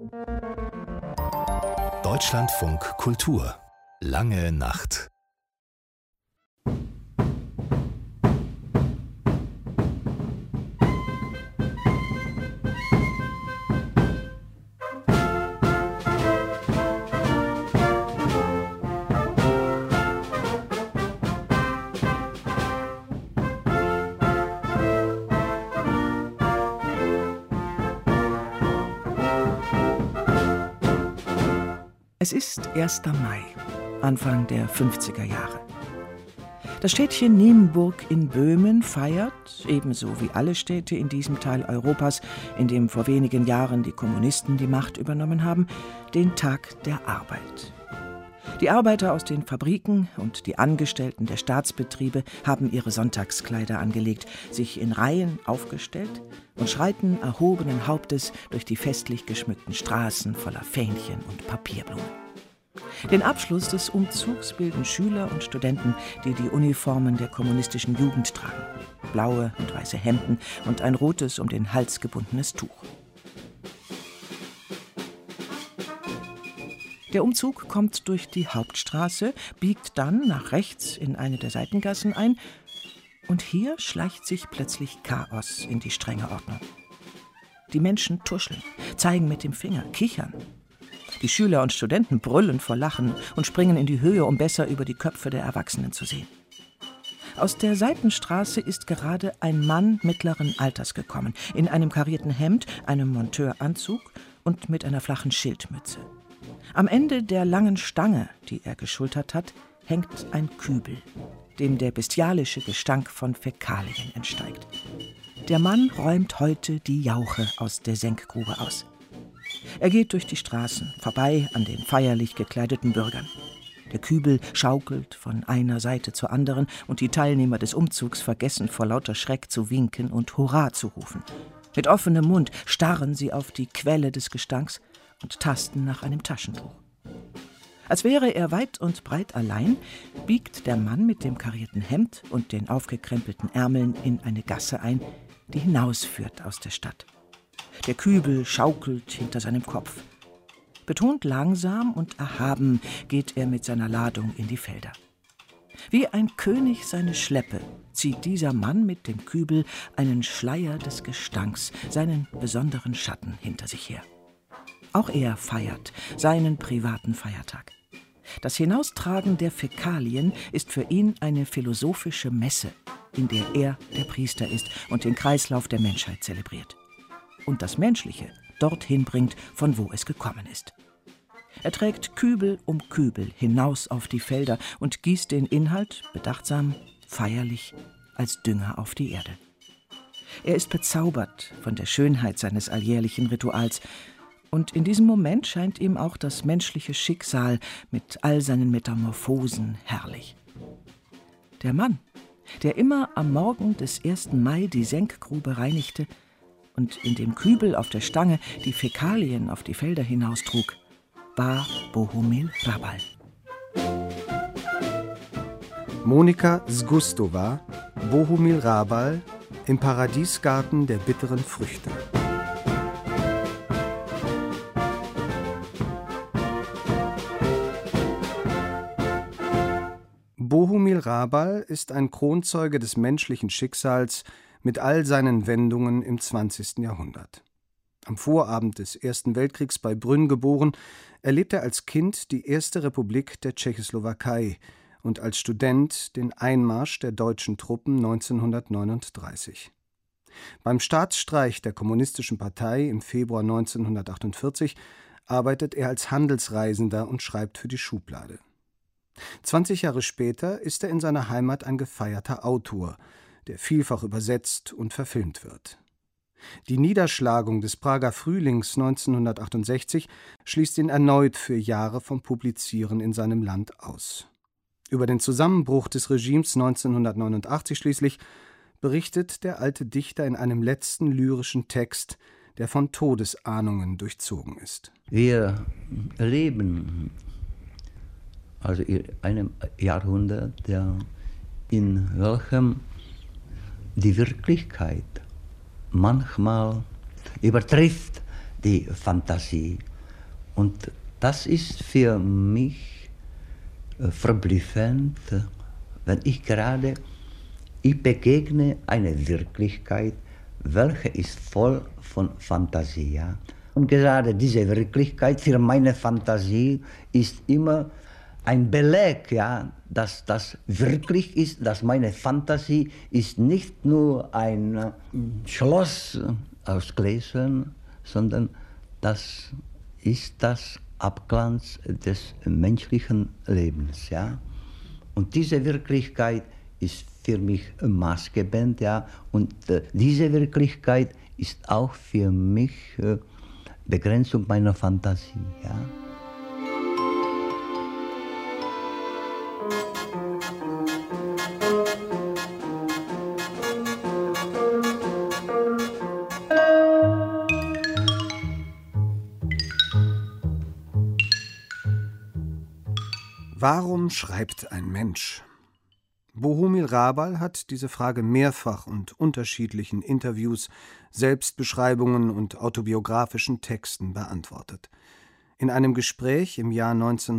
Deutschlandfunk Kultur. Lange Nacht. Es ist 1. Mai, Anfang der 50er Jahre. Das Städtchen Nienburg in Böhmen feiert, ebenso wie alle Städte in diesem Teil Europas, in dem vor wenigen Jahren die Kommunisten die Macht übernommen haben, den Tag der Arbeit. Die Arbeiter aus den Fabriken und die Angestellten der Staatsbetriebe haben ihre Sonntagskleider angelegt, sich in Reihen aufgestellt und schreiten erhobenen Hauptes durch die festlich geschmückten Straßen voller Fähnchen und Papierblumen. Den Abschluss des Umzugs bilden Schüler und Studenten, die die Uniformen der kommunistischen Jugend tragen. Blaue und weiße Hemden und ein rotes um den Hals gebundenes Tuch. Der Umzug kommt durch die Hauptstraße, biegt dann nach rechts in eine der Seitengassen ein und hier schleicht sich plötzlich Chaos in die strenge Ordnung. Die Menschen tuscheln, zeigen mit dem Finger, kichern. Die Schüler und Studenten brüllen vor Lachen und springen in die Höhe, um besser über die Köpfe der Erwachsenen zu sehen. Aus der Seitenstraße ist gerade ein Mann mittleren Alters gekommen, in einem karierten Hemd, einem Monteuranzug und mit einer flachen Schildmütze. Am Ende der langen Stange, die er geschultert hat, hängt ein Kübel, dem der bestialische Gestank von Fäkalien entsteigt. Der Mann räumt heute die Jauche aus der Senkgrube aus. Er geht durch die Straßen, vorbei an den feierlich gekleideten Bürgern. Der Kübel schaukelt von einer Seite zur anderen und die Teilnehmer des Umzugs vergessen vor lauter Schreck zu winken und Hurra zu rufen. Mit offenem Mund starren sie auf die Quelle des Gestanks und tasten nach einem Taschentuch. Als wäre er weit und breit allein, biegt der Mann mit dem karierten Hemd und den aufgekrempelten Ärmeln in eine Gasse ein, die hinausführt aus der Stadt. Der Kübel schaukelt hinter seinem Kopf. Betont langsam und erhaben geht er mit seiner Ladung in die Felder. Wie ein König seine Schleppe zieht dieser Mann mit dem Kübel einen Schleier des Gestanks, seinen besonderen Schatten hinter sich her. Auch er feiert seinen privaten Feiertag. Das Hinaustragen der Fäkalien ist für ihn eine philosophische Messe, in der er der Priester ist und den Kreislauf der Menschheit zelebriert. Und das Menschliche dorthin bringt, von wo es gekommen ist. Er trägt Kübel um Kübel hinaus auf die Felder und gießt den Inhalt bedachtsam, feierlich, als Dünger auf die Erde. Er ist bezaubert von der Schönheit seines alljährlichen Rituals, und in diesem Moment scheint ihm auch das menschliche Schicksal mit all seinen Metamorphosen herrlich. Der Mann, der immer am Morgen des 1. Mai die Senkgrube reinigte und in dem Kübel auf der Stange die Fäkalien auf die Felder hinaustrug, war Bohumil Hrabal. Monika Zgustova, Bohumil Hrabal, im Paradiesgarten der bitteren Früchte. Bohumil Hrabal ist ein Kronzeuge des menschlichen Schicksals mit all seinen Wendungen im 20. Jahrhundert. Am Vorabend des Ersten Weltkriegs bei Brünn geboren, erlebt er als Kind die erste Republik der Tschechoslowakei und als Student den Einmarsch der deutschen Truppen 1939. Beim Staatsstreich der Kommunistischen Partei im Februar 1948 arbeitet er als Handelsreisender und schreibt für die Schublade. 20 Jahre später ist er in seiner Heimat ein gefeierter Autor, der vielfach übersetzt und verfilmt wird. Die Niederschlagung des Prager Frühlings 1968 schließt ihn erneut für Jahre vom Publizieren in seinem Land aus. Über den Zusammenbruch des Regimes 1989 schließlich berichtet der alte Dichter in einem letzten lyrischen Text, der von Todesahnungen durchzogen ist. Wir leben also in einem Jahrhundert, in welchem die Wirklichkeit manchmal übertrifft die Fantasie. Und das ist für mich verblüffend, wenn ich begegne eine Wirklichkeit, welche ist voll von Fantasie. Ja? Und gerade diese Wirklichkeit für meine Fantasie ist immer ein Beleg, ja, dass das wirklich ist, dass meine Fantasie ist nicht nur ein Schloss aus Gläsern, sondern das ist das Abglanz des menschlichen Lebens. Ja? Und diese Wirklichkeit ist für mich maßgebend, ja, und diese Wirklichkeit ist auch für mich Begrenzung meiner Fantasie. Ja. Warum schreibt ein Mensch? Bohumil Hrabal hat diese Frage mehrfach und unterschiedlichen Interviews, Selbstbeschreibungen und autobiografischen Texten beantwortet. In einem Gespräch im Jahr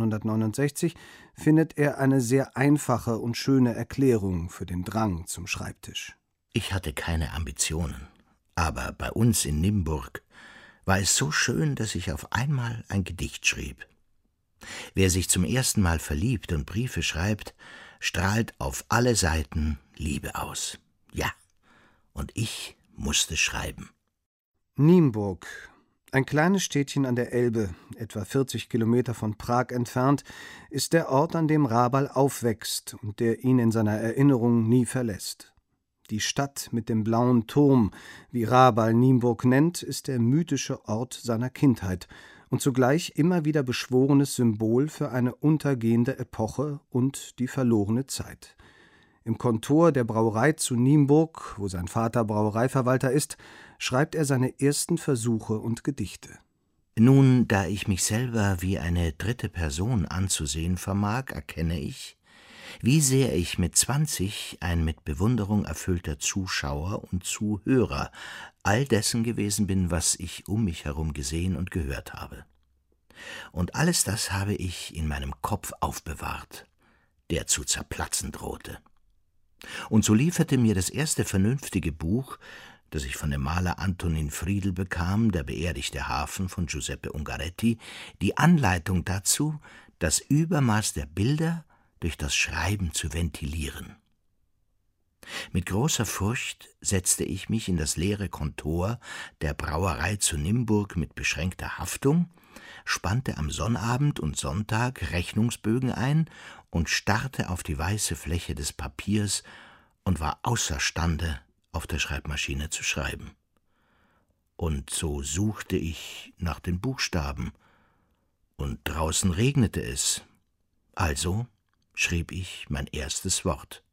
1969 findet er eine sehr einfache und schöne Erklärung für den Drang zum Schreibtisch. Ich hatte keine Ambitionen, aber bei uns in Nimburg war es so schön, dass ich auf einmal ein Gedicht schrieb. Wer sich zum ersten Mal verliebt und Briefe schreibt, strahlt auf alle Seiten Liebe aus. Ja, und ich musste schreiben. Nienburg, ein kleines Städtchen an der Elbe, etwa 40 Kilometer von Prag entfernt, ist der Ort, an dem Hrabal aufwächst und der ihn in seiner Erinnerung nie verlässt. Die Stadt mit dem blauen Turm, wie Hrabal Nienburg nennt, ist der mythische Ort seiner Kindheit und zugleich immer wieder beschworenes Symbol für eine untergehende Epoche und die verlorene Zeit. Im Kontor der Brauerei zu Nienburg, wo sein Vater Brauereiverwalter ist, schreibt er seine ersten Versuche und Gedichte. Nun, da ich mich selber wie eine dritte Person anzusehen vermag, erkenne ich, wie sehr ich mit 20 ein mit Bewunderung erfüllter Zuschauer und Zuhörer all dessen gewesen bin, was ich um mich herum gesehen und gehört habe. Und alles das habe ich in meinem Kopf aufbewahrt, der zu zerplatzen drohte. Und so lieferte mir das erste vernünftige Buch, das ich von dem Maler Antonin Friedl bekam, Der beerdigte Hafen von Giuseppe Ungaretti, die Anleitung dazu, das Übermaß der Bilder durch das Schreiben zu ventilieren. Mit großer Furcht setzte ich mich in das leere Kontor der Brauerei zu Nimburg mit beschränkter Haftung, spannte am Sonnabend und Sonntag Rechnungsbögen ein und starrte auf die weiße Fläche des Papiers und war außerstande, auf der Schreibmaschine zu schreiben. Und so suchte ich nach den Buchstaben, und draußen regnete es. Also schrieb ich mein erstes Wort.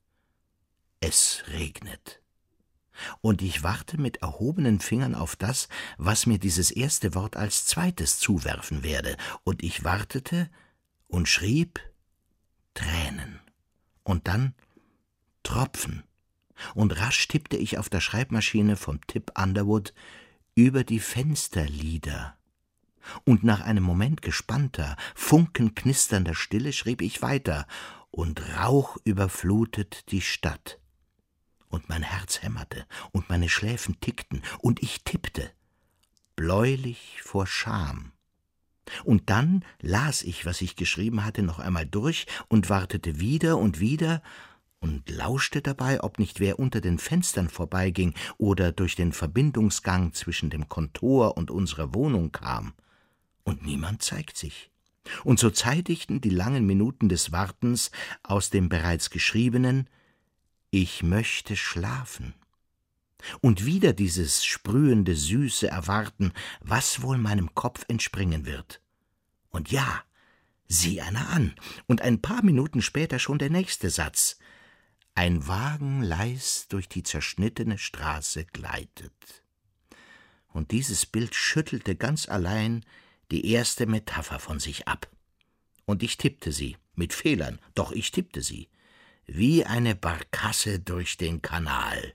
Es regnet. Und ich warte mit erhobenen Fingern auf das, was mir dieses erste Wort als zweites zuwerfen werde. Und ich wartete und schrieb Tränen. Und dann Tropfen. Und rasch tippte ich auf der Schreibmaschine vom Tip Underwood über die Fensterlider. Und nach einem Moment gespannter, funkenknisternder Stille schrieb ich weiter, und Rauch überflutet die Stadt. Und mein Herz hämmerte, und meine Schläfen tickten, und ich tippte, bläulich vor Scham. Und dann las ich, was ich geschrieben hatte, noch einmal durch und wartete wieder und lauschte dabei, ob nicht wer unter den Fenstern vorbeiging oder durch den Verbindungsgang zwischen dem Kontor und unserer Wohnung kam. Und niemand zeigt sich. Und so zeitigten die langen Minuten des Wartens aus dem bereits Geschriebenen: Ich möchte schlafen. Und wieder dieses sprühende, süße Erwarten, was wohl meinem Kopf entspringen wird. Und ja, sieh einer an, und ein paar Minuten später schon der nächste Satz: Ein Wagen leis durch die zerschnittene Straße gleitet. Und dieses Bild schüttelte ganz allein die erste Metapher von sich ab. Und ich tippte sie, mit Fehlern, doch ich tippte sie, wie eine Barkasse durch den Kanal.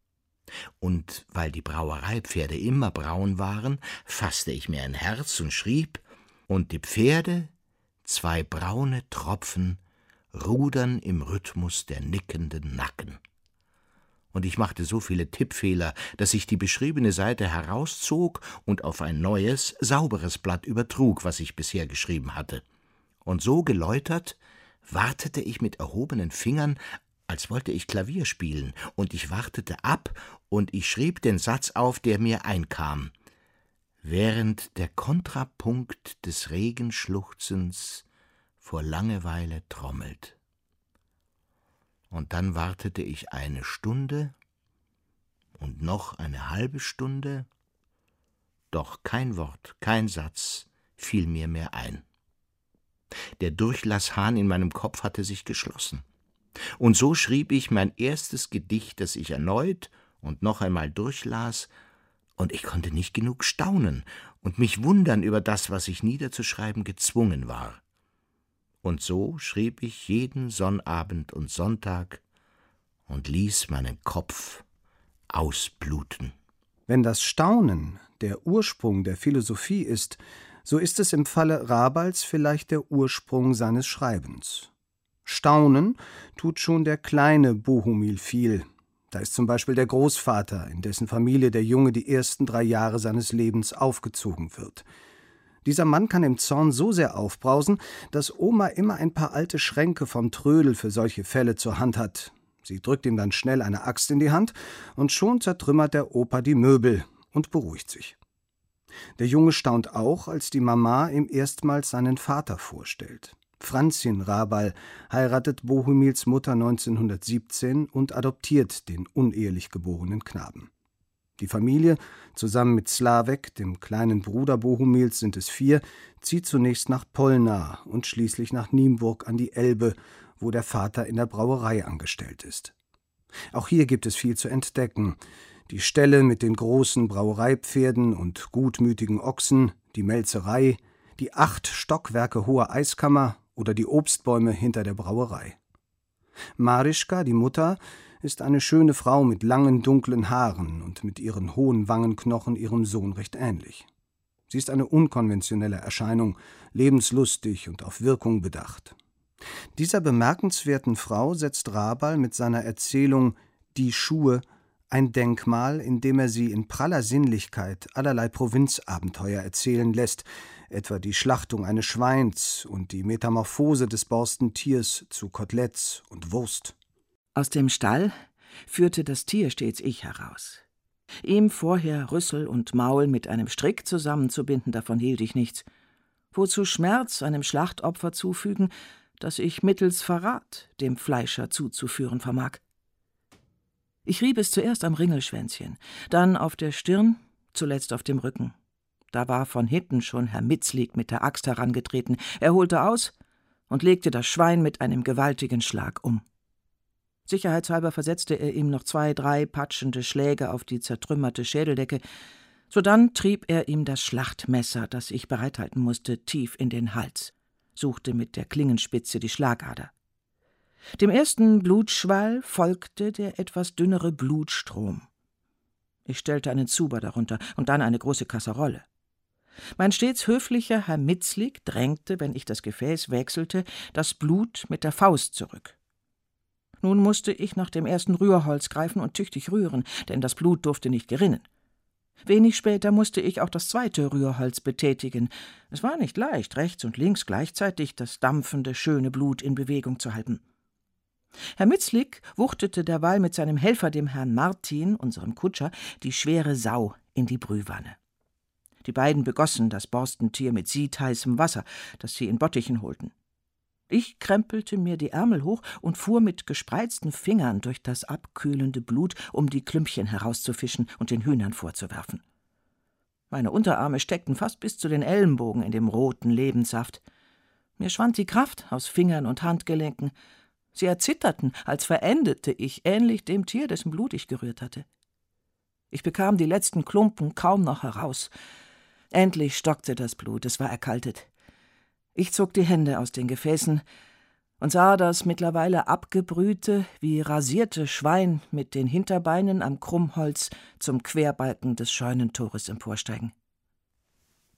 Und weil die Brauereipferde immer braun waren, fasste ich mir ein Herz und schrieb: und die Pferde, 2 braune Tropfen, rudern im Rhythmus der nickenden Nacken. Und ich machte so viele Tippfehler, dass ich die beschriebene Seite herauszog und auf ein neues, sauberes Blatt übertrug, was ich bisher geschrieben hatte. Und so geläutert wartete ich mit erhobenen Fingern, als wollte ich Klavier spielen, und ich wartete ab, und ich schrieb den Satz auf, der mir einkam. Während der Kontrapunkt des Regenschluchzens vor Langeweile trommelt. Und dann wartete ich 1 Stunde und noch eine halbe Stunde, doch kein Wort, kein Satz fiel mir mehr ein. Der Durclasshahn in meinem Kopf hatte sich geschlossen. Und so schrieb ich mein erstes Gedicht, das ich erneut und noch einmal durchlas, und ich konnte nicht genug staunen und mich wundern über das, was ich niederzuschreiben gezwungen war. Und so schrieb ich jeden Sonnabend und Sonntag und ließ meinen Kopf ausbluten. Wenn das Staunen der Ursprung der Philosophie ist, so ist es im Falle Rabals vielleicht der Ursprung seines Schreibens. Staunen tut schon der kleine Bohumil viel. Da ist zum Beispiel der Großvater, in dessen Familie der Junge die ersten 3 Jahre seines Lebens aufgezogen wird. Dieser Mann kann im Zorn so sehr aufbrausen, dass Oma immer ein paar alte Schränke vom Trödel für solche Fälle zur Hand hat. Sie drückt ihm dann schnell eine Axt in die Hand, und schon zertrümmert der Opa die Möbel und beruhigt sich. Der Junge staunt auch, als die Mama ihm erstmals seinen Vater vorstellt. Franzin Rabal heiratet Bohumils Mutter 1917 und adoptiert den unehelich geborenen Knaben. Die Familie, zusammen mit Slavek, dem kleinen Bruder Bohumils, sind es 4, zieht zunächst nach Polna und schließlich nach Nienburg an die Elbe, wo der Vater in der Brauerei angestellt ist. Auch hier gibt es viel zu entdecken. Die Ställe mit den großen Brauereipferden und gutmütigen Ochsen, die Melzerei, die 8 Stockwerke hohe Eiskammer oder die Obstbäume hinter der Brauerei. Marischka, die Mutter, ist eine schöne Frau mit langen, dunklen Haaren und mit ihren hohen Wangenknochen ihrem Sohn recht ähnlich. Sie ist eine unkonventionelle Erscheinung, lebenslustig und auf Wirkung bedacht. Dieser bemerkenswerten Frau setzt Rabal mit seiner Erzählung »Die Schuhe« ein Denkmal, in dem er sie in praller Sinnlichkeit allerlei Provinzabenteuer erzählen lässt, etwa die Schlachtung eines Schweins und die Metamorphose des Borstentiers zu Koteletts und Wurst. Aus dem Stall führte das Tier stets ich heraus. Ihm vorher Rüssel und Maul mit einem Strick zusammenzubinden, davon hielt ich nichts. Wozu Schmerz einem Schlachtopfer zufügen, das ich mittels Verrat dem Fleischer zuzuführen vermag? Ich rieb es zuerst am Ringelschwänzchen, dann auf der Stirn, zuletzt auf dem Rücken. Da war von hinten schon Herr Mitzlig mit der Axt herangetreten. Er holte aus und legte das Schwein mit einem gewaltigen Schlag um. Sicherheitshalber versetzte er ihm noch 2, 3 patschende Schläge auf die zertrümmerte Schädeldecke. Sodann trieb er ihm das Schlachtmesser, das ich bereithalten musste, tief in den Hals, suchte mit der Klingenspitze die Schlagader. Dem ersten Blutschwall folgte der etwas dünnere Blutstrom. Ich stellte einen Zuber darunter und dann eine große Kasserolle. Mein stets höflicher Herr Mitzlig drängte, wenn ich das Gefäß wechselte, das Blut mit der Faust zurück. Nun musste ich nach dem ersten Rührholz greifen und tüchtig rühren, denn das Blut durfte nicht gerinnen. Wenig später musste ich auch das 2. Rührholz betätigen. Es war nicht leicht, rechts und links gleichzeitig das dampfende, schöne Blut in Bewegung zu halten. Herr Mitzlig wuchtete derweil mit seinem Helfer, dem Herrn Martin, unserem Kutscher, die schwere Sau in die Brühwanne. Die beiden begossen das Borstentier mit siedheißem Wasser, das sie in Bottichen holten. Ich krempelte mir die Ärmel hoch und fuhr mit gespreizten Fingern durch das abkühlende Blut, um die Klümpchen herauszufischen und den Hühnern vorzuwerfen. Meine Unterarme steckten fast bis zu den Ellenbogen in dem roten Lebenssaft. Mir schwand die Kraft aus Fingern und Handgelenken. Sie erzitterten, als verendete ich, ähnlich dem Tier, dessen Blut ich gerührt hatte. Ich bekam die letzten Klumpen kaum noch heraus. Endlich stockte das Blut, es war erkaltet. Ich zog die Hände aus den Gefäßen und sah das mittlerweile abgebrühte, wie rasierte Schwein mit den Hinterbeinen am Krummholz zum Querbalken des Scheunentores emporsteigen.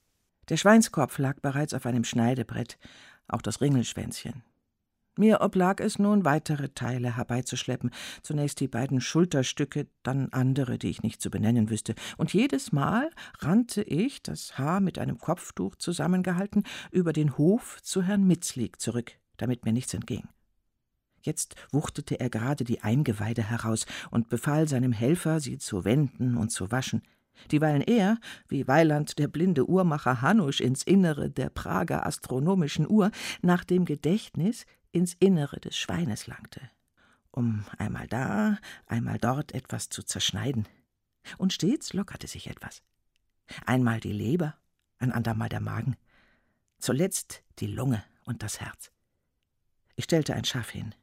Der Schweinskopf lag bereits auf einem Schneidebrett, auch das Ringelschwänzchen. Mir oblag es nun, weitere Teile herbeizuschleppen, zunächst die beiden Schulterstücke, dann andere, die ich nicht zu benennen wüsste, und jedes Mal rannte ich, das Haar mit einem Kopftuch zusammengehalten, über den Hof zu Herrn Mitzlig zurück, damit mir nichts entging. Jetzt wuchtete er gerade die Eingeweide heraus und befahl seinem Helfer, sie zu wenden und zu waschen, dieweil er, wie Weiland der blinde Uhrmacher Hanusch ins Innere der Prager astronomischen Uhr, nach dem Gedächtnis ins Innere des Schweines langte, um einmal da, einmal dort etwas zu zerschneiden. Und stets lockerte sich etwas. Einmal die Leber, ein andermal der Magen, zuletzt die Lunge und das Herz. Ich stellte ein Schaf hin.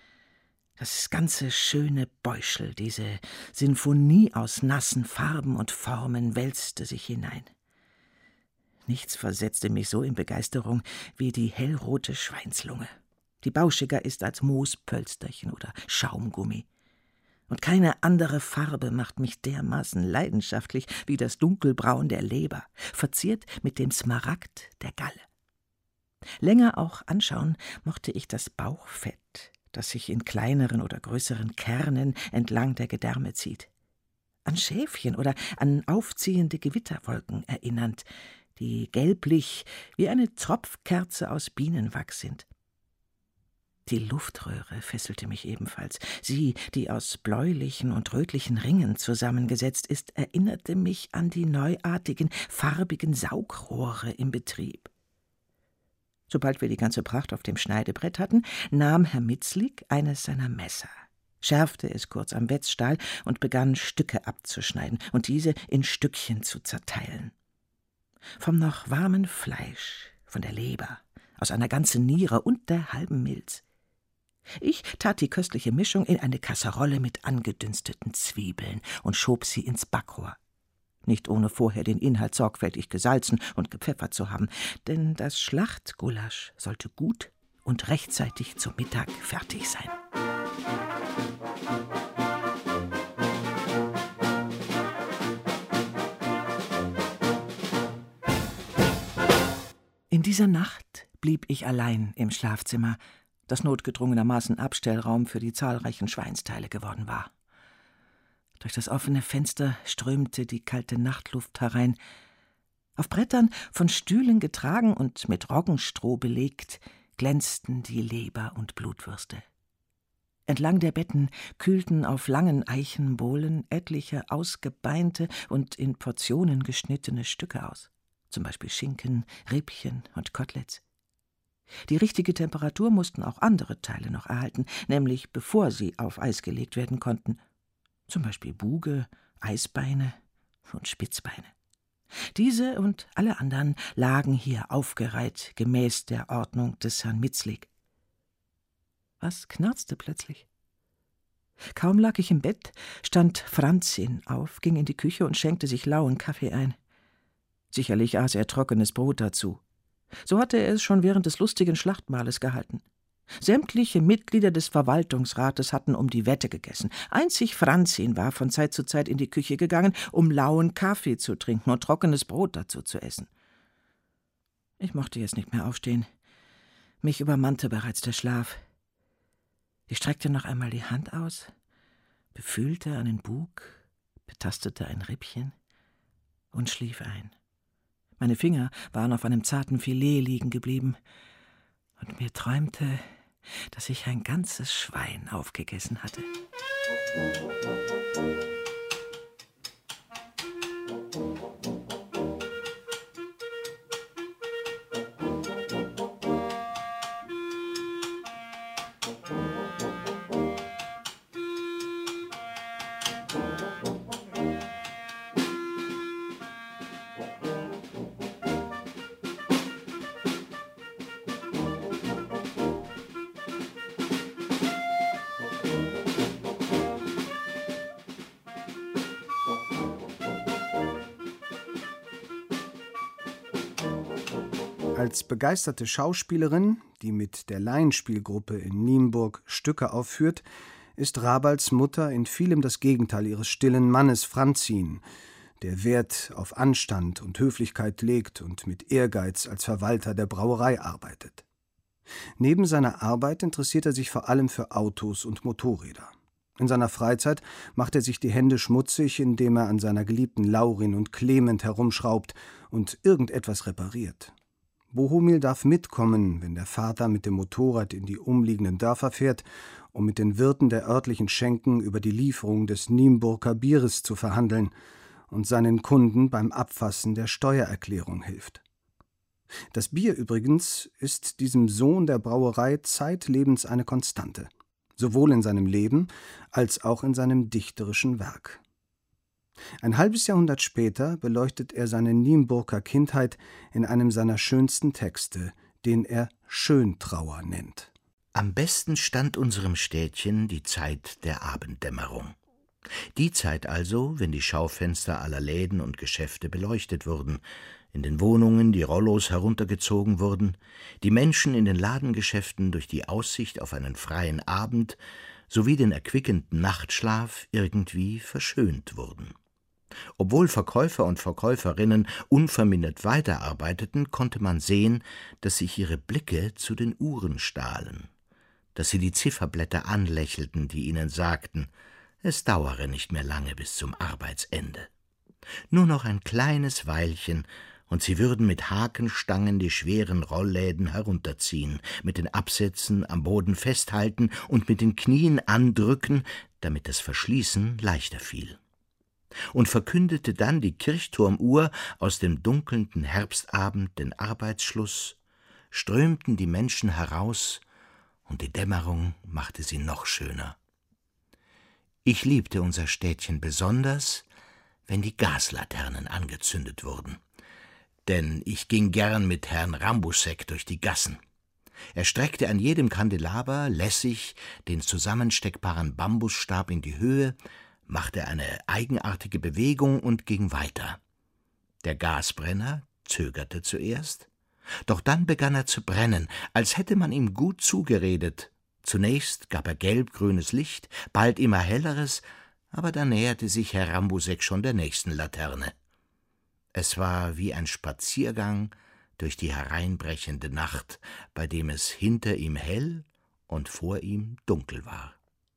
Das ganze schöne Beuschel, diese Sinfonie aus nassen Farben und Formen, wälzte sich hinein. Nichts versetzte mich so in Begeisterung wie die hellrote Schweinslunge, die bauschiger ist als Moospölsterchen oder Schaumgummi. Und keine andere Farbe macht mich dermaßen leidenschaftlich wie das Dunkelbraun der Leber, verziert mit dem Smaragd der Galle. Länger auch anschauen mochte ich das Bauchfett, das sich in kleineren oder größeren Kernen entlang der Gedärme zieht. An Schäfchen oder an aufziehende Gewitterwolken erinnernd, die gelblich wie eine Tropfkerze aus Bienenwachs sind. Die Luftröhre fesselte mich ebenfalls. Sie, die aus bläulichen und rötlichen Ringen zusammengesetzt ist, erinnerte mich an die neuartigen, farbigen Saugrohre im Betrieb. Sobald wir die ganze Pracht auf dem Schneidebrett hatten, nahm Herr Mitzlig eines seiner Messer, schärfte es kurz am Wetzstahl und begann, Stücke abzuschneiden und diese in Stückchen zu zerteilen. Vom noch warmen Fleisch, von der Leber, aus einer ganzen Niere und der halben Milz. Ich tat die köstliche Mischung in eine Kasserolle mit angedünsteten Zwiebeln und schob sie ins Backrohr. Nicht ohne vorher den Inhalt sorgfältig gesalzen und gepfeffert zu haben, denn das Schlachtgulasch sollte gut und rechtzeitig zum Mittag fertig sein. In dieser Nacht blieb ich allein im Schlafzimmer, das notgedrungenermaßen Abstellraum für die zahlreichen Schweinsteile geworden war. Durch das offene Fenster strömte die kalte Nachtluft herein. Auf Brettern, von Stühlen getragen und mit Roggenstroh belegt, glänzten die Leber und Blutwürste. Entlang der Betten kühlten auf langen Eichenbohlen etliche ausgebeinte und in Portionen geschnittene Stücke aus, zum Beispiel Schinken, Rippchen und Koteletts. Die richtige Temperatur mussten auch andere Teile noch erhalten, nämlich bevor sie auf Eis gelegt werden konnten, zum Beispiel Buge, Eisbeine und Spitzbeine. Diese und alle anderen lagen hier aufgereiht, gemäß der Ordnung des Herrn Mitzlig. Was knarzte plötzlich? Kaum lag ich im Bett, stand Franzin auf, ging in die Küche und schenkte sich lauen Kaffee ein. Sicherlich aß er trockenes Brot dazu. So hatte er es schon während des lustigen Schlachtmahles gehalten. Sämtliche Mitglieder des Verwaltungsrates hatten um die Wette gegessen. Einzig Franzin war von Zeit zu Zeit in die Küche gegangen, um lauen Kaffee zu trinken und trockenes Brot dazu zu essen. Ich mochte jetzt nicht mehr aufstehen. Mich übermannte bereits der Schlaf. Ich streckte noch einmal die Hand aus, befühlte einen Bug, betastete ein Rippchen und schlief ein. Meine Finger waren auf einem zarten Filet liegen geblieben, und mir träumte, dass ich ein ganzes Schwein aufgegessen hatte. Als begeisterte Schauspielerin, die mit der Laienspielgruppe in Nienburg Stücke aufführt, ist Rabalds Mutter in vielem das Gegenteil ihres stillen Mannes Franzin, der Wert auf Anstand und Höflichkeit legt und mit Ehrgeiz als Verwalter der Brauerei arbeitet. Neben seiner Arbeit interessiert er sich vor allem für Autos und Motorräder. In seiner Freizeit macht er sich die Hände schmutzig, indem er an seiner geliebten Laurin und Clement herumschraubt und irgendetwas repariert. Bohumil darf mitkommen, wenn der Vater mit dem Motorrad in die umliegenden Dörfer fährt, um mit den Wirten der örtlichen Schenken über die Lieferung des Nienburger Bieres zu verhandeln und seinen Kunden beim Abfassen der Steuererklärung hilft. Das Bier übrigens ist diesem Sohn der Brauerei zeitlebens eine Konstante, sowohl in seinem Leben als auch in seinem dichterischen Werk. Ein halbes Jahrhundert später beleuchtet er seine Nienburger Kindheit in einem seiner schönsten Texte, den er Schöntrauer nennt. Am besten stand unserem Städtchen die Zeit der Abenddämmerung. Die Zeit also, wenn die Schaufenster aller Läden und Geschäfte beleuchtet wurden, in den Wohnungen die Rollos heruntergezogen wurden, die Menschen in den Ladengeschäften durch die Aussicht auf einen freien Abend sowie den erquickenden Nachtschlaf irgendwie verschönt wurden. Obwohl Verkäufer und Verkäuferinnen unvermindert weiterarbeiteten, konnte man sehen, dass sich ihre Blicke zu den Uhren stahlen, dass sie die Zifferblätter anlächelten, die ihnen sagten, es dauere nicht mehr lange bis zum Arbeitsende. Nur noch ein kleines Weilchen, und sie würden mit Hakenstangen die schweren Rollläden herunterziehen, mit den Absätzen am Boden festhalten und mit den Knien andrücken, damit das Verschließen leichter fiel. Und verkündete dann die Kirchturmuhr aus dem dunkelnden Herbstabend den Arbeitsschluss, strömten die Menschen heraus, und die Dämmerung machte sie noch schöner. Ich liebte unser Städtchen besonders, wenn die Gaslaternen angezündet wurden, denn ich ging gern mit Herrn Rambusek durch die Gassen. Er streckte an jedem Kandelaber lässig den zusammensteckbaren Bambusstab in die Höhe, machte eine eigenartige Bewegung und ging weiter. Der Gasbrenner zögerte zuerst, doch dann begann er zu brennen, als hätte man ihm gut zugeredet. Zunächst gab er gelb-grünes Licht, bald immer helleres, aber da näherte sich Herr Rambusek schon der nächsten Laterne. Es war wie ein Spaziergang durch die hereinbrechende Nacht, bei dem es hinter ihm hell und vor ihm dunkel war.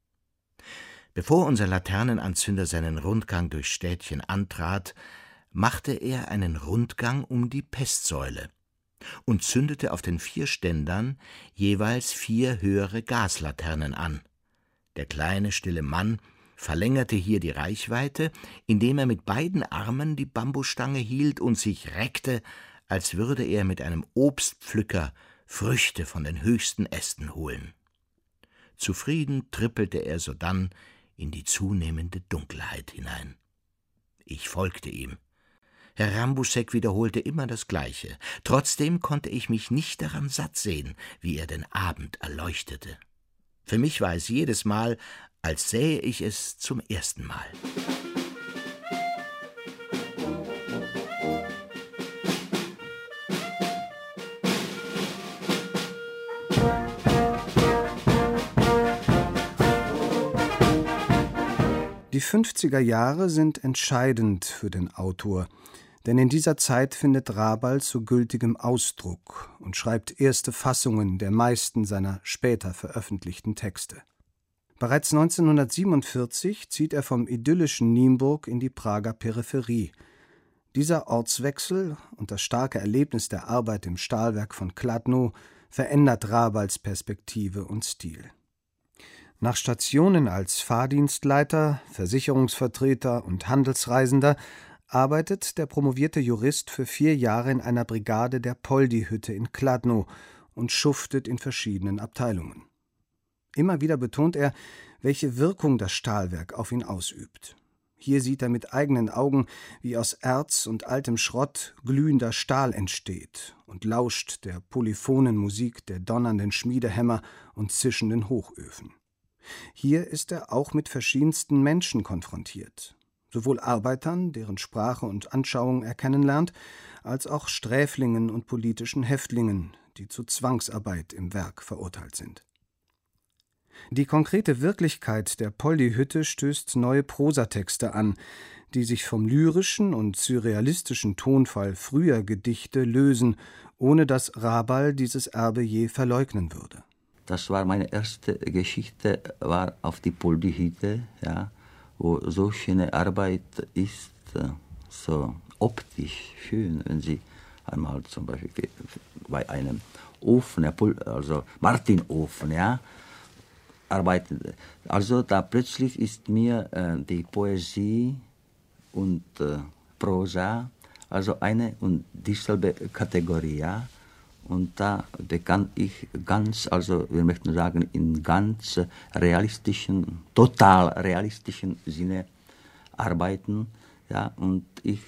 Bevor unser Laternenanzünder seinen Rundgang durchs Städtchen antrat, machte er einen Rundgang um die Pestsäule und zündete auf den 4 Ständern jeweils 4 höhere Gaslaternen an. Der kleine, stille Mann verlängerte hier die Reichweite, indem er mit beiden Armen die Bambusstange hielt und sich reckte, als würde er mit einem Obstpflücker Früchte von den höchsten Ästen holen. Zufrieden trippelte er sodann in die zunehmende Dunkelheit hinein. Ich folgte ihm. Herr Rambusek wiederholte immer das Gleiche. Trotzdem konnte ich mich nicht daran satt sehen, wie er den Abend erleuchtete. Für mich war es jedes Mal, als sähe ich es zum ersten Mal. Die 50er Jahre sind entscheidend für den Autor, denn in dieser Zeit findet Rabal zu gültigem Ausdruck und schreibt erste Fassungen der meisten seiner später veröffentlichten Texte. Bereits 1947 zieht er vom idyllischen Nienburg in die Prager Peripherie. Dieser Ortswechsel und das starke Erlebnis der Arbeit im Stahlwerk von Kladno verändert Rabals Perspektive und Stil. Nach Stationen als Fahrdienstleiter, Versicherungsvertreter und Handelsreisender arbeitet der promovierte Jurist für 4 Jahre in einer Brigade der Poldi-Hütte in Kladno und schuftet in verschiedenen Abteilungen. Immer wieder betont er, welche Wirkung das Stahlwerk auf ihn ausübt. Hier sieht er mit eigenen Augen, wie aus Erz und altem Schrott glühender Stahl entsteht und lauscht der polyphonen Musik der donnernden Schmiedehämmer und zischenden Hochöfen. Hier ist er auch mit verschiedensten Menschen konfrontiert, sowohl Arbeitern, deren Sprache und Anschauung er kennenlernt, als auch Sträflingen und politischen Häftlingen, die zu Zwangsarbeit im Werk verurteilt sind. Die konkrete Wirklichkeit der Poldi-Hütte stößt neue Prosatexte an, die sich vom lyrischen und surrealistischen Tonfall früher Gedichte lösen, ohne dass Rabal dieses Erbe je verleugnen würde. Das war meine erste Geschichte, war auf die Poldi-Hütte, ja, wo so schöne Arbeit ist, so optisch schön, wenn Sie einmal zum Beispiel bei einem Ofen, also Martinofen, ja, arbeiten. Also da plötzlich ist mir die Poesie und Prosa, also eine und dieselbe Kategorie, ja. Und da begann ich ganz, also wir möchten sagen, in ganz realistischen, total realistischen Sinne arbeiten, ja. Und ich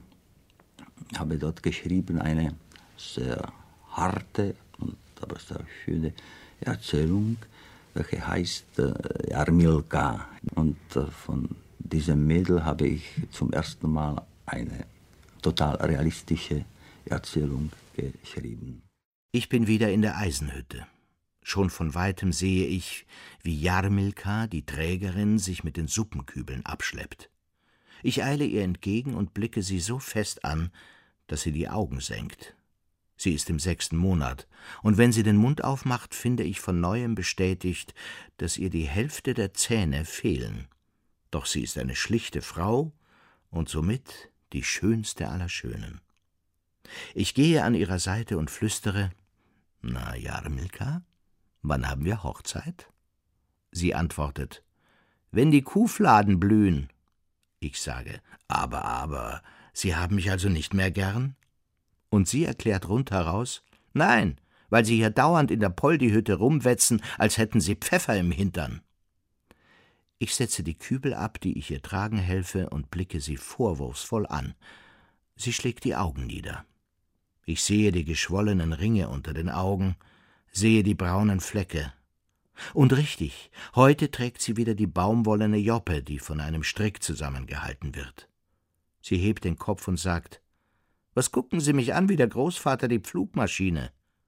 habe dort geschrieben eine sehr harte und aber sehr schöne Erzählung, welche heißt Jarmilka. Und von diesem Mädel habe ich zum ersten Mal eine total realistische Erzählung geschrieben. Ich bin wieder in der Eisenhütte. Schon von weitem sehe ich, wie Jarmilka, die Trägerin, sich mit den Suppenkübeln abschleppt. Ich eile ihr entgegen und blicke sie so fest an, dass sie die Augen senkt. Sie ist im 6. Monat, und wenn sie den Mund aufmacht, finde ich von neuem bestätigt, dass ihr die Hälfte der Zähne fehlen. Doch sie ist eine schlichte Frau und somit die schönste aller Schönen. Ich gehe an ihrer Seite und flüstere: »Na, Jarmilka, wann haben wir Hochzeit?« Sie antwortet: »Wenn die Kuhfladen blühen.« Ich sage: Aber, Sie haben mich also nicht mehr gern?« Und sie erklärt rundheraus: »Nein, weil Sie hier dauernd in der Poldi-Hütte rumwetzen, als hätten Sie Pfeffer im Hintern.« Ich setze die Kübel ab, die ich ihr tragen helfe, und blicke sie vorwurfsvoll an. Sie schlägt die Augen nieder. Ich sehe die geschwollenen Ringe unter den Augen, sehe die braunen Flecke. Und richtig, heute trägt sie wieder die baumwollene Joppe, die von einem Strick zusammengehalten wird. Sie hebt den Kopf und sagt: »Was gucken Sie mich an wie der Großvater die Pflugmaschine?«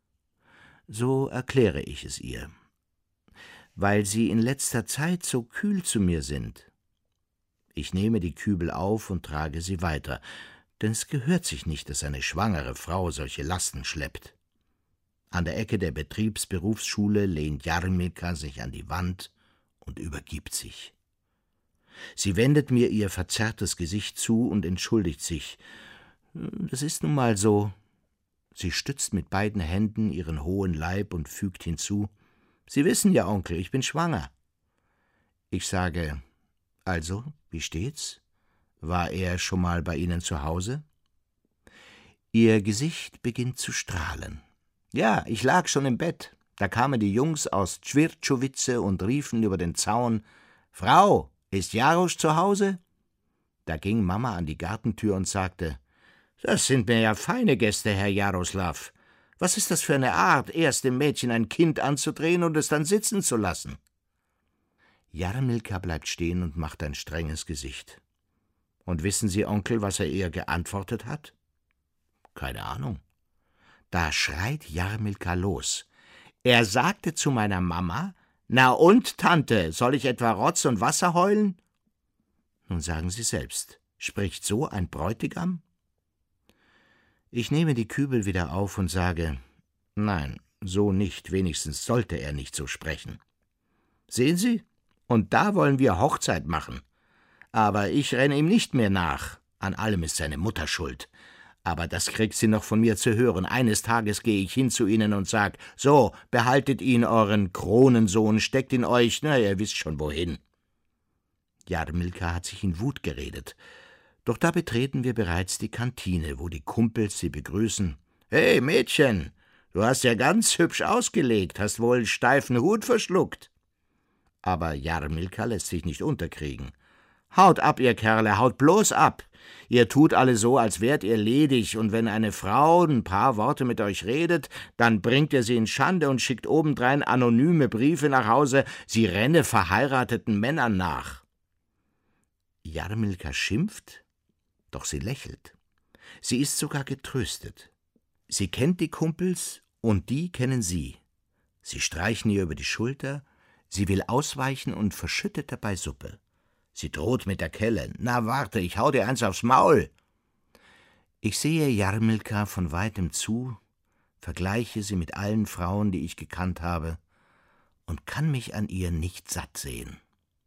So erkläre ich es ihr. »Weil Sie in letzter Zeit so kühl zu mir sind.« Ich nehme die Kübel auf und trage sie weiter, denn es gehört sich nicht, dass eine schwangere Frau solche Lasten schleppt. An der Ecke der Betriebsberufsschule lehnt Jarmilka sich an die Wand und übergibt sich. Sie wendet mir ihr verzerrtes Gesicht zu und entschuldigt sich. »Das ist nun mal so.« Sie stützt mit beiden Händen ihren hohen Leib und fügt hinzu: »Sie wissen ja, Onkel, ich bin schwanger.« Ich sage: »Also, wie steht's? War er schon mal bei Ihnen zu Hause?« Ihr Gesicht beginnt zu strahlen. »Ja, ich lag schon im Bett. Da kamen die Jungs aus Tschwirtschowice und riefen über den Zaun: »Frau, ist Jarosch zu Hause?« Da ging Mama an die Gartentür und sagte: »Das sind mir ja feine Gäste, Herr Jaroslav. Was ist das für eine Art, erst dem Mädchen ein Kind anzudrehen und es dann sitzen zu lassen?« Jarmilka bleibt stehen und macht ein strenges Gesicht. Und wissen Sie, Onkel, was er ihr geantwortet hat? Keine Ahnung. Da schreit Jarmilka los. Er sagte zu meiner Mama: »Na und, Tante, soll ich etwa Rotz und Wasser heulen?« Nun sagen Sie selbst, spricht so ein Bräutigam? Ich nehme die Kübel wieder auf und sage: »Nein, so nicht, wenigstens sollte er nicht so sprechen. Sehen Sie, und da wollen wir Hochzeit machen. Aber ich renne ihm nicht mehr nach. An allem ist seine Mutter schuld. Aber das kriegt sie noch von mir zu hören. Eines Tages gehe ich hin zu Ihnen und sag: »So, behaltet ihn, euren Kronensohn, steckt ihn euch, na, ihr wisst schon wohin.« Jarmilka hat sich in Wut geredet. Doch da betreten wir bereits die Kantine, wo die Kumpels sie begrüßen. »Hey, Mädchen, du hast ja ganz hübsch ausgelegt, hast wohl steifen Hut verschluckt.« Aber Jarmilka lässt sich nicht unterkriegen. »Haut ab, ihr Kerle, haut bloß ab! Ihr tut alle so, als wärt ihr ledig, und wenn eine Frau ein paar Worte mit euch redet, dann bringt ihr sie in Schande und schickt obendrein anonyme Briefe nach Hause, sie renne verheirateten Männern nach.« Jarmilka schimpft, doch sie lächelt. Sie ist sogar getröstet. Sie kennt die Kumpels und die kennen sie. Sie streichen ihr über die Schulter, Sie will ausweichen und verschüttet dabei Suppe. Sie droht mit der Kelle. »Na warte, ich hau dir eins aufs Maul!« Ich sehe Jarmilka von weitem zu, vergleiche sie mit allen Frauen, die ich gekannt habe, und kann mich an ihr nicht satt sehen.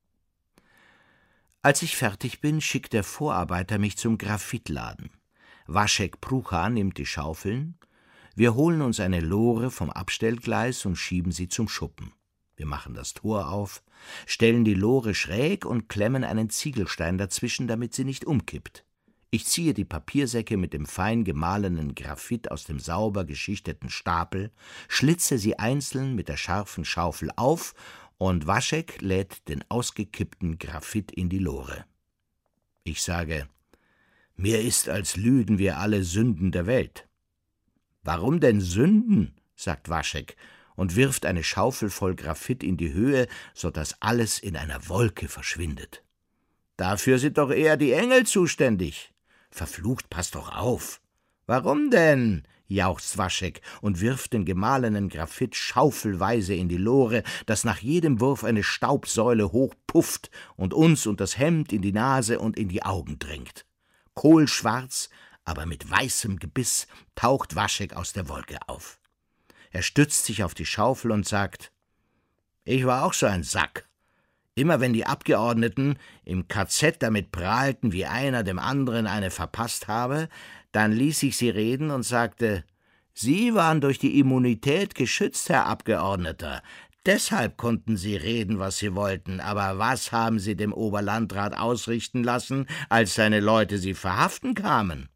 Als ich fertig bin, schickt der Vorarbeiter mich zum Graphitladen. Waschek Prucha nimmt die Schaufeln. Wir holen uns eine Lore vom Abstellgleis und schieben sie zum Schuppen. Wir machen das Tor auf, stellen die Lore schräg und klemmen einen Ziegelstein dazwischen, damit sie nicht umkippt. Ich ziehe die Papiersäcke mit dem fein gemahlenen Graphit aus dem sauber geschichteten Stapel, schlitze sie einzeln mit der scharfen Schaufel auf und Waschek lädt den ausgekippten Graphit in die Lore. Ich sage, mir ist, als lüden wir alle Sünden der Welt. Warum denn Sünden? Sagt Waschek und wirft eine Schaufel voll Graphit in die Höhe, so dass alles in einer Wolke verschwindet. Dafür sind doch eher die Engel zuständig. Verflucht, pass doch auf. Warum denn? Jauchzt Waschek und wirft den gemahlenen Graphit schaufelweise in die Lore, dass nach jedem Wurf eine Staubsäule hochpufft und uns und das Hemd in die Nase und in die Augen drängt. Kohlschwarz, aber mit weißem Gebiss, taucht Waschek aus der Wolke auf. Er stützt sich auf die Schaufel und sagt, »Ich war auch so ein Sack. Immer wenn die Abgeordneten im KZ damit prahlten, wie einer dem anderen eine verpasst habe, dann ließ ich sie reden und sagte, »Sie waren durch die Immunität geschützt, Herr Abgeordneter. Deshalb konnten Sie reden, was Sie wollten. Aber was haben Sie dem Oberlandrat ausrichten lassen, als seine Leute Sie verhaften kamen?«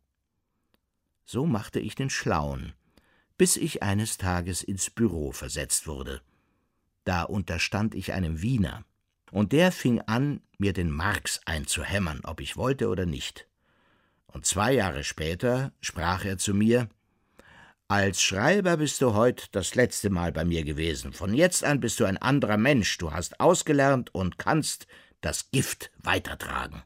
So machte ich den Schlauen, bis ich eines Tages ins Büro versetzt wurde. Da unterstand ich einem Wiener, und der fing an, mir den Marx einzuhämmern, ob ich wollte oder nicht. Und 2 Jahre später sprach er zu mir, »Als Schreiber bist du heut das letzte Mal bei mir gewesen. Von jetzt an bist du ein anderer Mensch. Du hast ausgelernt und kannst das Gift weitertragen.«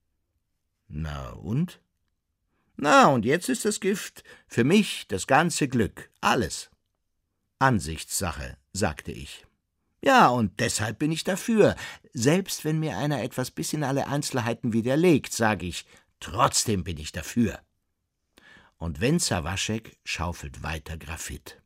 Na und? Na, und jetzt ist das Gift für mich das ganze Glück, alles. Ansichtssache, sagte ich. Ja, und deshalb bin ich dafür. Selbst wenn mir einer etwas bis in alle Einzelheiten widerlegt, sage ich, trotzdem bin ich dafür. Und Wenzel Waschek schaufelt weiter Graphit.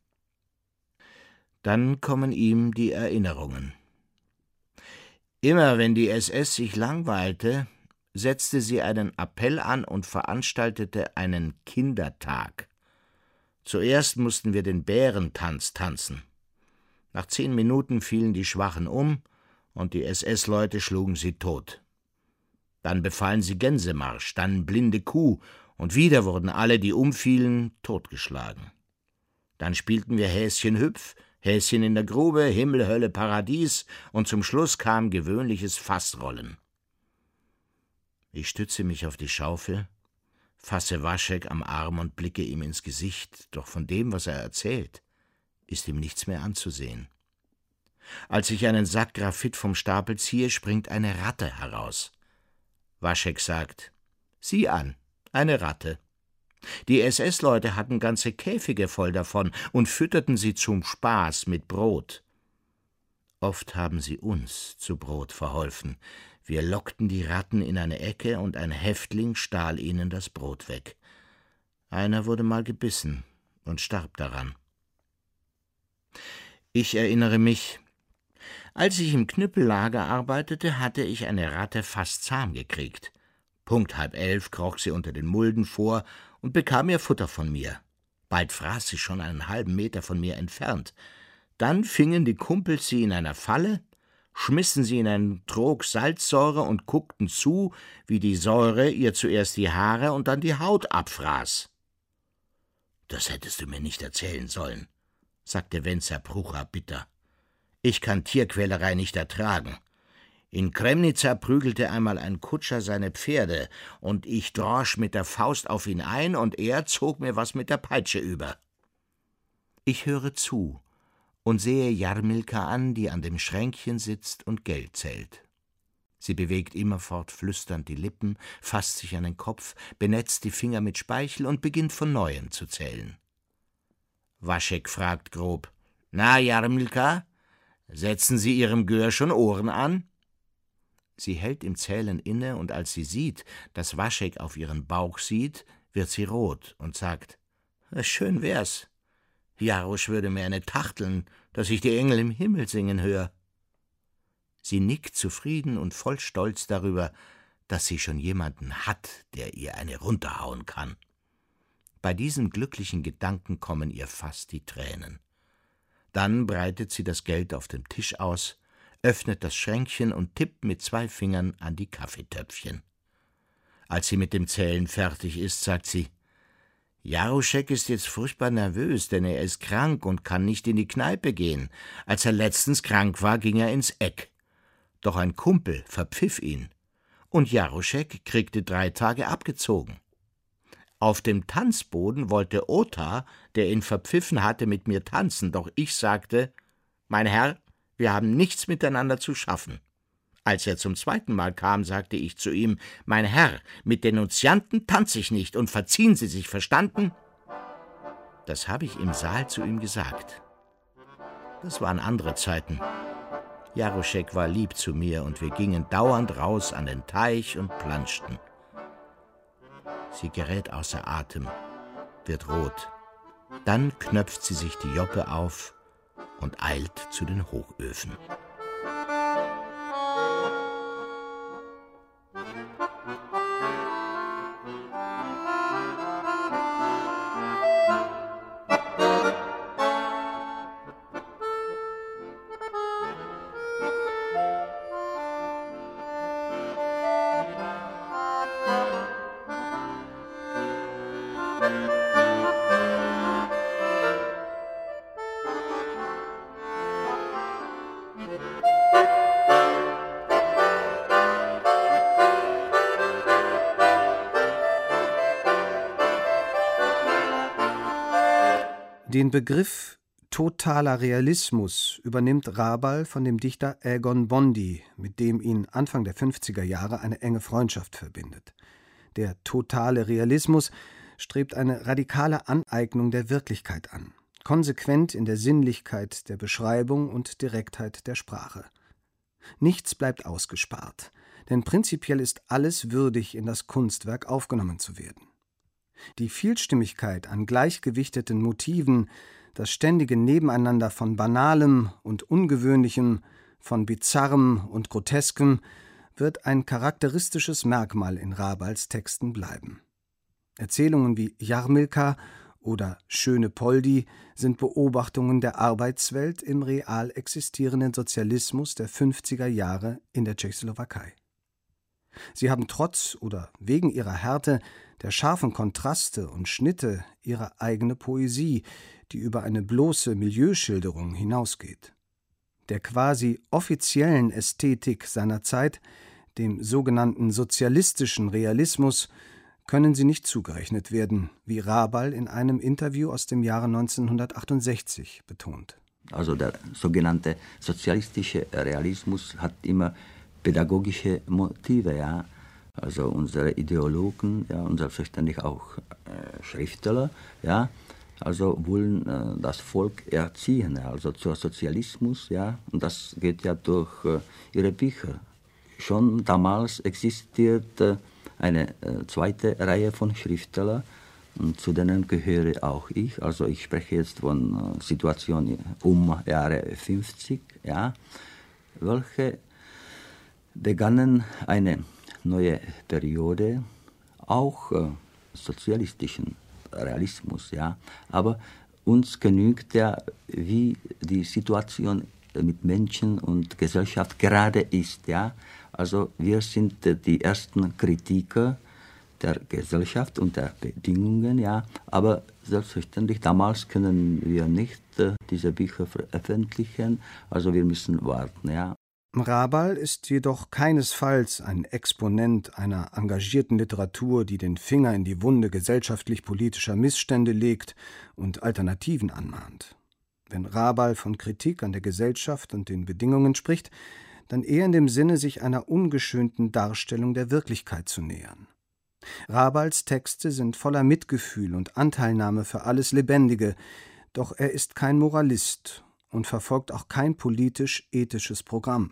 Dann kommen ihm die Erinnerungen. Immer wenn die SS sich langweilte, setzte sie einen Appell an und veranstaltete einen Kindertag. Zuerst mussten wir den Bärentanz tanzen. Nach 10 Minuten fielen die Schwachen um und die SS-Leute schlugen sie tot. Dann befahlen sie Gänsemarsch, dann blinde Kuh und wieder wurden alle, die umfielen, totgeschlagen. Dann spielten wir Häschen hüpf, Häschen in der Grube, Himmel, Hölle, Paradies und zum Schluss kam gewöhnliches Fassrollen. Ich stütze mich auf die Schaufel, fasse Waschek am Arm und blicke ihm ins Gesicht, doch von dem, was er erzählt, ist ihm nichts mehr anzusehen. Als ich einen Sack Graphit vom Stapel ziehe, springt eine Ratte heraus. Waschek sagt, »Sieh an, eine Ratte.« Die SS-Leute hatten ganze Käfige voll davon und fütterten sie zum Spaß mit Brot. Oft haben sie uns zu Brot verholfen. Wir lockten die Ratten in eine Ecke und ein Häftling stahl ihnen das Brot weg. Einer wurde mal gebissen und starb daran. Ich erinnere mich, als ich im Knüppellager arbeitete, hatte ich eine Ratte fast zahm gekriegt. Punkt 10:30 kroch sie unter den Mulden vor und bekam ihr Futter von mir. Bald fraß sie schon einen halben Meter von mir entfernt. Dann fingen die Kumpels sie in einer Falle, schmissen sie in einen Trog Salzsäure und guckten zu, wie die Säure ihr zuerst die Haare und dann die Haut abfraß. »Das hättest du mir nicht erzählen sollen«, sagte Wenzel Prucha bitter. »Ich kann Tierquälerei nicht ertragen. In Kremnica prügelte einmal ein Kutscher seine Pferde, und ich drosch mit der Faust auf ihn ein, und er zog mir was mit der Peitsche über.« Ich höre zu und sehe Jarmilka an, die an dem Schränkchen sitzt und Geld zählt. Sie bewegt immerfort flüsternd die Lippen, fasst sich an den Kopf, benetzt die Finger mit Speichel und beginnt von Neuem zu zählen. Waschek fragt grob, »Na, Jarmilka, Setzen Sie Ihrem Gör schon Ohren an?« Sie hält im Zählen inne, und als sie sieht, dass Waschek auf ihren Bauch sieht, wird sie rot und sagt: »Schön wär's. Jarosch würde mir eine Tachteln, dass ich die Engel im Himmel singen höre.« Sie nickt zufrieden und voll Stolz darüber, dass sie schon jemanden hat, der ihr eine runterhauen kann. Bei diesem glücklichen Gedanken kommen ihr fast die Tränen. Dann breitet sie das Geld auf dem Tisch aus, öffnet das Schränkchen und tippt mit 2 Fingern an die Kaffeetöpfchen. Als sie mit dem Zählen fertig ist, sagt sie: »Jaroschek ist jetzt furchtbar nervös, denn er ist krank und kann nicht in die Kneipe gehen. Als er letztens krank war, ging er ins Eck. Doch ein Kumpel verpfiff ihn, und Jaroschek kriegte 3 Tage abgezogen. Auf dem Tanzboden wollte Ota, der ihn verpfiffen hatte, mit mir tanzen, doch ich sagte: »Mein Herr, wir haben nichts miteinander zu schaffen.« Als er zum 2. Mal kam, sagte ich zu ihm: »Mein Herr, mit Denunzianten tanze ich nicht, und verziehen Sie sich, verstanden?« Das habe ich im Saal zu ihm gesagt. Das waren andere Zeiten. Jaroschek war lieb zu mir, und wir gingen dauernd raus an den Teich und planschten. Sie gerät außer Atem, wird rot. Dann knöpft sie sich die Joppe auf und eilt zu den Hochöfen. Den Begriff totaler Realismus übernimmt Rabal von dem Dichter Egon Bondy, mit dem ihn Anfang der 50er Jahre eine enge Freundschaft verbindet. Der totale Realismus strebt eine radikale Aneignung der Wirklichkeit an, konsequent in der Sinnlichkeit der Beschreibung und Direktheit der Sprache. Nichts bleibt ausgespart, denn prinzipiell ist alles würdig, in das Kunstwerk aufgenommen zu werden. Die Vielstimmigkeit an gleichgewichteten Motiven, das ständige Nebeneinander von Banalem und Ungewöhnlichem, von Bizarrem und Groteskem wird ein charakteristisches Merkmal in Rabals Texten bleiben. Erzählungen wie Jarmilka oder Schöne Poldi sind Beobachtungen der Arbeitswelt im real existierenden Sozialismus der 50er Jahre in der Tschechoslowakei. Sie haben trotz oder wegen ihrer Härte, der scharfen Kontraste und Schnitte ihre eigene Poesie, die über eine bloße Milieuschilderung hinausgeht. Der quasi offiziellen Ästhetik seiner Zeit, dem sogenannten sozialistischen Realismus, können sie nicht zugerechnet werden, wie Rabal in einem Interview aus dem Jahre 1968 betont. Also der sogenannte sozialistische Realismus hat immer pädagogische Motive, ja. Also unsere Ideologen, ja, und selbstverständlich auch Schriftsteller, ja, also wollen das Volk erziehen, ja, also zur Sozialismus, ja, und das geht ja durch ihre Bücher. Schon damals existiert eine zweite Reihe von Schriftstellern, und zu denen gehöre auch ich. Also ich spreche jetzt von Situation Jahre 50, ja, welche begannen eine neue Periode, auch sozialistischen Realismus, ja. Aber uns genügt ja, wie die Situation mit Menschen und Gesellschaft gerade ist, ja. Also wir sind die ersten Kritiker der Gesellschaft und der Bedingungen, ja. Aber selbstverständlich, damals können wir nicht diese Bücher veröffentlichen, also wir müssen warten, ja. Rabal ist jedoch keinesfalls ein Exponent einer engagierten Literatur, die den Finger in die Wunde gesellschaftlich-politischer Missstände legt und Alternativen anmahnt. Wenn Rabal von Kritik an der Gesellschaft und den Bedingungen spricht, dann eher in dem Sinne, sich einer ungeschönten Darstellung der Wirklichkeit zu nähern. Rabals Texte sind voller Mitgefühl und Anteilnahme für alles Lebendige, doch er ist kein Moralist und verfolgt auch kein politisch-ethisches Programm.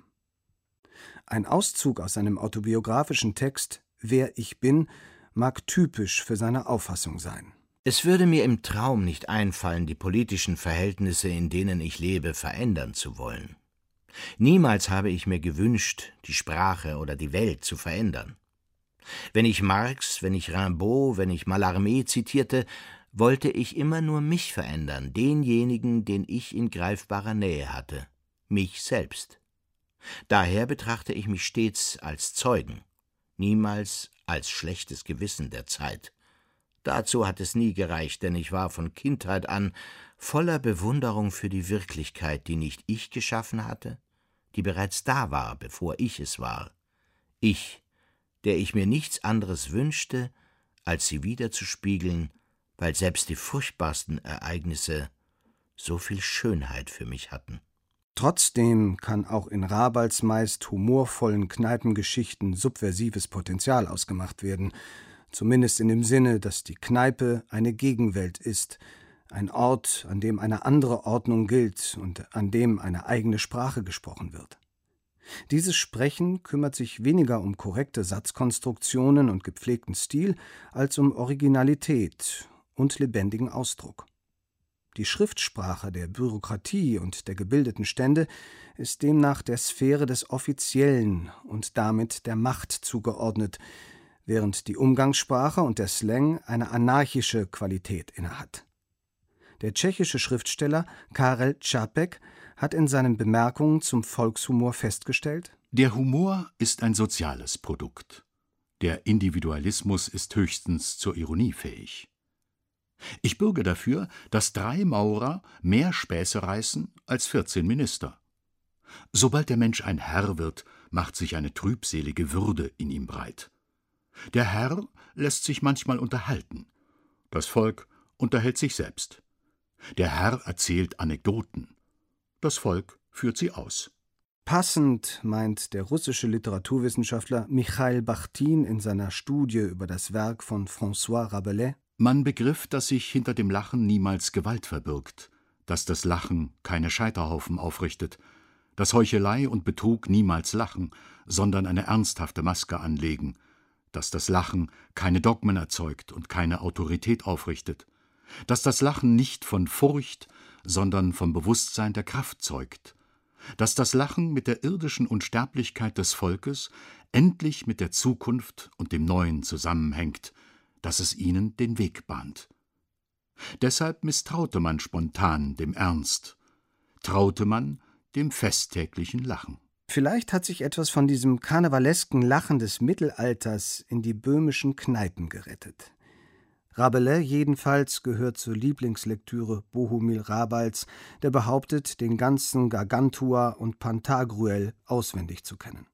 Ein Auszug aus seinem autobiografischen Text »Wer ich bin« mag typisch für seine Auffassung sein. Es würde mir im Traum nicht einfallen, die politischen Verhältnisse, in denen ich lebe, verändern zu wollen. Niemals habe ich mir gewünscht, die Sprache oder die Welt zu verändern. Wenn ich Marx, wenn ich Rimbaud, wenn ich Mallarmé zitierte, wollte ich immer nur mich verändern, denjenigen, den ich in greifbarer Nähe hatte, mich selbst. Daher betrachte ich mich stets als Zeugen, niemals als schlechtes Gewissen der Zeit. Dazu hat es nie gereicht, denn ich war von Kindheit an voller Bewunderung für die Wirklichkeit, die nicht ich geschaffen hatte, die bereits da war, bevor ich es war. Ich, der ich mir nichts anderes wünschte, als sie widerzuspiegeln, weil selbst die furchtbarsten Ereignisse so viel Schönheit für mich hatten. Trotzdem kann auch in Rabalds meist humorvollen Kneipengeschichten subversives Potenzial ausgemacht werden, zumindest in dem Sinne, dass die Kneipe eine Gegenwelt ist, ein Ort, an dem eine andere Ordnung gilt und an dem eine eigene Sprache gesprochen wird. Dieses Sprechen kümmert sich weniger um korrekte Satzkonstruktionen und gepflegten Stil, als um Originalität und lebendigen Ausdruck. Die Schriftsprache der Bürokratie und der gebildeten Stände ist demnach der Sphäre des Offiziellen und damit der Macht zugeordnet, während die Umgangssprache und der Slang eine anarchische Qualität innehat. Der tschechische Schriftsteller Karel Čapek hat in seinen Bemerkungen zum Volkshumor festgestellt: Der Humor ist ein soziales Produkt. Der Individualismus ist höchstens zur Ironie fähig. Ich bürge dafür, dass 3 Maurer mehr Späße reißen als 14 Minister. Sobald der Mensch ein Herr wird, macht sich eine trübselige Würde in ihm breit. Der Herr lässt sich manchmal unterhalten. Das Volk unterhält sich selbst. Der Herr erzählt Anekdoten. Das Volk führt sie aus. Passend, meint der russische Literaturwissenschaftler Michail Bachtin in seiner Studie über das Werk von François Rabelais: Man begriff, dass sich hinter dem Lachen niemals Gewalt verbirgt, dass das Lachen keine Scheiterhaufen aufrichtet, dass Heuchelei und Betrug niemals lachen, sondern eine ernsthafte Maske anlegen, dass das Lachen keine Dogmen erzeugt und keine Autorität aufrichtet, dass das Lachen nicht von Furcht, sondern vom Bewusstsein der Kraft zeugt, dass das Lachen mit der irdischen Unsterblichkeit des Volkes endlich mit der Zukunft und dem Neuen zusammenhängt, dass es ihnen den Weg bahnt. Deshalb misstraute man spontan dem Ernst, traute man dem festtäglichen Lachen. Vielleicht hat sich etwas von diesem karnevalesken Lachen des Mittelalters in die böhmischen Kneipen gerettet. Rabelais jedenfalls gehört zur Lieblingslektüre Bohumil Rabalds, der behauptet, den ganzen Gargantua und Pantagruel auswendig zu kennen.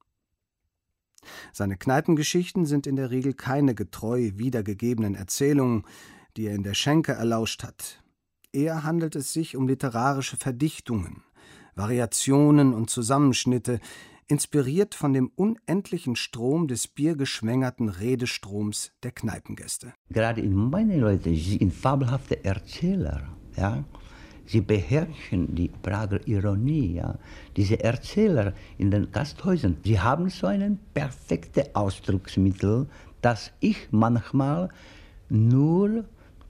Seine Kneipengeschichten sind in der Regel keine getreu wiedergegebenen Erzählungen, die er in der Schenke erlauscht hat. Eher handelt es sich um literarische Verdichtungen, Variationen und Zusammenschnitte, inspiriert von dem unendlichen Strom des biergeschwängerten Redestroms der Kneipengäste. Gerade in meine Leute, sie sind fabelhafte Erzähler, ja. Sie beherrschen die Prager Ironie, ja. Diese Erzähler in den Gasthäusern, sie haben so ein perfektes Ausdrucksmittel, das ich manchmal nur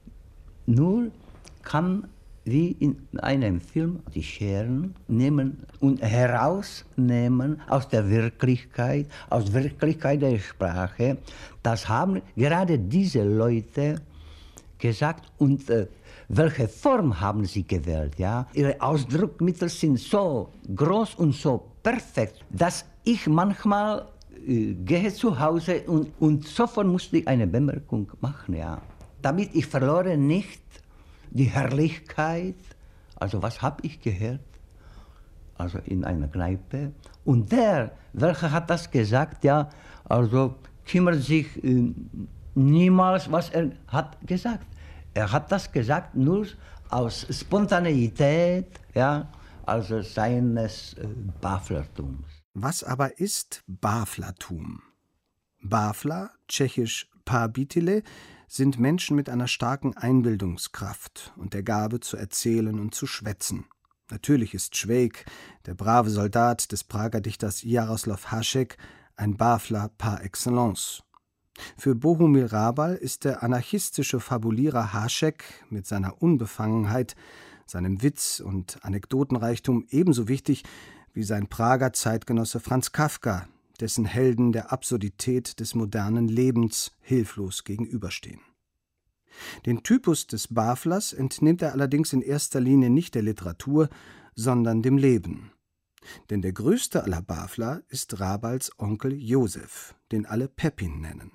kann, wie in einem Film, die Scheren nehmen und herausnehmen aus der Wirklichkeit der Sprache. Das haben gerade diese Leute gesagt und welche Form haben sie gewählt? Ja? Ihre Ausdrucksmittel sind so groß und so perfekt, dass ich manchmal gehe zu Hause und sofort musste ich eine Bemerkung machen. Ja? Damit ich verlore nicht die Herrlichkeit. Also was habe ich gehört? Also in einer Kneipe. Und welcher hat das gesagt? Ja, also kümmert sich niemals, was er hat gesagt. Er hat das gesagt nur aus Spontaneität, ja, also seines Baflertums. Was aber ist Baflertum? Bafler, tschechisch Pabitile, sind Menschen mit einer starken Einbildungskraft und der Gabe zu erzählen und zu schwätzen. Natürlich ist Švejk, der brave Soldat des Prager Dichters Jaroslav Hašek, ein Bafler par excellence. Für Bohumil Hrabal ist der anarchistische Fabulierer Hašek mit seiner Unbefangenheit, seinem Witz und Anekdotenreichtum ebenso wichtig wie sein Prager Zeitgenosse Franz Kafka, dessen Helden der Absurdität des modernen Lebens hilflos gegenüberstehen. Den Typus des Baflers entnimmt er allerdings in erster Linie nicht der Literatur, sondern dem Leben. Denn der größte aller Bafler ist Hrabals Onkel Josef, den alle Pepin nennen.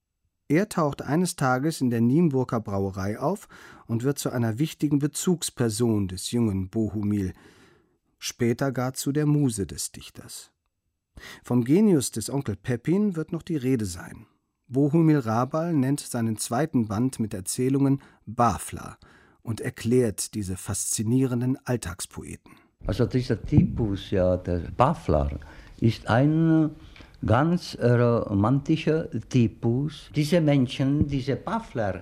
Er taucht eines Tages in der Nienburger Brauerei auf und wird zu einer wichtigen Bezugsperson des jungen Bohumil, später gar zu der Muse des Dichters. Vom Genius des Onkel Pepin wird noch die Rede sein. Bohumil Hrabal nennt seinen zweiten Band mit Erzählungen Bafler und erklärt diese faszinierenden Alltagspoeten. Also dieser Typus, ja, der Bafler, ist ein ganz romantischer Typus. Diese Menschen, diese Bafler,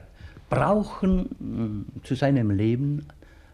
brauchen zu seinem Leben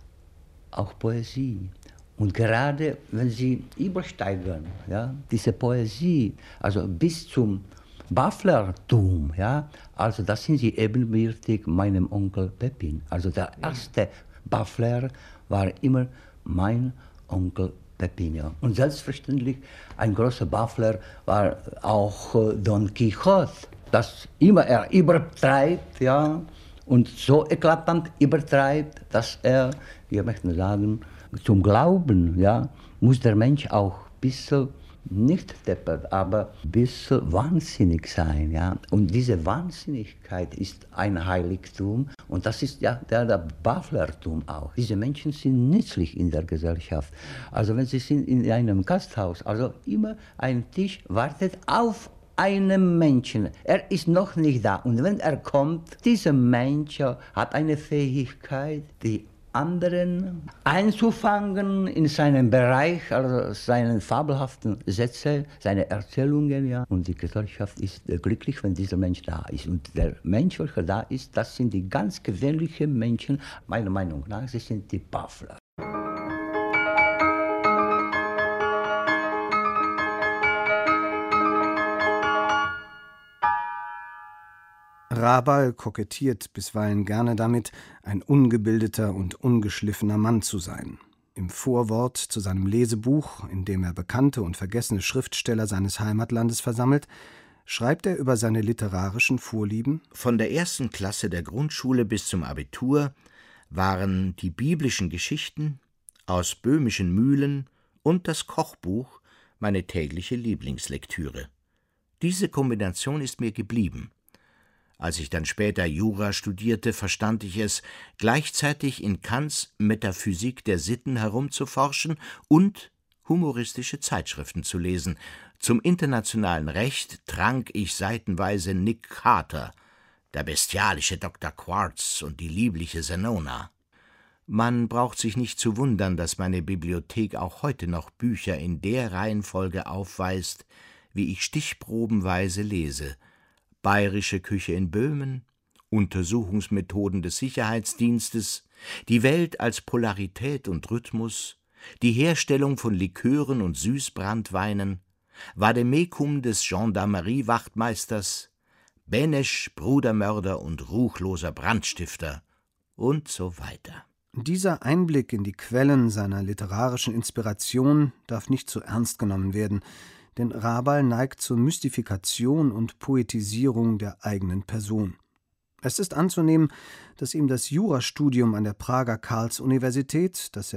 auch Poesie. Und gerade wenn sie übersteigen, ja, diese Poesie, also bis zum Baflertum, ja, also das sind sie ebenbürtig meinem Onkel Pepin. Also der erste Bafler war immer mein Onkel Pepin. Ja. Und selbstverständlich ein großer Bafler war auch Don Quixote, das immer er übertreibt, ja, und so eklatant übertreibt, dass er, wir möchten sagen, zum Glauben, ja, muss der Mensch auch ein bisschen, nicht deppert, aber ein bisschen wahnsinnig sein. Ja. Und diese Wahnsinnigkeit ist ein Heiligtum und das ist ja der Baflertum auch. Diese Menschen sind nützlich in der Gesellschaft. Also wenn sie sind in einem Gasthaus, also immer ein Tisch wartet auf einen Menschen. Er ist noch nicht da und wenn er kommt, dieser Mensch hat eine Fähigkeit, die anderen einzufangen in seinem Bereich, also seinen fabelhaften Sätze, seine Erzählungen, ja. Und die Gesellschaft ist glücklich, wenn dieser Mensch da ist. Und der Mensch, welcher da ist, das sind die ganz gewöhnlichen Menschen, meiner Meinung nach, sie sind die Bafler. Hrabal kokettiert bisweilen gerne damit, ein ungebildeter und ungeschliffener Mann zu sein. Im Vorwort zu seinem Lesebuch, in dem er bekannte und vergessene Schriftsteller seines Heimatlandes versammelt, schreibt er über seine literarischen Vorlieben: Von der 1. Klasse der Grundschule bis zum Abitur waren die biblischen Geschichten, aus böhmischen Mühlen und das Kochbuch meine tägliche Lieblingslektüre. Diese Kombination ist mir geblieben. Als ich dann später Jura studierte, verstand ich es, gleichzeitig in Kants Metaphysik der Sitten herumzuforschen und humoristische Zeitschriften zu lesen. Zum internationalen Recht trank ich seitenweise Nick Carter, der bestialische Dr. Quartz und die liebliche Zenona. Man braucht sich nicht zu wundern, dass meine Bibliothek auch heute noch Bücher in der Reihenfolge aufweist, wie ich stichprobenweise lese: Bayerische Küche in Böhmen, Untersuchungsmethoden des Sicherheitsdienstes, die Welt als Polarität und Rhythmus, die Herstellung von Likören und Süßbranntweinen, Vademecum des Gendarmerie-Wachtmeisters, Benesch, Brudermörder und ruchloser Brandstifter und so weiter. Dieser Einblick in die Quellen seiner literarischen Inspiration darf nicht zu ernst genommen werden, denn Hrabal neigt zur Mystifikation und Poetisierung der eigenen Person. Es ist anzunehmen, dass ihm das Jurastudium an der Prager Karls-Universität, das er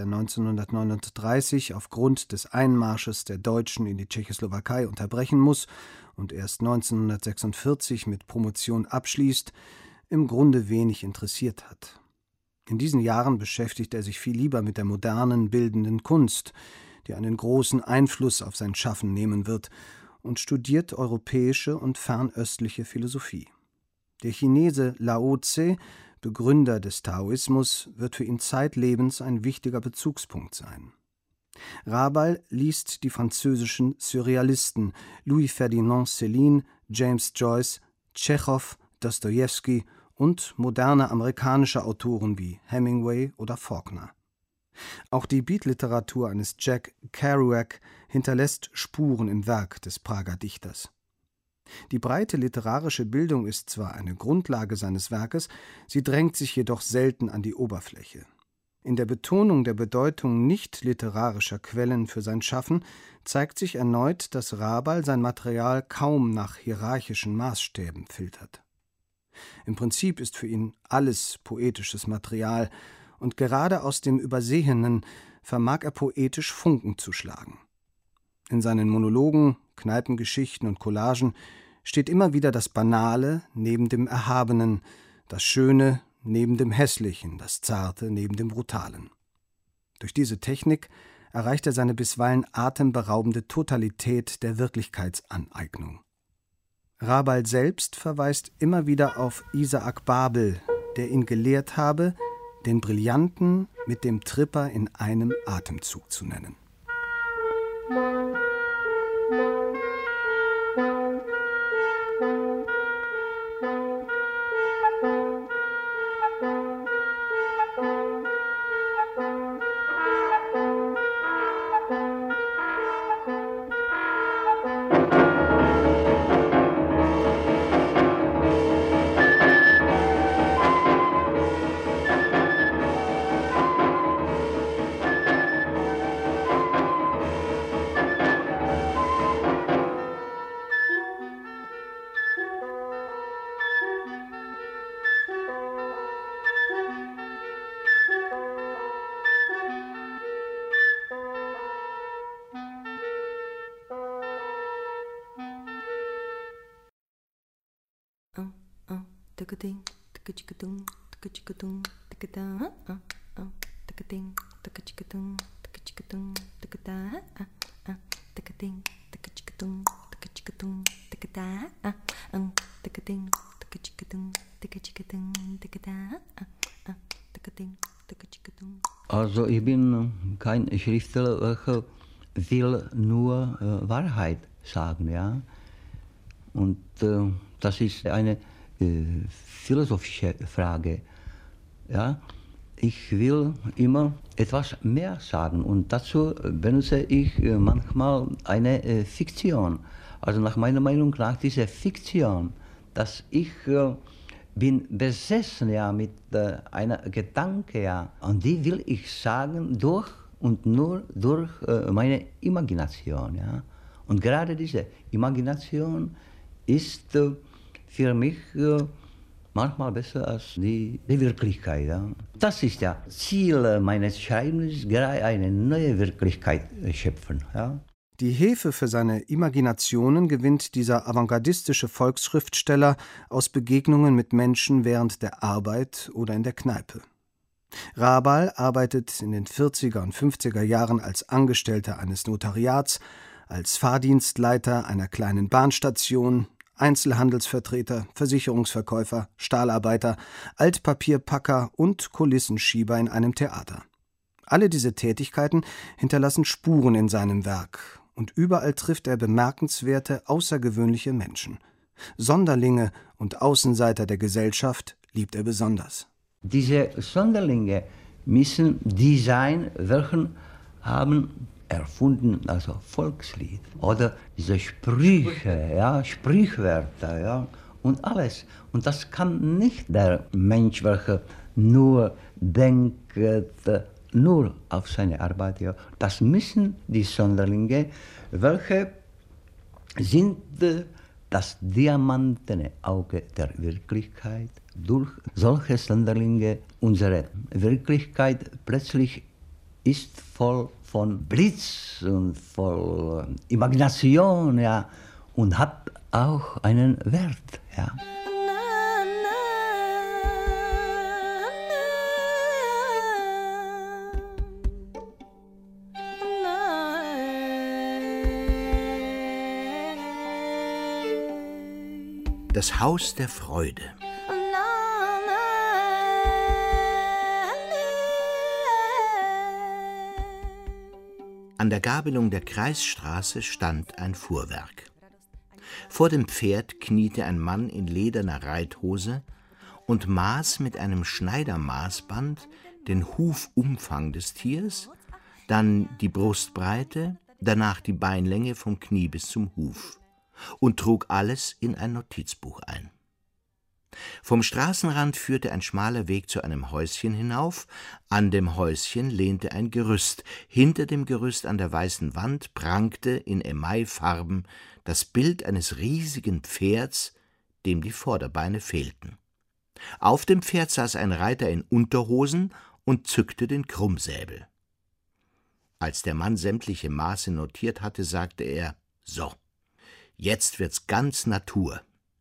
1939 aufgrund des Einmarsches der Deutschen in die Tschechoslowakei unterbrechen muss und erst 1946 mit Promotion abschließt, im Grunde wenig interessiert hat. In diesen Jahren beschäftigt er sich viel lieber mit der modernen, bildenden Kunst, die einen großen Einfluss auf sein Schaffen nehmen wird, und studiert europäische und fernöstliche Philosophie. Der Chinese Lao Tse, Begründer des Taoismus, wird für ihn zeitlebens ein wichtiger Bezugspunkt sein. Hrabal liest die französischen Surrealisten Louis-Ferdinand Céline, James Joyce, Tschechow, Dostojewski und moderne amerikanische Autoren wie Hemingway oder Faulkner. Auch die Beatliteratur eines Jack Kerouac hinterlässt Spuren im Werk des Prager Dichters. Die breite literarische Bildung ist zwar eine Grundlage seines Werkes, sie drängt sich jedoch selten an die Oberfläche. In der Betonung der Bedeutung nicht literarischer Quellen für sein Schaffen zeigt sich erneut, dass Rabal sein Material kaum nach hierarchischen Maßstäben filtert. Im Prinzip ist für ihn alles poetisches Material, und gerade aus dem Übersehenen vermag er poetisch Funken zu schlagen. In seinen Monologen, Kneipengeschichten und Collagen steht immer wieder das Banale neben dem Erhabenen, das Schöne neben dem Hässlichen, das Zarte neben dem Brutalen. Durch diese Technik erreicht er seine bisweilen atemberaubende Totalität der Wirklichkeitsaneignung. Rabal selbst verweist immer wieder auf Isaac Babel, der ihn gelehrt habe, den Brillanten mit dem Tripper in einem Atemzug zu nennen. Also ich bin kein Schriftsteller, welcher will nur Wahrheit sagen, ja. Und das ist eine philosophische Frage, ja. Ich will immer etwas mehr sagen und dazu benutze ich manchmal eine Fiktion. Also nach meiner Meinung nach diese Fiktion, dass ich bin besessen ja mit einer Gedanke, ja, und die will ich sagen durch und nur durch meine Imagination, ja. Und gerade diese Imagination ist für mich manchmal besser als die Wirklichkeit. Ja. Das ist ja Ziel meines Schreibens, gerade eine neue Wirklichkeit schöpfen. Ja. Die Hefe für seine Imaginationen gewinnt dieser avantgardistische Volksschriftsteller aus Begegnungen mit Menschen während der Arbeit oder in der Kneipe. Rabal arbeitet in den 40er und 50er Jahren als Angestellter eines Notariats, als Fahrdienstleiter einer kleinen Bahnstation, Einzelhandelsvertreter, Versicherungsverkäufer, Stahlarbeiter, Altpapierpacker und Kulissenschieber in einem Theater. Alle diese Tätigkeiten hinterlassen Spuren in seinem Werk, und überall trifft er bemerkenswerte, außergewöhnliche Menschen. Sonderlinge und Außenseiter der Gesellschaft liebt er besonders. Diese Sonderlinge müssen die sein, welchen haben erfunden, also Volkslied oder diese Sprüche, ja, Sprichwörter, ja, und alles. Und das kann nicht der Mensch, welcher nur denkt, nur auf seine Arbeit, ja. Das müssen die Sonderlinge, welche sind das diamantene Auge der Wirklichkeit. Durch solche Sonderlinge unsere Wirklichkeit plötzlich ist voll von Blitz und voll Imagination, ja, und hat auch einen Wert, ja. Das Haus der Freude. An der Gabelung der Kreisstraße stand ein Fuhrwerk. Vor dem Pferd kniete ein Mann in lederner Reithose und maß mit einem Schneidermaßband den Hufumfang des Tiers, dann die Brustbreite, danach die Beinlänge vom Knie bis zum Huf und trug alles in ein Notizbuch ein. Vom Straßenrand führte ein schmaler Weg zu einem Häuschen hinauf, an dem Häuschen lehnte ein Gerüst, hinter dem Gerüst an der weißen Wand prangte in Emailfarben das Bild eines riesigen Pferds, dem die Vorderbeine fehlten. Auf dem Pferd saß ein Reiter in Unterhosen und zückte den Krummsäbel. Als der Mann sämtliche Maße notiert hatte, sagte er: »So, jetzt wird's ganz Natur.«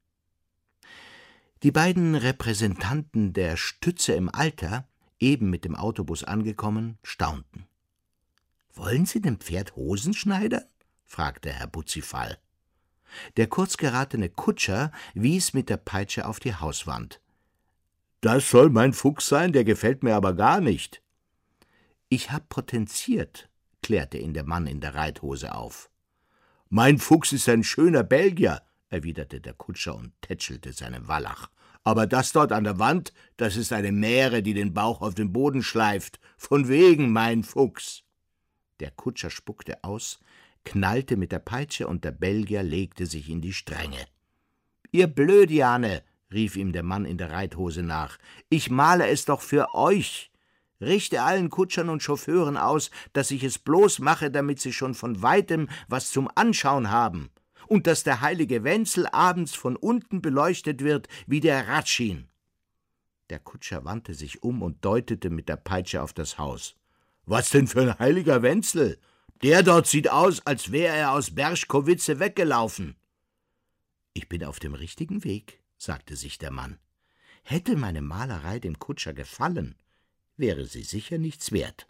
Die beiden Repräsentanten der Stütze im Alter, eben mit dem Autobus angekommen, staunten. »Wollen Sie dem Pferd Hosen schneidern?« fragte Herr Butzifall. Der kurzgeratene Kutscher wies mit der Peitsche auf die Hauswand. »Das soll mein Fuchs sein, der gefällt mir aber gar nicht.« »Ich hab potenziert«, klärte ihn der Mann in der Reithose auf. »Mein Fuchs ist ein schöner Belgier«, erwiderte der Kutscher und tätschelte seinen Wallach. »Aber das dort an der Wand, das ist eine Mähre, die den Bauch auf den Boden schleift. Von wegen mein Fuchs.« Der Kutscher spuckte aus, knallte mit der Peitsche und der Belgier legte sich in die Stränge. »Ihr Blödiane«, rief ihm der Mann in der Reithose nach, »ich male es doch für euch. Richte allen Kutschern und Chauffeuren aus, dass ich es bloß mache, damit sie schon von Weitem was zum Anschauen haben. Und dass der heilige Wenzel abends von unten beleuchtet wird wie der Ratschin.« Der Kutscher wandte sich um und deutete mit der Peitsche auf das Haus. »Was denn für ein heiliger Wenzel? Der dort sieht aus, als wäre er aus Berschkowitze weggelaufen.« »Ich bin auf dem richtigen Weg«, sagte sich der Mann. »Hätte meine Malerei dem Kutscher gefallen, wäre sie sicher nichts wert.«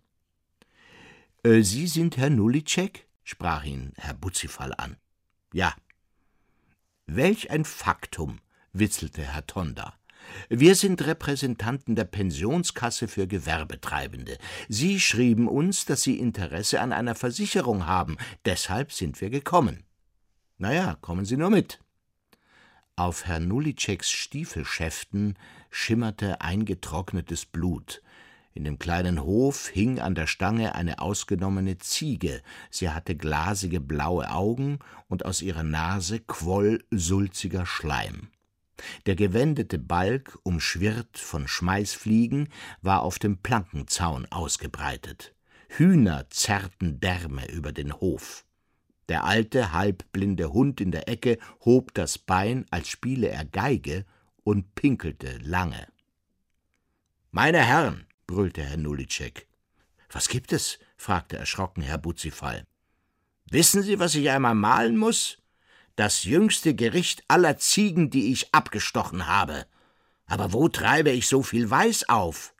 »Sie sind Herr Nulitschek?« sprach ihn Herr Butzifall an. »Ja.« »Welch ein Faktum«, witzelte Herr Tonda. »Wir sind Repräsentanten der Pensionskasse für Gewerbetreibende. Sie schrieben uns, dass Sie Interesse an einer Versicherung haben. Deshalb sind wir gekommen.« »Na ja, kommen Sie nur mit.« Auf Herrn Nulitscheks Stiefelschäften schimmerte eingetrocknetes Blut. In dem kleinen Hof hing an der Stange eine ausgenommene Ziege. Sie hatte glasige blaue Augen und aus ihrer Nase quoll sulziger Schleim. Der gewendete Balg, umschwirrt von Schmeißfliegen, war auf dem Plankenzaun ausgebreitet. Hühner zerrten Därme über den Hof. Der alte, halbblinde Hund in der Ecke hob das Bein, als spiele er Geige, und pinkelte lange. »Meine Herren«, brüllte Herr Nulitschek. »Was gibt es?« fragte erschrocken Herr Butzifall. »Wissen Sie, was ich einmal malen muss? Das jüngste Gericht aller Ziegen, die ich abgestochen habe. Aber wo treibe ich so viel Weiß auf?«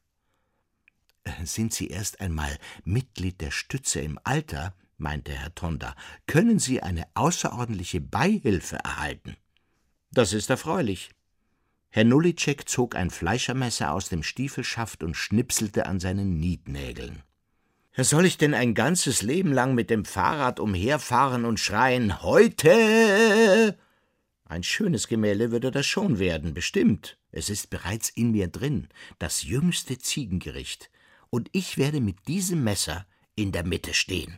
»Sind Sie erst einmal Mitglied der Stütze im Alter?« meinte Herr Tonda. »Können Sie eine außerordentliche Beihilfe erhalten?« »Das ist erfreulich.« Herr Nulitschek zog ein Fleischermesser aus dem Stiefelschaft und schnipselte an seinen Nietnägeln. »Soll ich denn ein ganzes Leben lang mit dem Fahrrad umherfahren und schreien, »Heute«? Ein schönes Gemälde würde das schon werden, bestimmt. Es ist bereits in mir drin, das jüngste Ziegengericht. Und ich werde mit diesem Messer in der Mitte stehen.«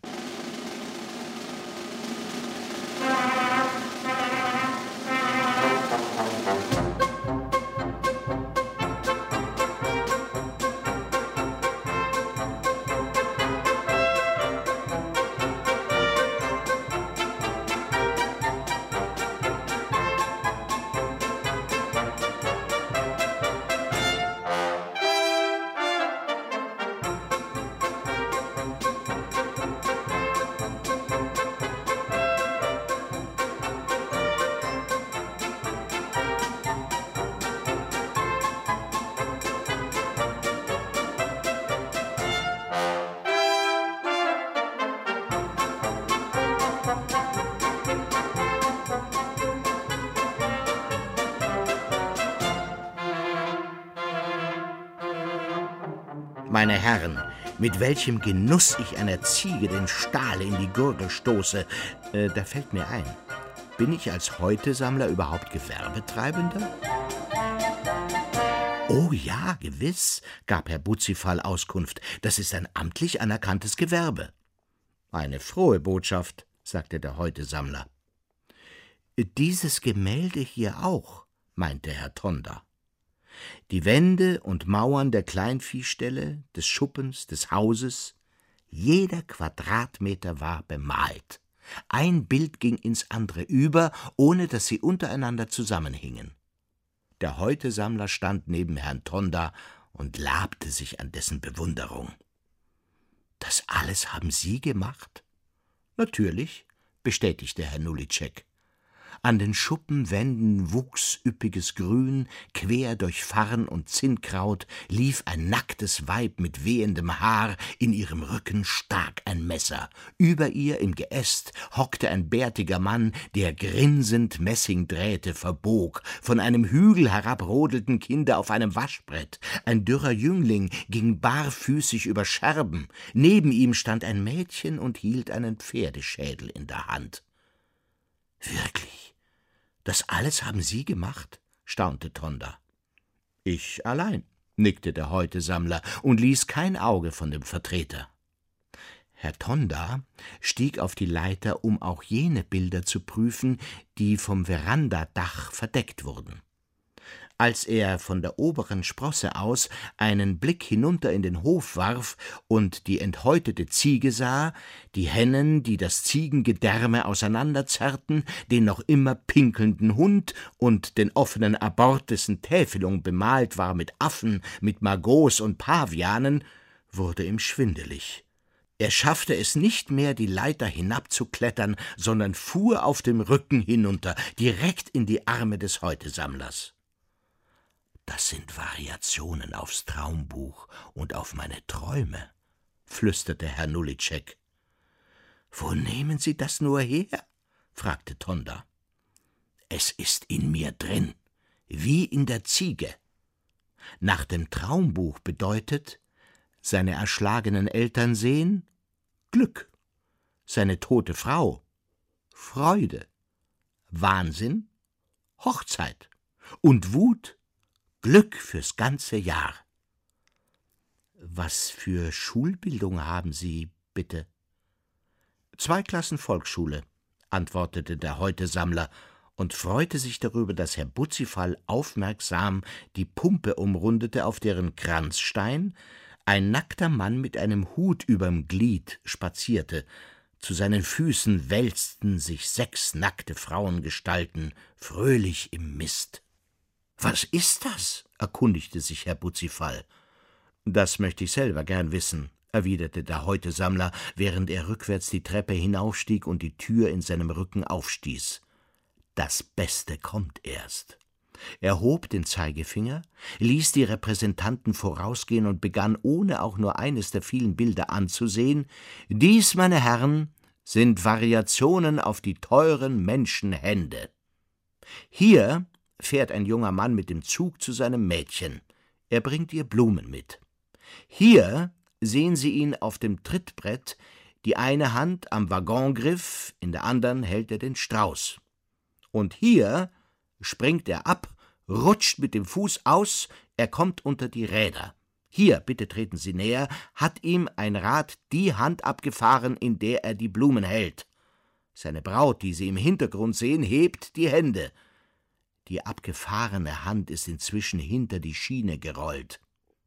Meine Herren, mit welchem Genuss ich einer Ziege den Stahl in die Gurgel stoße. Da fällt mir ein, bin ich als Häutesammler überhaupt Gewerbetreibender? »Oh ja, gewiss«, gab Herr Butzifal Auskunft, »das ist ein amtlich anerkanntes Gewerbe.« »Eine frohe Botschaft«, sagte der Häutesammler. »Dieses Gemälde hier auch«, meinte Herr Tonda. Die Wände und Mauern der Kleinviehställe, des Schuppens, des Hauses, jeder Quadratmeter war bemalt. Ein Bild ging ins andere über, ohne dass sie untereinander zusammenhingen. Der Häutesammler stand neben Herrn Tonda und labte sich an dessen Bewunderung. »Das alles haben Sie gemacht?« »Natürlich«, bestätigte Herr Nulitschek. An den Schuppenwänden wuchs üppiges Grün, quer durch Farn und Zinnkraut lief ein nacktes Weib mit wehendem Haar, in ihrem Rücken stak ein Messer. Über ihr im Geäst hockte ein bärtiger Mann, der grinsend Messingdrähte verbog. Von einem Hügel herab rodelten Kinder auf einem Waschbrett. Ein dürrer Jüngling ging barfüßig über Scherben. Neben ihm stand ein Mädchen und hielt einen Pferdeschädel in der Hand. »Wirklich? Das alles haben Sie gemacht?« staunte Tonda. »Ich allein«, nickte der Häutesammler und ließ kein Auge von dem Vertreter. Herr Tonda stieg auf die Leiter, um auch jene Bilder zu prüfen, die vom Verandadach verdeckt wurden. Als er von der oberen Sprosse aus einen Blick hinunter in den Hof warf und die enthäutete Ziege sah, die Hennen, die das Ziegengedärme auseinanderzerrten, den noch immer pinkelnden Hund und den offenen Abort, dessen Täfelung bemalt war mit Affen, mit Magos und Pavianen, wurde ihm schwindelig. Er schaffte es nicht mehr, die Leiter hinabzuklettern, sondern fuhr auf dem Rücken hinunter, direkt in die Arme des Häutesammlers. »Das sind Variationen aufs Traumbuch und auf meine Träume«, flüsterte Herr Nulitschek. »Wo nehmen Sie das nur her?« fragte Tonda. »Es ist in mir drin, wie in der Ziege. Nach dem Traumbuch bedeutet, seine erschlagenen Eltern sehen Glück, seine tote Frau Freude, Wahnsinn Hochzeit und Wut Glück fürs ganze Jahr.« »Was für Schulbildung haben Sie, bitte?« »2 Klassen Volksschule«, antwortete der Häutesammler und freute sich darüber, dass Herr Butzifal aufmerksam die Pumpe umrundete, auf deren Kranzstein ein nackter Mann mit einem Hut überm Glied spazierte. Zu seinen Füßen wälzten sich 6 nackte Frauengestalten, fröhlich im Mist. »Was ist das?« erkundigte sich Herr Butzifal. »Das möchte ich selber gern wissen«, erwiderte der Häutesammler, während er rückwärts die Treppe hinaufstieg und die Tür in seinem Rücken aufstieß. »Das Beste kommt erst.« Er hob den Zeigefinger, ließ die Repräsentanten vorausgehen und begann, ohne auch nur eines der vielen Bilder anzusehen: »Dies, meine Herren, sind Variationen auf die teuren Menschenhände. Hier fährt ein junger Mann mit dem Zug zu seinem Mädchen. Er bringt ihr Blumen mit. Hier sehen Sie ihn auf dem Trittbrett, die eine Hand am Waggongriff, in der anderen hält er den Strauß. Und hier springt er ab, rutscht mit dem Fuß aus, er kommt unter die Räder. Hier, bitte treten Sie näher, hat ihm ein Rad die Hand abgefahren, in der er die Blumen hält. Seine Braut, die Sie im Hintergrund sehen, hebt die Hände. Die abgefahrene Hand ist inzwischen hinter die Schiene gerollt.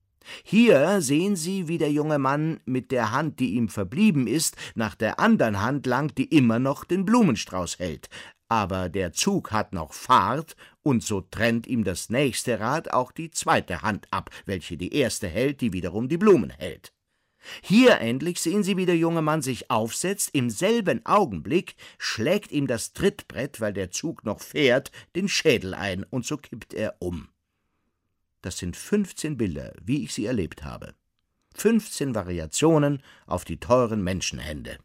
Hier sehen Sie, wie der junge Mann mit der Hand, die ihm verblieben ist, nach der anderen Hand langt, die immer noch den Blumenstrauß hält. Aber der Zug hat noch Fahrt, und so trennt ihm das nächste Rad auch die zweite Hand ab, welche die erste hält, die wiederum die Blumen hält. Hier endlich sehen Sie, wie der junge Mann sich aufsetzt, im selben Augenblick schlägt ihm das Trittbrett, weil der Zug noch fährt, den Schädel ein, und so kippt er um. Das sind 15 Bilder, wie ich sie erlebt habe. 15 Variationen auf die teuren Menschenhände.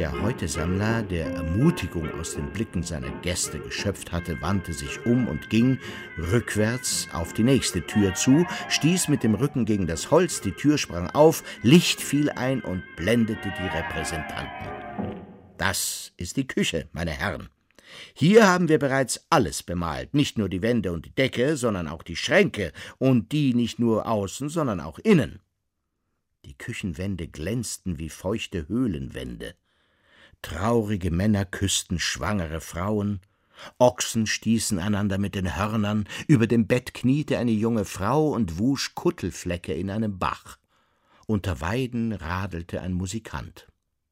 Der Heute-Sammler, der Ermutigung aus den Blicken seiner Gäste geschöpft hatte, wandte sich um und ging rückwärts auf die nächste Tür zu, stieß mit dem Rücken gegen das Holz, die Tür sprang auf, Licht fiel ein und blendete die Repräsentanten. Das ist die Küche, meine Herren. Hier haben wir bereits alles bemalt, nicht nur die Wände und die Decke, sondern auch die Schränke, und die nicht nur außen, sondern auch innen. Die Küchenwände glänzten wie feuchte Höhlenwände. Traurige Männer küssten schwangere Frauen, Ochsen stießen einander mit den Hörnern, über dem Bett kniete eine junge Frau und wusch Kuttelflecke in einem Bach. Unter Weiden radelte ein Musikant.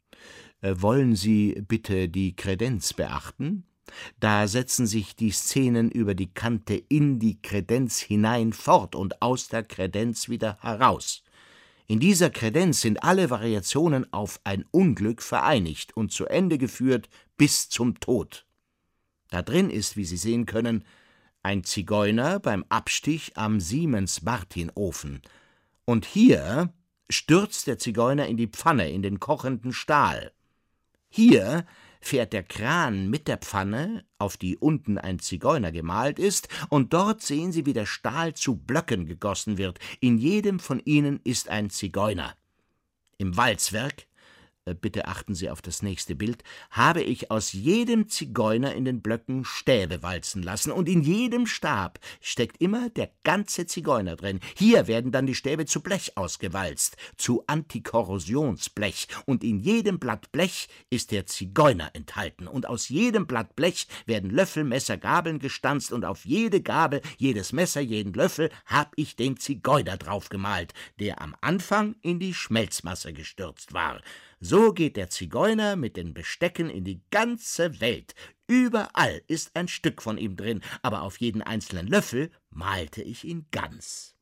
»Wollen Sie bitte die Kredenz beachten? Da setzen sich die Szenen über die Kante in die Kredenz hinein fort und aus der Kredenz wieder heraus. In dieser Kredenz sind alle Variationen auf ein Unglück vereinigt und zu Ende geführt bis zum Tod. Da drin ist, wie Sie sehen können, ein Zigeuner beim Abstich am Siemens-Martin-Ofen. Und hier stürzt der Zigeuner in die Pfanne, in den kochenden Stahl. Hier fährt der Kran mit der Pfanne, auf die unten ein Zigeuner gemalt ist, und dort sehen Sie, wie der Stahl zu Blöcken gegossen wird. In jedem von ihnen ist ein Zigeuner. Im Walzwerk, bitte achten Sie auf das nächste Bild, habe ich aus jedem Zigeuner in den Blöcken Stäbe walzen lassen, und in jedem Stab steckt immer der ganze Zigeuner drin. Hier werden dann die Stäbe zu Blech ausgewalzt, zu Antikorrosionsblech, und in jedem Blatt Blech ist der Zigeuner enthalten, und aus jedem Blatt Blech werden Löffel, Messer, Gabeln gestanzt, und auf jede Gabel, jedes Messer, jeden Löffel hab ich den Zigeuner draufgemalt, der am Anfang in die Schmelzmasse gestürzt war. So geht der Zigeuner mit den Bestecken in die ganze Welt. Überall ist ein Stück von ihm drin, aber auf jeden einzelnen Löffel malte ich ihn ganz.«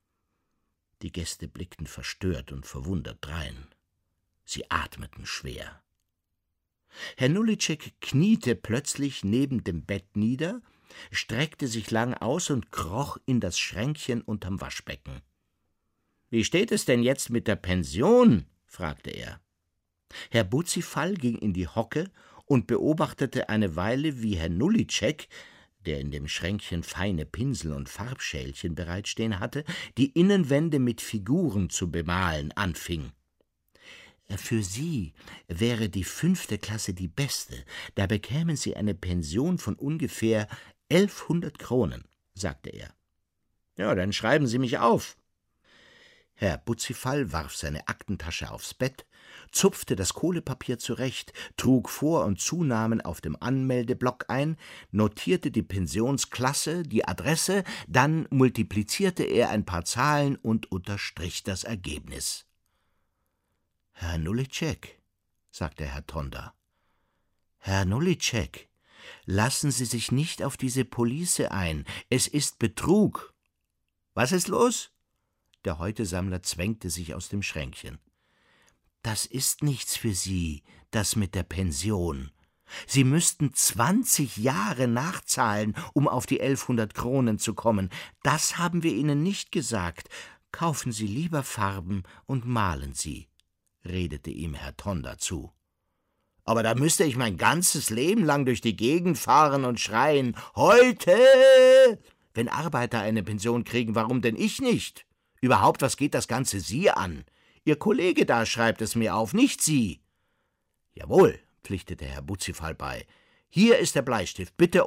Die Gäste blickten verstört und verwundert drein. Sie atmeten schwer. Herr Nulitschek kniete plötzlich neben dem Bett nieder, streckte sich lang aus und kroch in das Schränkchen unterm Waschbecken. »Wie steht es denn jetzt mit der Pension?« fragte er. Herr Butzifall ging in die Hocke und beobachtete eine Weile, wie Herr Nulitschek, der in dem Schränkchen feine Pinsel und Farbschälchen bereitstehen hatte, die Innenwände mit Figuren zu bemalen anfing. »Für Sie wäre die 5. Klasse die beste. Da bekämen Sie eine Pension von ungefähr 1100 Kronen«, sagte er. »Ja, dann schreiben Sie mich auf.« Herr Butzifall warf seine Aktentasche aufs Bett, zupfte das Kohlepapier zurecht, trug Vor- und Zunamen auf dem Anmeldeblock ein, notierte die Pensionsklasse, die Adresse, dann multiplizierte er ein paar Zahlen und unterstrich das Ergebnis. »Herr Nulitschek«, sagte Herr Tonda, »Herr Nulitschek, lassen Sie sich nicht auf diese Police ein, es ist Betrug.« »Was ist los?« Der Heute-Sammler zwängte sich aus dem Schränkchen. »Das ist nichts für Sie, das mit der Pension. Sie müssten 20 Jahre nachzahlen, um auf die 1100 Kronen zu kommen. Das haben wir Ihnen nicht gesagt. Kaufen Sie lieber Farben und malen Sie«, redete ihm Herr Tonda zu. »Aber da müsste ich mein ganzes Leben lang durch die Gegend fahren und schreien, »Heute!« Wenn Arbeiter eine Pension kriegen, warum denn ich nicht? Überhaupt, was geht das Ganze Sie an? Ihr Kollege da schreibt es mir auf, nicht Sie.« »Jawohl«, pflichtete Herr Butzifall bei. »Hier ist der Bleistift, bitte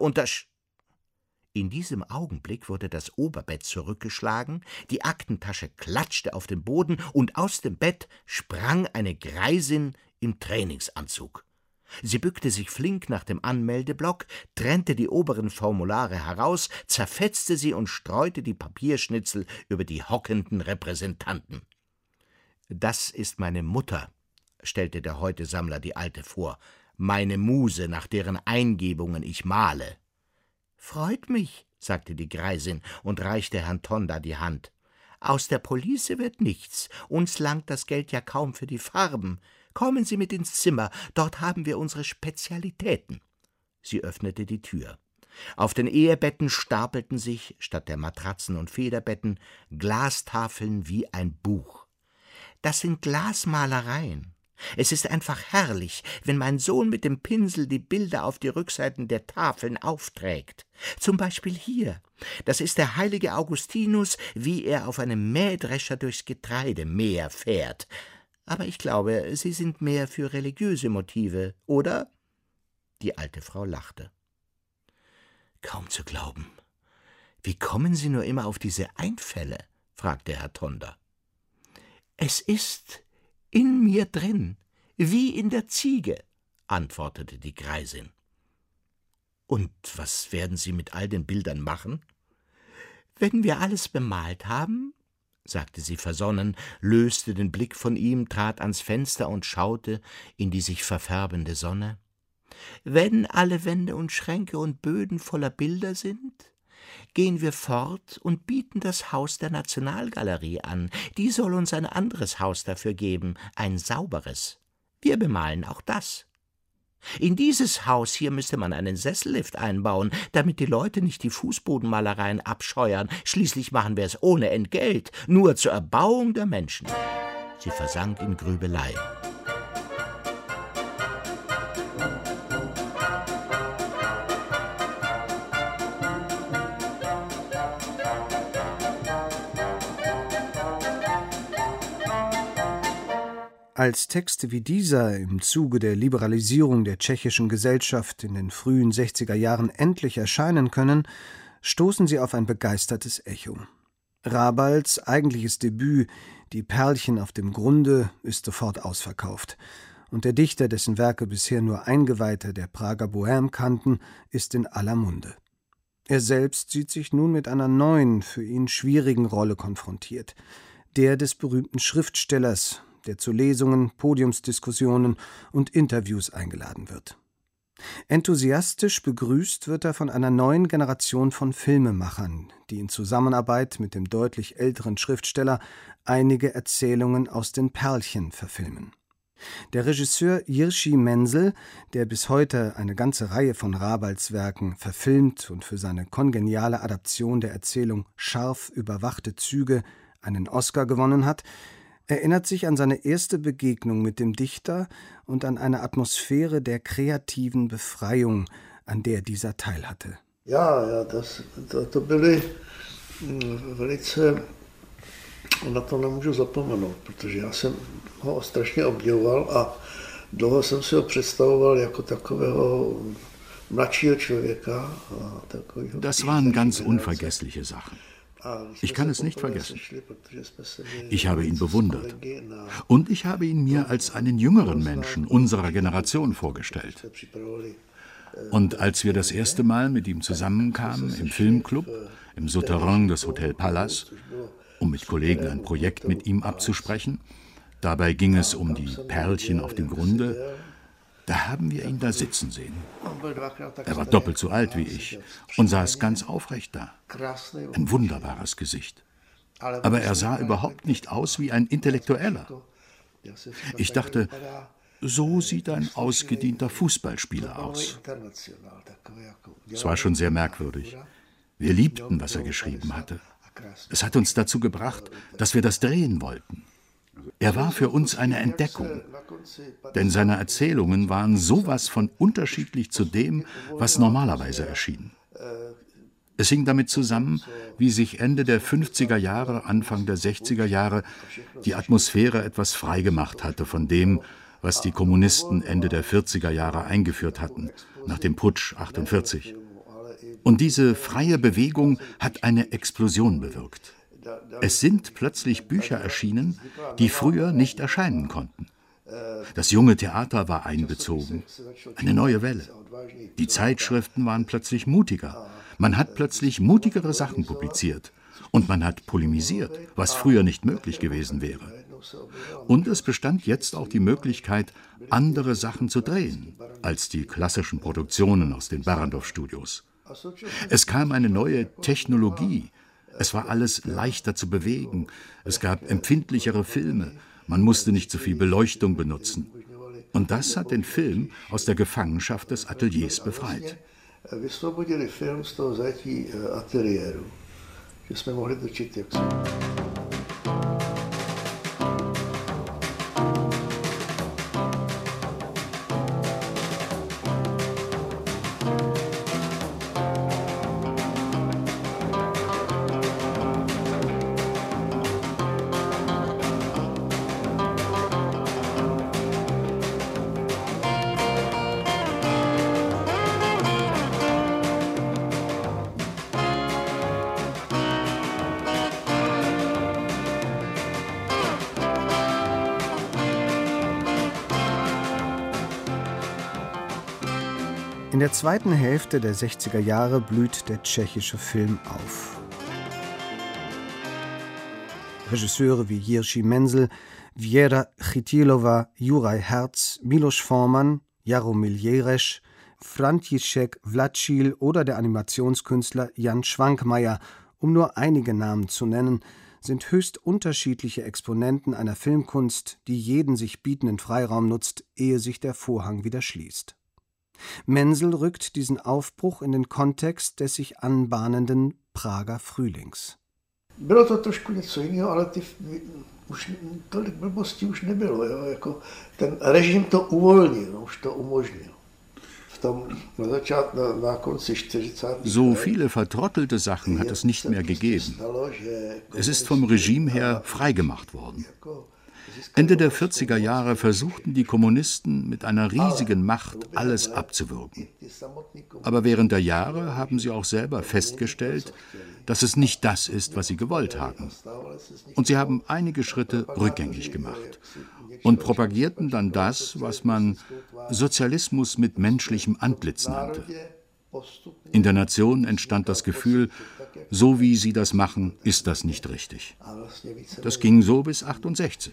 In diesem Augenblick wurde das Oberbett zurückgeschlagen, die Aktentasche klatschte auf den Boden und aus dem Bett sprang eine Greisin im Trainingsanzug. Sie bückte sich flink nach dem Anmeldeblock, trennte die oberen Formulare heraus, zerfetzte sie und streute die Papierschnitzel über die hockenden Repräsentanten. »Das ist meine Mutter«, stellte der Heute-Sammler die Alte vor, »meine Muse, nach deren Eingebungen ich male.« »Freut mich«, sagte die Greisin und reichte Herrn Tonda die Hand. »Aus der Police wird nichts, uns langt das Geld ja kaum für die Farben. Kommen Sie mit ins Zimmer, dort haben wir unsere Spezialitäten.« Sie öffnete die Tür. Auf den Ehebetten stapelten sich, statt der Matratzen und Federbetten, Glastafeln wie ein Buch. »Das sind Glasmalereien. Es ist einfach herrlich, wenn mein Sohn mit dem Pinsel die Bilder auf die Rückseiten der Tafeln aufträgt. Zum Beispiel hier. Das ist der heilige Augustinus, wie er auf einem Mähdrescher durchs Getreidemeer fährt. Aber ich glaube, Sie sind mehr für religiöse Motive, oder?« Die alte Frau lachte. »Kaum zu glauben. Wie kommen Sie nur immer auf diese Einfälle?« fragte Herr Tonder. »Es ist in mir drin, wie in der Ziege«, antwortete die Greisin. »Und was werden Sie mit all den Bildern machen?« »Wenn wir alles bemalt haben«, sagte sie versonnen, löste den Blick von ihm, trat ans Fenster und schaute in die sich verfärbende Sonne. »Wenn alle Wände und Schränke und Böden voller Bilder sind, gehen wir fort und bieten das Haus der Nationalgalerie an. Die soll uns ein anderes Haus dafür geben, ein sauberes. Wir bemalen auch das. In dieses Haus hier müsste man einen Sessellift einbauen, damit die Leute nicht die Fußbodenmalereien abscheuern. Schließlich machen wir es ohne Entgelt, nur zur Erbauung der Menschen.« Sie versank in Grübelei. Als Texte wie dieser im Zuge der Liberalisierung der tschechischen Gesellschaft in den frühen 60er Jahren endlich erscheinen können, stoßen sie auf ein begeistertes Echo. Rabals eigentliches Debüt »Die Perlchen auf dem Grunde« ist sofort ausverkauft. Und der Dichter, dessen Werke bisher nur Eingeweihte der Prager Bohème kannten, ist in aller Munde. Er selbst sieht sich nun mit einer neuen, für ihn schwierigen Rolle konfrontiert, der des berühmten Schriftstellers, der zu Lesungen, Podiumsdiskussionen und Interviews eingeladen wird. Enthusiastisch begrüßt wird er von einer neuen Generation von Filmemachern, die in Zusammenarbeit mit dem deutlich älteren Schriftsteller einige Erzählungen aus den Perlchen verfilmen. Der Regisseur Jiří Menzel, der bis heute eine ganze Reihe von Rabals Werken verfilmt und für seine kongeniale Adaption der Erzählung »Scharf überwachte Züge« einen Oscar gewonnen hat, erinnert sich an seine erste Begegnung mit dem Dichter und an eine Atmosphäre der kreativen Befreiung, an der dieser teilhatte. Ja, to byly velice, na to nemůžu zapomenout, protože já jsem ho strašně obdivoval a dlouho jsem si ho představoval jako takového mladšího člověka. Das waren ganz unvergessliche Sachen. Ich kann es nicht vergessen. Ich habe ihn bewundert. Und ich habe ihn mir als einen jüngeren Menschen unserer Generation vorgestellt. Und als wir das erste Mal mit ihm zusammenkamen im Filmclub, im Souterrain des Hotel Palace, um mit Kollegen ein Projekt mit ihm abzusprechen, dabei ging es um die Perlchen auf dem Grunde, da haben wir ihn da sitzen sehen. Er war doppelt so alt wie ich und saß ganz aufrecht da. Ein wunderbares Gesicht. Aber er sah überhaupt nicht aus wie ein Intellektueller. Ich dachte, so sieht ein ausgedienter Fußballspieler aus. Es war schon sehr merkwürdig. Wir liebten, was er geschrieben hatte. Es hat uns dazu gebracht, dass wir das drehen wollten. Er war für uns eine Entdeckung, denn seine Erzählungen waren sowas von unterschiedlich zu dem, was normalerweise erschien. Es hing damit zusammen, wie sich Ende der 50er Jahre, Anfang der 60er Jahre die Atmosphäre etwas frei gemacht hatte von dem, was die Kommunisten Ende der 40er Jahre eingeführt hatten, nach dem Putsch 48. Und diese freie Bewegung hat eine Explosion bewirkt. Es sind plötzlich Bücher erschienen, die früher nicht erscheinen konnten. Das junge Theater war einbezogen, eine neue Welle. Die Zeitschriften waren plötzlich mutiger. Man hat plötzlich mutigere Sachen publiziert. Und man hat polemisiert, was früher nicht möglich gewesen wäre. Und es bestand jetzt auch die Möglichkeit, andere Sachen zu drehen, als die klassischen Produktionen aus den Barrandov-Studios. Es kam eine neue Technologie. Es war alles leichter zu bewegen. Es gab empfindlichere Filme. Man musste nicht so viel Beleuchtung benutzen. Und das hat den Film aus der Gefangenschaft des Ateliers befreit. In der zweiten Hälfte der 60er Jahre blüht der tschechische Film auf. Regisseure wie Jiří Menzel, Věra Chytilova, Juraj Herz, Miloš Forman, Jaromír Jereš, František Vlačil oder der Animationskünstler Jan Švankmajer, um nur einige Namen zu nennen, sind höchst unterschiedliche Exponenten einer Filmkunst, die jeden sich bietenden Freiraum nutzt, ehe sich der Vorhang wieder schließt. Menzel rückt diesen Aufbruch in den Kontext des sich anbahnenden Prager Frühlings. Bylo to trošku něco jiného, ale už tolik blbostí už nebylo. Jo? Jako ten režim to uvolnil, už to umožnil. So viele vertrottelte Sachen hat es nicht mehr gegeben. Es ist vom Regime her freigemacht worden. Ende der 40er Jahre versuchten die Kommunisten mit einer riesigen Macht alles abzuwürgen. Aber während der Jahre haben sie auch selber festgestellt, dass es nicht das ist, was sie gewollt haben. Und sie haben einige Schritte rückgängig gemacht und propagierten dann das, was man Sozialismus mit menschlichem Antlitz nannte. In der Nation entstand das Gefühl, so wie sie das machen, ist das nicht richtig. Das ging so bis 68.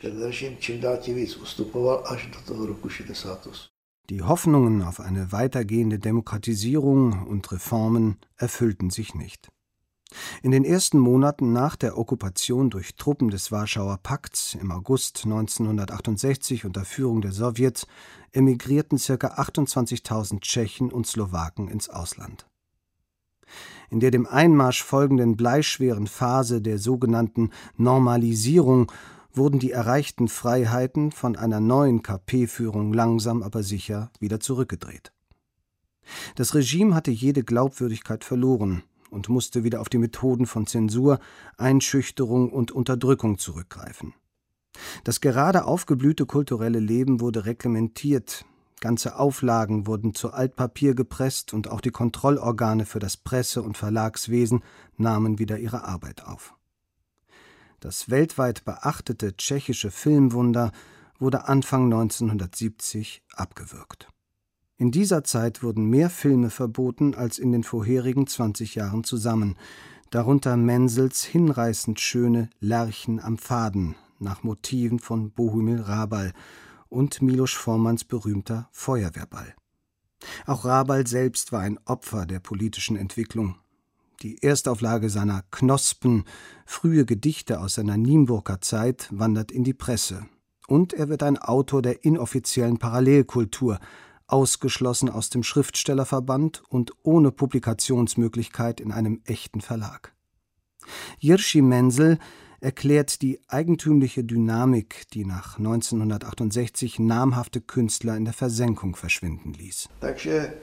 Die Hoffnungen auf eine weitergehende Demokratisierung und Reformen erfüllten sich nicht. In den ersten Monaten nach der Okkupation durch Truppen des Warschauer Pakts im August 1968 unter Führung der Sowjets emigrierten ca. 28.000 Tschechen und Slowaken ins Ausland. In der dem Einmarsch folgenden bleischweren Phase der sogenannten Normalisierung wurden die erreichten Freiheiten von einer neuen KP-Führung langsam aber sicher wieder zurückgedreht. Das Regime hatte jede Glaubwürdigkeit verloren und musste wieder auf die Methoden von Zensur, Einschüchterung und Unterdrückung zurückgreifen. Das gerade aufgeblühte kulturelle Leben wurde reglementiert, ganze Auflagen wurden zu Altpapier gepresst und auch die Kontrollorgane für das Presse- und Verlagswesen nahmen wieder ihre Arbeit auf. Das weltweit beachtete tschechische Filmwunder wurde Anfang 1970 abgewürgt. In dieser Zeit wurden mehr Filme verboten als in den vorherigen 20 Jahren zusammen, darunter Menzels hinreißend schöne Lerchen am Faden nach Motiven von Bohumil Hrabal und Miloš Formans berühmter Feuerwehrball. Auch Hrabal selbst war ein Opfer der politischen Entwicklung. Die Erstauflage seiner Knospen, frühe Gedichte aus seiner Nienburger Zeit, wandert in die Presse. Und er wird ein Autor der inoffiziellen Parallelkultur, ausgeschlossen aus dem Schriftstellerverband und ohne Publikationsmöglichkeit in einem echten Verlag. Jiří Menzel erklärt die eigentümliche Dynamik, die nach 1968 namhafte Künstler in der Versenkung verschwinden ließ. Takže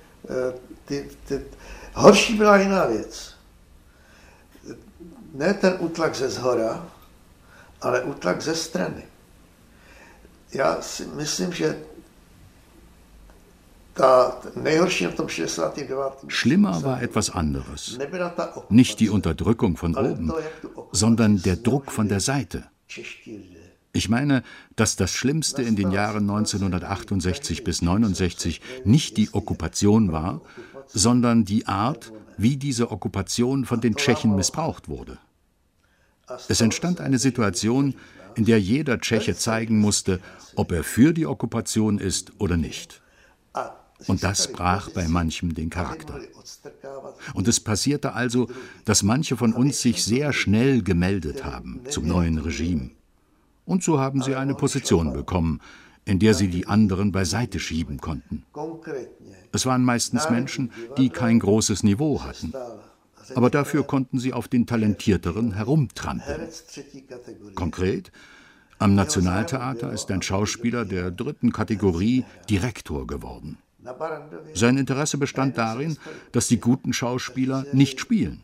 horší byla jiná věc. Ne ten útlak ze shora, ale útlak ze strany. Já si myslím, že Schlimmer war etwas anderes. Nicht die Unterdrückung von oben, sondern der Druck von der Seite. Ich meine, dass das Schlimmste in den Jahren 1968 bis 1969 nicht die Okkupation war, sondern die Art, wie diese Okkupation von den Tschechen missbraucht wurde. Es entstand eine Situation, in der jeder Tscheche zeigen musste, ob er für die Okkupation ist oder nicht. Und das brach bei manchem den Charakter. Und es passierte also, dass manche von uns sich sehr schnell gemeldet haben zum neuen Regime. Und so haben sie eine Position bekommen, in der sie die anderen beiseite schieben konnten. Es waren meistens Menschen, die kein großes Niveau hatten. Aber dafür konnten sie auf den Talentierteren herumtrampeln. Konkret: Am Nationaltheater ist ein Schauspieler der 3. Kategorie Direktor geworden. Sein Interesse bestand darin, dass die guten Schauspieler nicht spielen.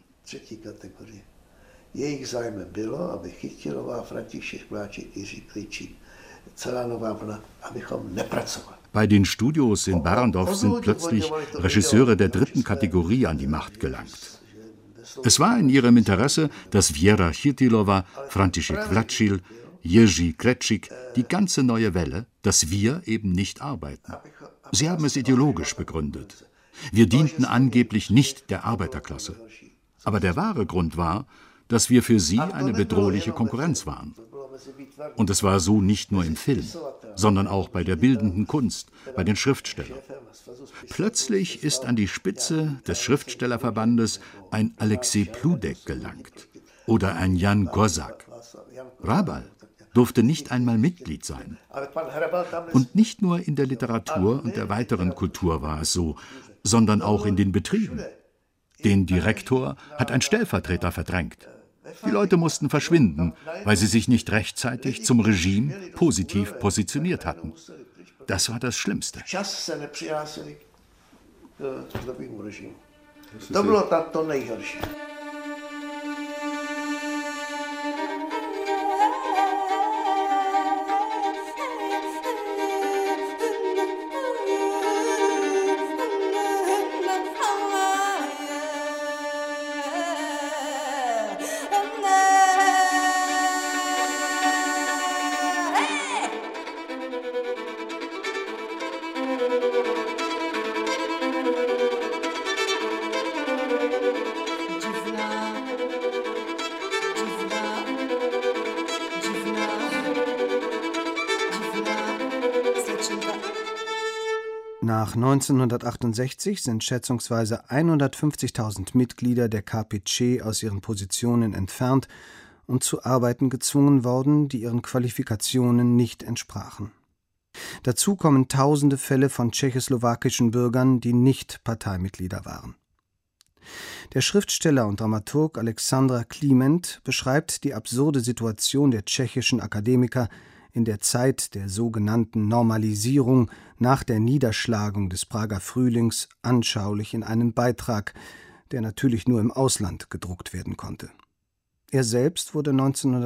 Bei den Studios in Barrandov sind plötzlich Regisseure der 3. Kategorie an die Macht gelangt. Es war in ihrem Interesse, dass Věra Chytilova, František Vlačil, Jiří Kretschik, die ganze neue Welle, dass wir eben nicht arbeiten. Sie haben es ideologisch begründet. Wir dienten angeblich nicht der Arbeiterklasse. Aber der wahre Grund war, dass wir für sie eine bedrohliche Konkurrenz waren. Und es war so nicht nur im Film, sondern auch bei der bildenden Kunst, bei den Schriftstellern. Plötzlich ist an die Spitze des Schriftstellerverbandes ein Alexej Pludek gelangt oder ein Jan Kozak. Hrabal durfte nicht einmal Mitglied sein. Und nicht nur in der Literatur und der weiteren Kultur war es so, sondern auch in den Betrieben. Den Direktor hat ein Stellvertreter verdrängt. Die Leute mussten verschwinden, weil sie sich nicht rechtzeitig zum Regime positiv positioniert hatten. Das war das Schlimmste. Nach 1968 sind schätzungsweise 150.000 Mitglieder der KPC aus ihren Positionen entfernt und zu Arbeiten gezwungen worden, die ihren Qualifikationen nicht entsprachen. Dazu kommen tausende Fälle von tschechoslowakischen Bürgern, die nicht Parteimitglieder waren. Der Schriftsteller und Dramaturg Alexandra Kliment beschreibt die absurde Situation der tschechischen Akademiker in der Zeit der sogenannten Normalisierung nach der Niederschlagung des Prager Frühlings anschaulich in einem Beitrag, der natürlich nur im Ausland gedruckt werden konnte. Er selbst wurde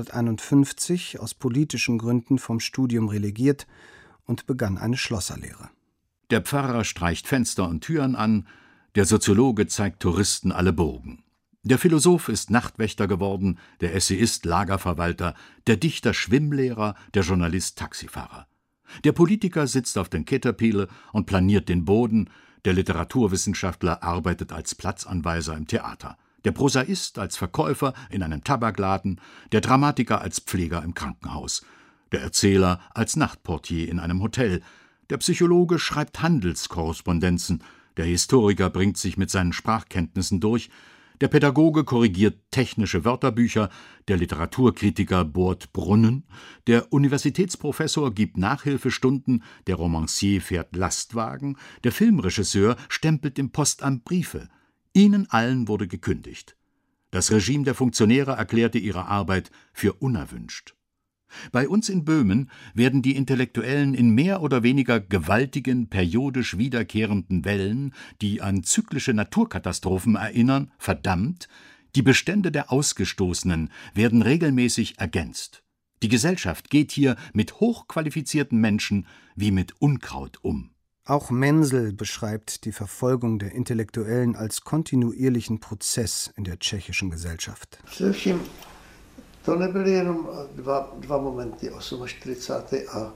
1951 aus politischen Gründen vom Studium relegiert und begann eine Schlosserlehre. Der Pfarrer streicht Fenster und Türen an, der Soziologe zeigt Touristen alle Burgen. Der Philosoph ist Nachtwächter geworden, der Essayist Lagerverwalter, der Dichter Schwimmlehrer, der Journalist Taxifahrer. Der Politiker sitzt auf den Caterpillar und planiert den Boden, der Literaturwissenschaftler arbeitet als Platzanweiser im Theater, der Prosaist als Verkäufer in einem Tabakladen, der Dramatiker als Pfleger im Krankenhaus, der Erzähler als Nachtportier in einem Hotel, der Psychologe schreibt Handelskorrespondenzen, der Historiker bringt sich mit seinen Sprachkenntnissen durch, der Pädagoge korrigiert technische Wörterbücher, der Literaturkritiker bohrt Brunnen, der Universitätsprofessor gibt Nachhilfestunden, der Romancier fährt Lastwagen, der Filmregisseur stempelt im Postamt Briefe. Ihnen allen wurde gekündigt. Das Regime der Funktionäre erklärte ihre Arbeit für unerwünscht. Bei uns in Böhmen werden die Intellektuellen in mehr oder weniger gewaltigen, periodisch wiederkehrenden Wellen, die an zyklische Naturkatastrophen erinnern, verdammt, die Bestände der Ausgestoßenen werden regelmäßig ergänzt. Die Gesellschaft geht hier mit hochqualifizierten Menschen wie mit Unkraut um. Auch Menzel beschreibt die Verfolgung der Intellektuellen als kontinuierlichen Prozess in der tschechischen Gesellschaft. To nebyly jenom dva momenty, 48. a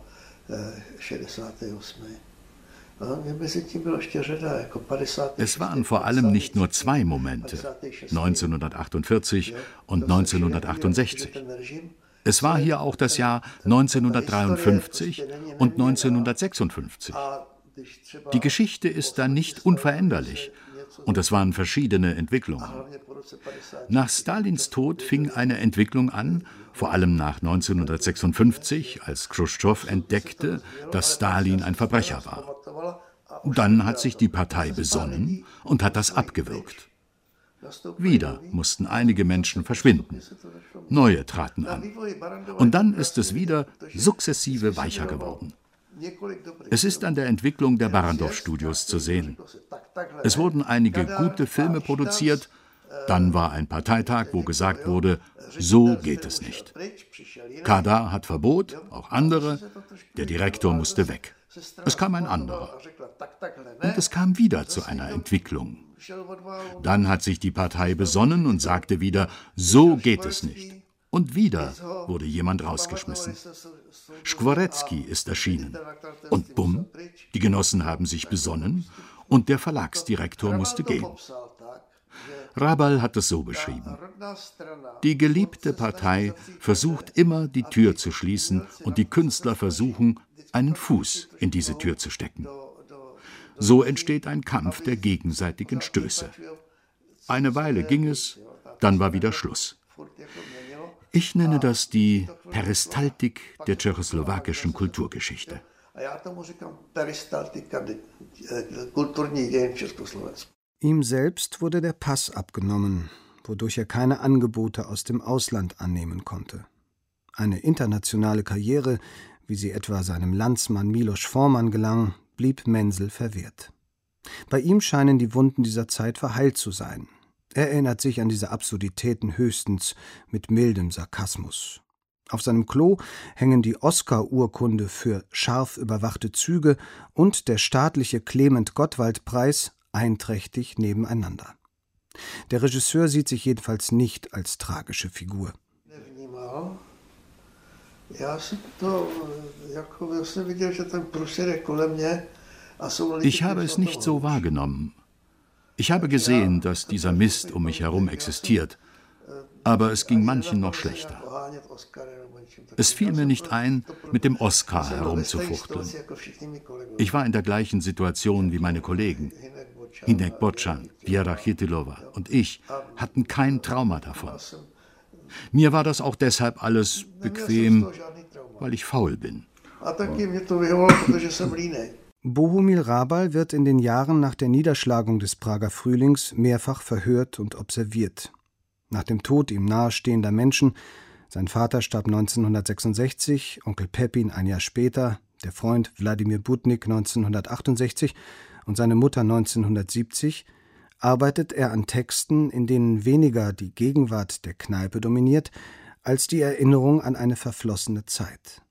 68. Es waren vor allem nicht nur zwei Momente, 1948 und 1968. Es war hier auch das Jahr 1953 und 1956. Die Geschichte ist da nicht unveränderlich. Und es waren verschiedene Entwicklungen. Nach Stalins Tod fing eine Entwicklung an, vor allem nach 1956, als Chruschtschow entdeckte, dass Stalin ein Verbrecher war. Dann hat sich die Partei besonnen und hat das abgewürgt. Wieder mussten einige Menschen verschwinden. Neue traten an. Und dann ist es wieder sukzessive weicher geworden. Es ist an der Entwicklung der Barrandov-Studios zu sehen. Es wurden einige gute Filme produziert, dann war ein Parteitag, wo gesagt wurde, so geht es nicht. Kadar hat Verbot, auch andere, der Direktor musste weg. Es kam ein anderer. Und es kam wieder zu einer Entwicklung. Dann hat sich die Partei besonnen und sagte wieder, so geht es nicht. Und wieder wurde jemand rausgeschmissen. Skvoretzky ist erschienen. Und bumm, die Genossen haben sich besonnen und der Verlagsdirektor musste gehen. Rabal hat es so beschrieben: Die geliebte Partei versucht immer, die Tür zu schließen, und die Künstler versuchen, einen Fuß in diese Tür zu stecken. So entsteht ein Kampf der gegenseitigen Stöße. Eine Weile ging es, dann war wieder Schluss. Ich nenne das die Peristaltik der tschechoslowakischen Kulturgeschichte. Ihm selbst wurde der Pass abgenommen, wodurch er keine Angebote aus dem Ausland annehmen konnte. Eine internationale Karriere, wie sie etwa seinem Landsmann Milos Forman gelang, blieb Menzel verwehrt. Bei ihm scheinen die Wunden dieser Zeit verheilt zu sein. Er erinnert sich an diese Absurditäten höchstens mit mildem Sarkasmus. Auf seinem Klo hängen die Oscar-Urkunde für scharf überwachte Züge und der staatliche Clement-Gottwald-Preis einträchtig nebeneinander. Der Regisseur sieht sich jedenfalls nicht als tragische Figur. Ich habe es nicht so wahrgenommen. Ich habe gesehen, dass dieser Mist um mich herum existiert, aber es ging manchen noch schlechter. Es fiel mir nicht ein, mit dem Oscar herumzufuchteln. Ich war in der gleichen Situation wie meine Kollegen. Hinek Bocan, Věra Chytilova und ich hatten kein Trauma davon. Mir war das auch deshalb alles bequem, weil ich faul bin. Bohumil Hrabal wird in den Jahren nach der Niederschlagung des Prager Frühlings mehrfach verhört und observiert. Nach dem Tod ihm nahestehender Menschen, sein Vater starb 1966, Onkel Pepin ein Jahr später, der Freund Wladimir Budnik 1968 und seine Mutter 1970, arbeitet er an Texten, in denen weniger die Gegenwart der Kneipe dominiert, als die Erinnerung an eine verflossene Zeit.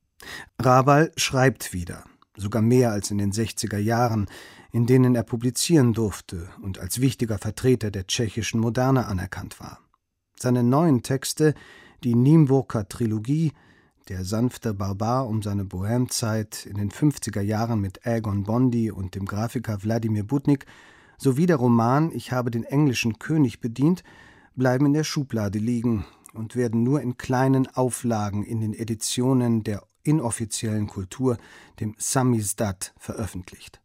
Hrabal schreibt wieder, sogar mehr als in den 60er Jahren, in denen er publizieren durfte und als wichtiger Vertreter der tschechischen Moderne anerkannt war. Seine neuen Texte, die Nymburker Trilogie, Der sanfte Barbar um seine Bohème-Zeit in den 50er Jahren mit Egon Bondy und dem Grafiker Wladimir Budnik, sowie der Roman Ich habe den englischen König bedient, bleiben in der Schublade liegen und werden nur in kleinen Auflagen in den Editionen der inoffiziellen Kultur, dem Samizdat, veröffentlicht.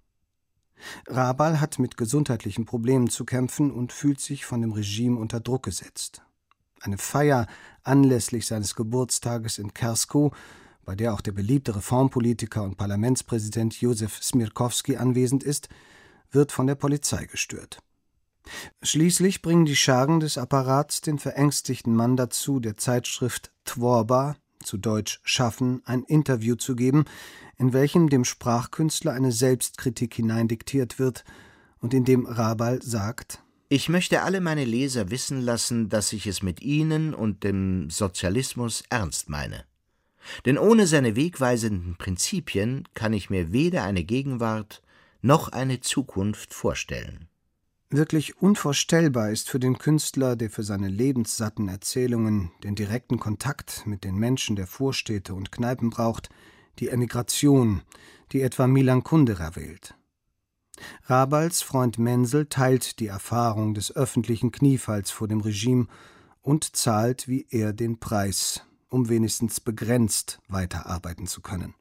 Hrabal hat mit gesundheitlichen Problemen zu kämpfen und fühlt sich von dem Regime unter Druck gesetzt. Eine Feier anlässlich seines Geburtstages in Kerskow, bei der auch der beliebte Reformpolitiker und Parlamentspräsident Josef Smirkowski anwesend ist, wird von der Polizei gestört. Schließlich bringen die Schergen des Apparats den verängstigten Mann dazu, der Zeitschrift Tworba, zu Deutsch Schaffen, ein Interview zu geben, in welchem dem Sprachkünstler eine Selbstkritik hineindiktiert wird und in dem Hrabal sagt: Ich möchte alle meine Leser wissen lassen, dass ich es mit ihnen und dem Sozialismus ernst meine. Denn ohne seine wegweisenden Prinzipien kann ich mir weder eine Gegenwart noch eine Zukunft vorstellen. Wirklich unvorstellbar ist für den Künstler, der für seine lebenssatten Erzählungen den direkten Kontakt mit den Menschen der Vorstädte und Kneipen braucht, die Emigration, die etwa Milan Kundera wählt. Hrabals Freund Menzel teilt die Erfahrung des öffentlichen Kniefalls vor dem Regime und zahlt wie er den Preis, um wenigstens begrenzt weiterarbeiten zu können.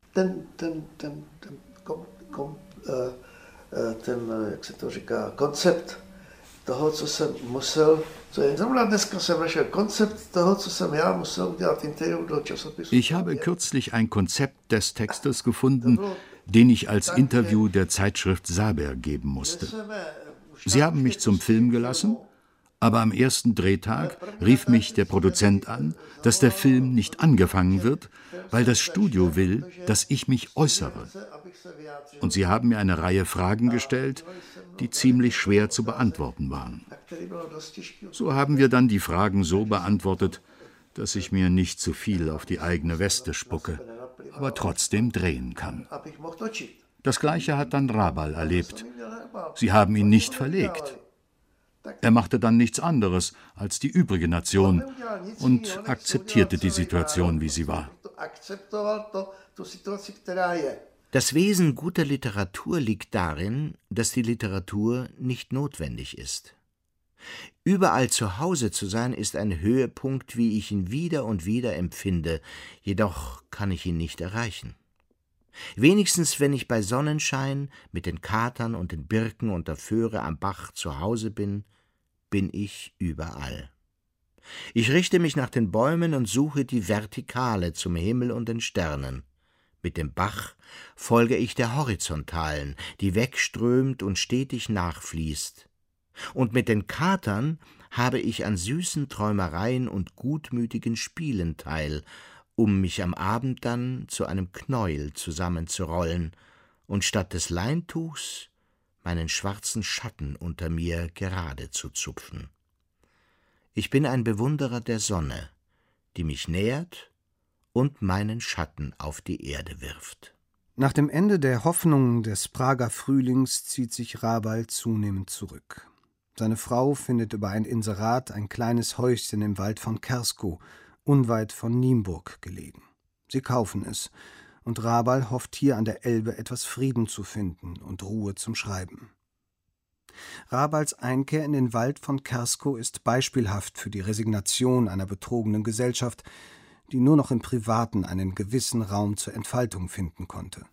Konzept toho, co jsem musel, zrovna dneska jsem našel konzept toho, co jsem já musel udělat interview do časopisu. Ich habe kürzlich ein Konzept des Textes gefunden, den ich als Interview der Zeitschrift Saber geben musste. Sie haben mich zum Film gelassen, aber am ersten Drehtag rief mich der Produzent an, dass der Film nicht angefangen wird, weil das Studio will, dass ich mich äußere. Und sie haben mir eine Reihe Fragen gestellt, die ziemlich schwer zu beantworten waren. So haben wir dann die Fragen so beantwortet, dass ich mir nicht zu viel auf die eigene Weste spucke, aber trotzdem drehen kann. Das Gleiche hat dann Hrabal erlebt. Sie haben ihn nicht verlegt. Er machte dann nichts anderes als die übrige Nation und akzeptierte die Situation, wie sie war. Das Wesen guter Literatur liegt darin, dass die Literatur nicht notwendig ist. Überall zu Hause zu sein, ist ein Höhepunkt, wie ich ihn wieder und wieder empfinde, jedoch kann ich ihn nicht erreichen. Wenigstens, wenn ich bei Sonnenschein mit den Katern und den Birken und der Föhre am Bach zu Hause bin ich überall. Ich richte mich nach den Bäumen und suche die Vertikale zum Himmel und den Sternen. Mit dem Bach folge ich der Horizontalen, die wegströmt und stetig nachfließt. Und mit den Katern habe ich an süßen Träumereien und gutmütigen Spielen teil, um mich am Abend dann zu einem Knäuel zusammenzurollen und statt des Leintuchs meinen schwarzen Schatten unter mir gerade zu zupfen. Ich bin ein Bewunderer der Sonne, die mich nährt und meinen Schatten auf die Erde wirft. Nach dem Ende der Hoffnungen des Prager Frühlings zieht sich Rabal zunehmend zurück. Seine Frau findet über ein Inserat ein kleines Häuschen im Wald von Kerskow, unweit von Nienburg gelegen. Sie kaufen es, und Rabal hofft hier an der Elbe etwas Frieden zu finden und Ruhe zum Schreiben. Rabals Einkehr in den Wald von Kerskow ist beispielhaft für die Resignation einer betrogenen Gesellschaft, die nur noch im Privaten einen gewissen Raum zur Entfaltung finden konnte.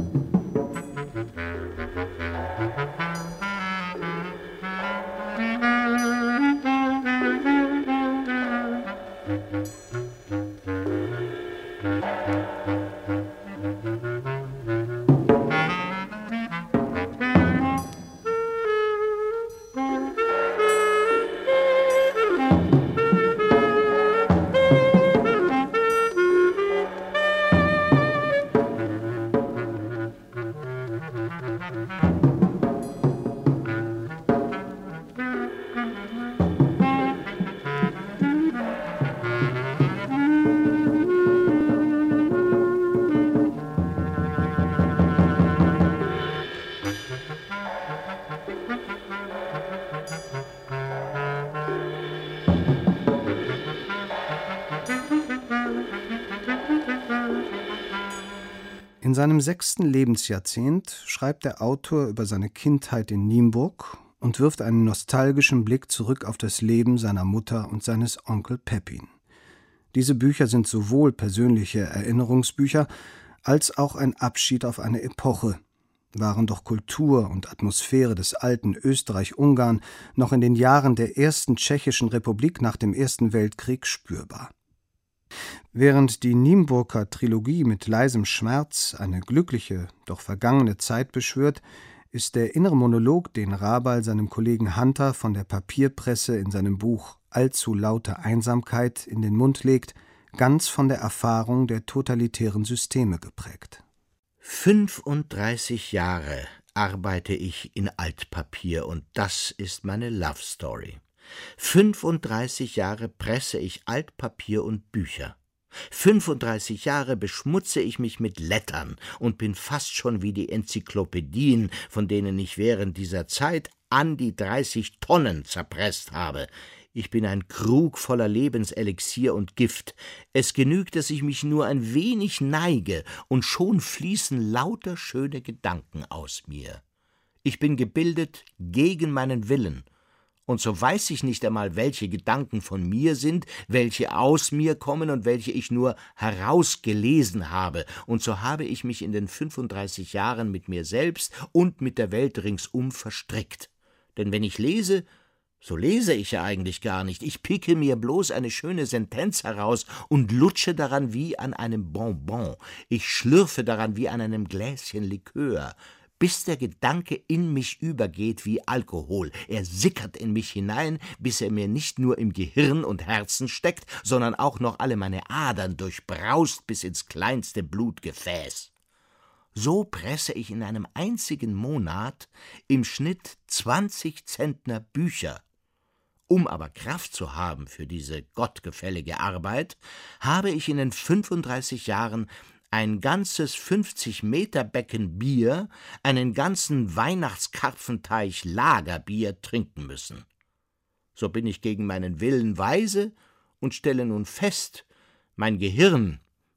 In seinem 6. Lebensjahrzehnt schreibt der Autor über seine Kindheit in Nienburg und wirft einen nostalgischen Blick zurück auf das Leben seiner Mutter und seines Onkel Pepin. Diese Bücher sind sowohl persönliche Erinnerungsbücher als auch ein Abschied auf eine Epoche, waren doch Kultur und Atmosphäre des alten Österreich-Ungarn noch in den Jahren der ersten Tschechischen Republik nach dem Ersten Weltkrieg spürbar. Während die Nienburger Trilogie mit leisem Schmerz eine glückliche, doch vergangene Zeit beschwört, ist der innere Monolog, den Rabal seinem Kollegen Hunter von der Papierpresse in seinem Buch Allzu laute Einsamkeit in den Mund legt, ganz von der Erfahrung der totalitären Systeme geprägt. 35 Jahre arbeite ich in Altpapier und das ist meine Love Story. 35 Jahre presse ich Altpapier und Bücher. 35 Jahre beschmutze ich mich mit Lettern und bin fast schon wie die Enzyklopädien, von denen ich während dieser Zeit an die 30 Tonnen zerpresst habe. Ich bin ein Krug voller Lebenselixier und Gift. Es genügt, dass ich mich nur ein wenig neige, und schon fließen lauter schöne Gedanken aus mir. Ich bin gebildet gegen meinen Willen. Und so weiß ich nicht einmal, welche Gedanken von mir sind, welche aus mir kommen und welche ich nur herausgelesen habe. Und so habe ich mich in den 35 Jahren mit mir selbst und mit der Welt ringsum verstrickt. Denn wenn ich lese, so lese ich ja eigentlich gar nicht. Ich picke mir bloß eine schöne Sentenz heraus und lutsche daran wie an einem Bonbon. Ich schlürfe daran wie an einem Gläschen Likör, bis der Gedanke in mich übergeht wie Alkohol. Er sickert in mich hinein, bis er mir nicht nur im Gehirn und Herzen steckt, sondern auch noch alle meine Adern durchbraust bis ins kleinste Blutgefäß. So presse ich in einem einzigen Monat im Schnitt 20 Zentner Bücher. Um aber Kraft zu haben für diese gottgefällige Arbeit, habe ich in den 35 Jahren ein ganzes 50-Meter-Becken Bier, einen ganzen Weihnachtskarpfenteich Lagerbier trinken müssen. So bin ich gegen meinen Willen weise und stelle nun fest, mein Gehirn,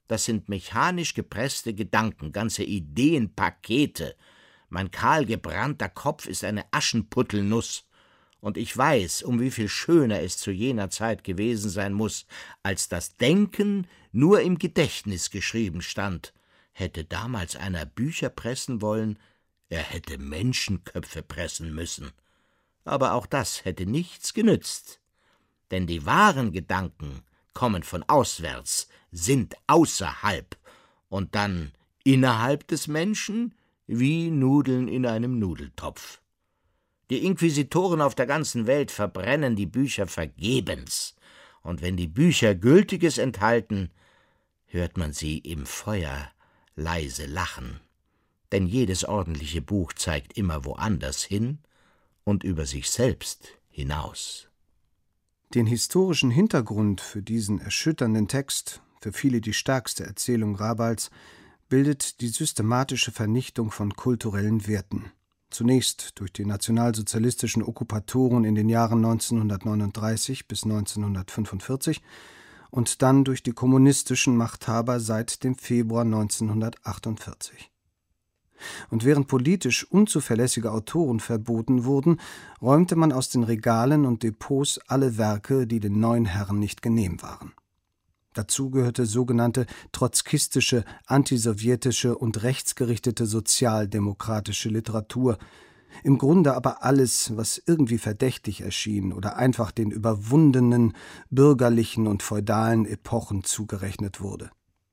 Das sind mechanisch gepresste Gedanken, ganze Ideenpakete. Mein kahl gebrannter Kopf ist eine Aschenputtelnuss. Und ich weiß, um wie viel schöner es zu jener Zeit gewesen sein muß, als das Denken nur im Gedächtnis geschrieben stand. Hätte damals einer Bücher pressen wollen, er hätte Menschenköpfe pressen müssen. Aber auch das hätte nichts genützt. Denn die wahren Gedanken kommen von auswärts, sind außerhalb und dann innerhalb des Menschen wie Nudeln in einem Nudeltopf. Die Inquisitoren auf der ganzen Welt verbrennen die Bücher vergebens, und wenn die Bücher Gültiges enthalten, hört man sie im Feuer leise lachen, denn jedes ordentliche Buch zeigt immer woanders hin und über sich selbst hinaus. Den historischen Hintergrund für diesen erschütternden Text, für viele die stärkste Erzählung Rabals, bildet die systematische Vernichtung von kulturellen Werten. Zunächst durch die nationalsozialistischen Okkupatoren in den Jahren 1939 bis 1945 und dann durch die kommunistischen Machthaber seit dem Februar 1948. Und während politisch unzuverlässige Autoren verboten wurden, räumte man aus den Regalen und Depots alle Werke, die den neuen Herren nicht genehm waren. Dazu gehörte sogenannte trotzkistische, antisowjetische und rechtsgerichtete sozialdemokratische Literatur, im Grunde aber alles, was irgendwie verdächtig erschien oder einfach den überwundenen, bürgerlichen und feudalen Epochen zugerechnet wurde.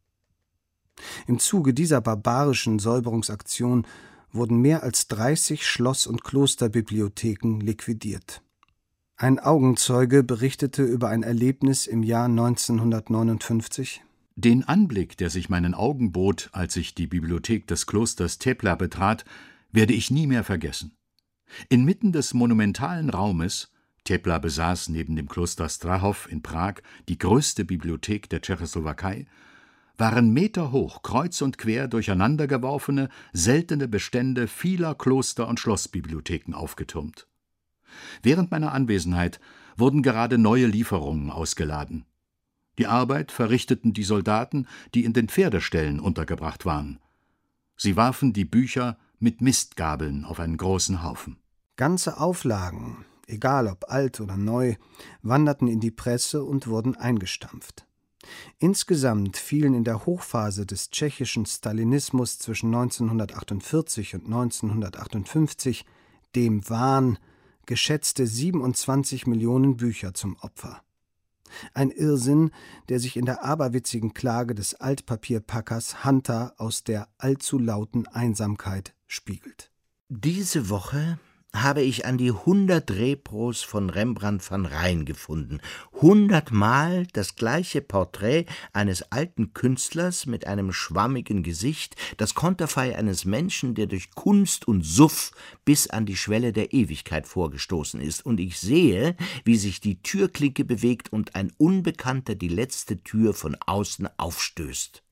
Im Zuge dieser barbarischen Säuberungsaktion wurden mehr als 30 Schloss- und Klosterbibliotheken liquidiert. Ein Augenzeuge berichtete über ein Erlebnis im Jahr 1959. Den Anblick, der sich meinen Augen bot, als ich die Bibliothek des Klosters Tepla betrat, werde ich nie mehr vergessen. Inmitten des monumentalen Raumes, Tepla besaß neben dem Kloster Strahov in Prag die größte Bibliothek der Tschechoslowakei, waren meterhoch, kreuz und quer durcheinandergeworfene, seltene Bestände vieler Kloster- und Schlossbibliotheken aufgetürmt. Während meiner Anwesenheit wurden gerade neue Lieferungen ausgeladen. Die Arbeit verrichteten die Soldaten, die in den Pferdeställen untergebracht waren. Sie warfen die Bücher mit Mistgabeln auf einen großen Haufen. Ganze Auflagen, egal ob alt oder neu, wanderten in die Presse und wurden eingestampft. Insgesamt fielen in der Hochphase des tschechischen Stalinismus zwischen 1948 und 1958 dem Wahn geschätzte 27 Millionen Bücher zum Opfer. Ein Irrsinn, der sich in der aberwitzigen Klage des Altpapierpackers Hunter aus der allzu lauten Einsamkeit spiegelt. Diese Woche habe ich an die 100 Repros von Rembrandt van Rijn gefunden. 100-mal das gleiche Porträt eines alten Künstlers mit einem schwammigen Gesicht, das Konterfei eines Menschen, der durch Kunst und Suff bis an die Schwelle der Ewigkeit vorgestoßen ist. Und ich sehe, wie sich die Türklinke bewegt und ein Unbekannter die letzte Tür von außen aufstößt.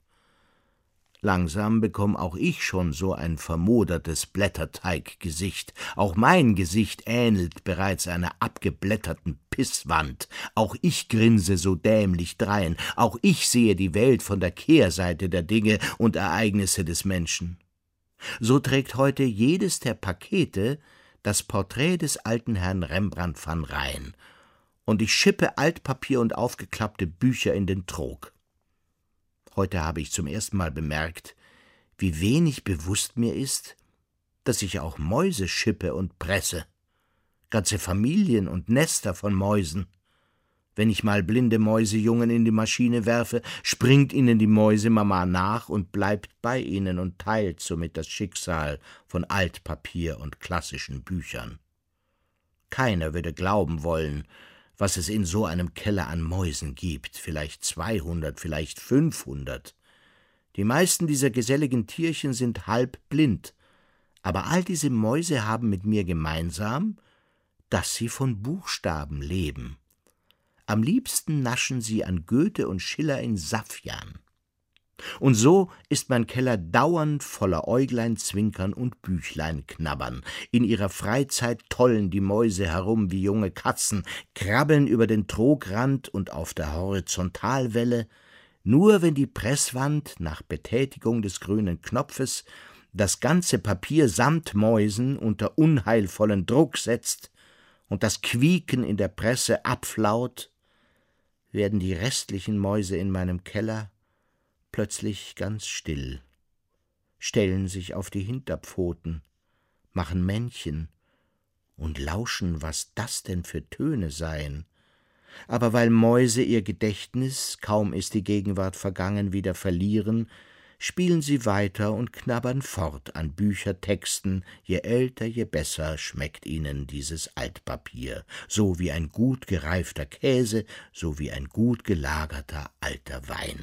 Langsam bekomme auch ich schon so ein vermodertes Blätterteiggesicht. Auch mein Gesicht ähnelt bereits einer abgeblätterten Pisswand. Auch ich grinse so dämlich drein. Auch ich sehe die Welt von der Kehrseite der Dinge und Ereignisse des Menschen. So trägt heute jedes der Pakete das Porträt des alten Herrn Rembrandt van Rijn. Und ich schippe Altpapier und aufgeklappte Bücher in den Trog. Heute habe ich zum ersten Mal bemerkt, wie wenig bewusst mir ist, dass ich auch Mäuse schippe und presse. Ganze Familien und Nester von Mäusen. Wenn ich mal blinde Mäusejungen in die Maschine werfe, springt ihnen die Mäusemama nach und bleibt bei ihnen und teilt somit das Schicksal von Altpapier und klassischen Büchern. Keiner würde glauben wollen, was es in so einem Keller an Mäusen gibt, vielleicht 200, vielleicht 500. Die meisten dieser geselligen Tierchen sind halb blind, aber all diese Mäuse haben mit mir gemeinsam, dass sie von Buchstaben leben. Am liebsten naschen sie an Goethe und Schiller in Saffian. Und so ist mein Keller dauernd voller Äuglein zwinkern und Büchlein knabbern. In ihrer Freizeit tollen die Mäuse herum wie junge Katzen, krabbeln über den Trogrand und auf der Horizontalwelle, Nur wenn die Presswand nach Betätigung des grünen Knopfes das ganze Papier samt Mäusen unter unheilvollen Druck setzt und das Quieken in der Presse abflaut, werden die restlichen Mäuse in meinem Keller plötzlich ganz still, stellen sich auf die Hinterpfoten, machen Männchen und lauschen, was das denn für Töne seien. Aber weil Mäuse ihr Gedächtnis, kaum ist die Gegenwart vergangen, wieder verlieren, spielen sie weiter und knabbern fort an Büchertexten, je älter, je besser schmeckt ihnen dieses Altpapier, so wie ein gut gereifter Käse, so wie ein gut gelagerter alter Wein.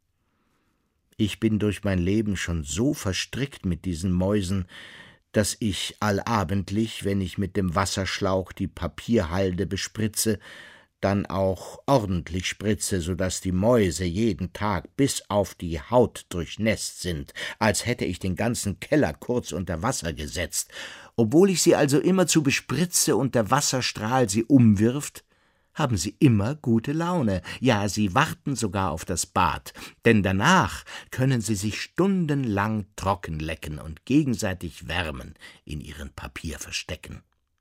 Ich bin durch mein Leben schon so verstrickt mit diesen Mäusen, dass ich allabendlich, wenn ich mit dem Wasserschlauch die Papierhalde bespritze, dann auch ordentlich spritze, so daß die Mäuse jeden Tag bis auf die Haut durchnässt sind, als hätte ich den ganzen Keller kurz unter Wasser gesetzt. Obwohl ich sie also immerzu bespritze und der Wasserstrahl sie umwirft, haben sie immer gute Laune, ja, sie warten sogar auf das Bad, denn danach können sie sich stundenlang trocken lecken und gegenseitig wärmen in ihren Papierverstecken.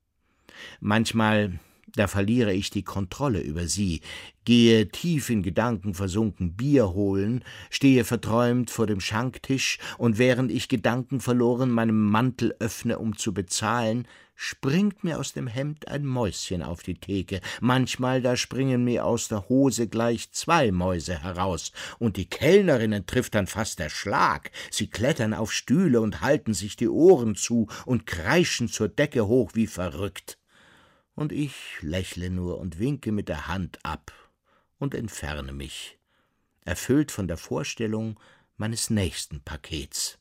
Manchmal da verliere ich die Kontrolle über sie, gehe tief in Gedanken versunken Bier holen, stehe verträumt vor dem Schanktisch, und während ich gedankenverloren meinen Mantel öffne, um zu bezahlen, springt mir aus dem Hemd ein Mäuschen auf die Theke. Manchmal da springen mir aus der Hose gleich 2 Mäuse heraus, und die Kellnerinnen trifft dann fast der Schlag. Sie klettern auf Stühle und halten sich die Ohren zu und kreischen zur Decke hoch wie verrückt. Und ich lächle nur und winke mit der Hand ab und entferne mich, erfüllt von der Vorstellung meines nächsten Pakets.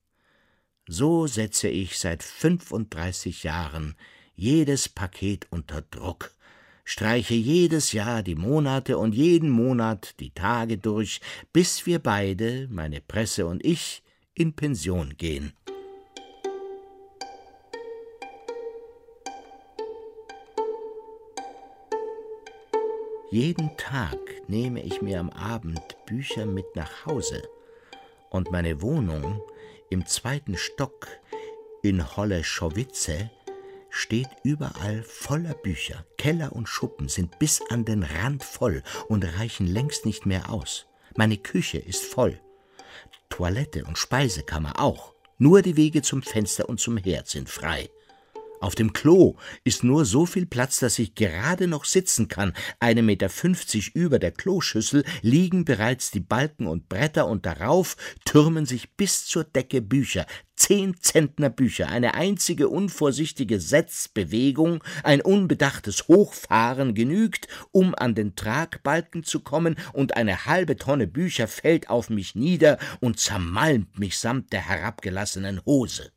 So setze ich seit 35 Jahren jedes Paket unter Druck, streiche jedes Jahr die Monate und jeden Monat die Tage durch, bis wir beide, meine Presse und ich, in Pension gehen. Jeden Tag nehme ich mir am Abend Bücher mit nach Hause, und meine Wohnung im 2. Stock in Holeschowice steht überall voller Bücher. Keller und Schuppen sind bis an den Rand voll und reichen längst nicht mehr aus. Meine Küche ist voll, Toilette und Speisekammer auch. Nur die Wege zum Fenster und zum Herd sind frei. Auf dem Klo ist nur so viel Platz, dass ich gerade noch sitzen kann. 1,50 Meter über der Kloschüssel liegen bereits die Balken und Bretter, und darauf türmen sich bis zur Decke Bücher. 10 Zentner Bücher, eine einzige unvorsichtige Setzbewegung, ein unbedachtes Hochfahren genügt, um an den Tragbalken zu kommen, und eine halbe Tonne Bücher fällt auf mich nieder und zermalmt mich samt der herabgelassenen Hose.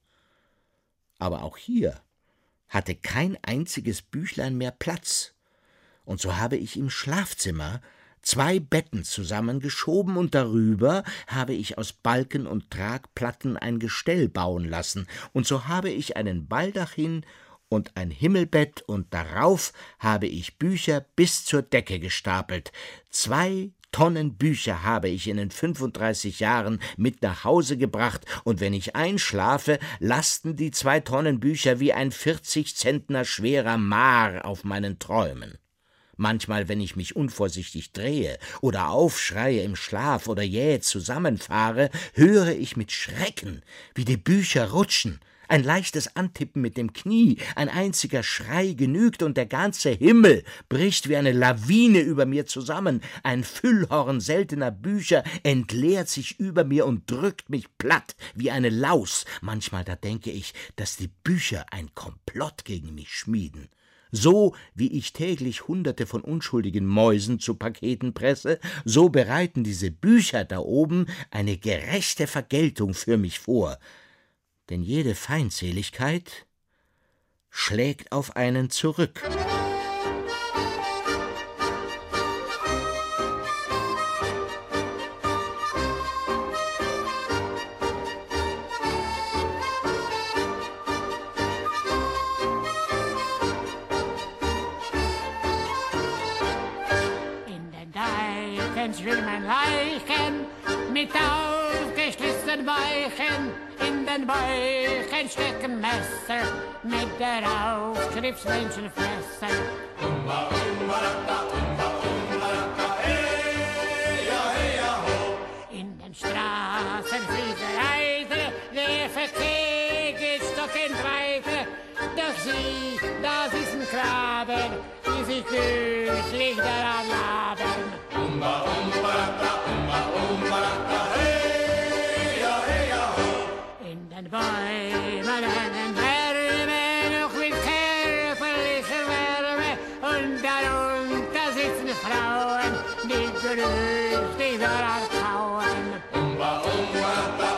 Aber auch hier hatte kein einziges Büchlein mehr Platz, und so habe ich im Schlafzimmer 2 Betten zusammengeschoben, und darüber habe ich aus Balken und Tragplatten ein Gestell bauen lassen, und so habe ich einen Baldachin und ein Himmelbett, und darauf habe ich Bücher bis zur Decke gestapelt. 2 Tonnen Bücher habe ich in den 35 Jahren mit nach Hause gebracht, und wenn ich einschlafe, lasten die 2 Tonnen Bücher wie ein 40 Zentner schwerer Maar auf meinen Träumen. Manchmal, wenn ich mich unvorsichtig drehe oder aufschreie im Schlaf oder jäh zusammenfahre, höre ich mit Schrecken, wie die Bücher rutschen. Ein leichtes Antippen mit dem Knie, ein einziger Schrei genügt, und der ganze Himmel bricht wie eine Lawine über mir zusammen. Ein Füllhorn seltener Bücher entleert sich über mir und drückt mich platt wie eine Laus. Manchmal da denke ich, dass die Bücher ein Komplott gegen mich schmieden. So wie ich täglich Hunderte von unschuldigen Mäusen zu Paketen presse, so bereiten diese Bücher da oben eine gerechte Vergeltung für mich vor. Denn jede Feindseligkeit schlägt auf einen zurück. In den Draußen schwimmen Leichen mit aufgeschlitzten Bäuchen. In den Bäuchen stecken Messer mit der Aufschrift Menschenfresser. Umba, umbaraka, hey, ja, hey, ja, ho. In den Straßen fließt der Eiter, der Verkehr geht stock in Breite. Doch sieh, da sitzen Knaben, die sich glücklich daran laben. Umba, umbaraka, hey, ja, ho. In den Bäumen hängen Wärme, noch mit körperlicher Wärme. Und darunter sitzen Frauen, die glücklich daran kauen. Umba, umbaraka,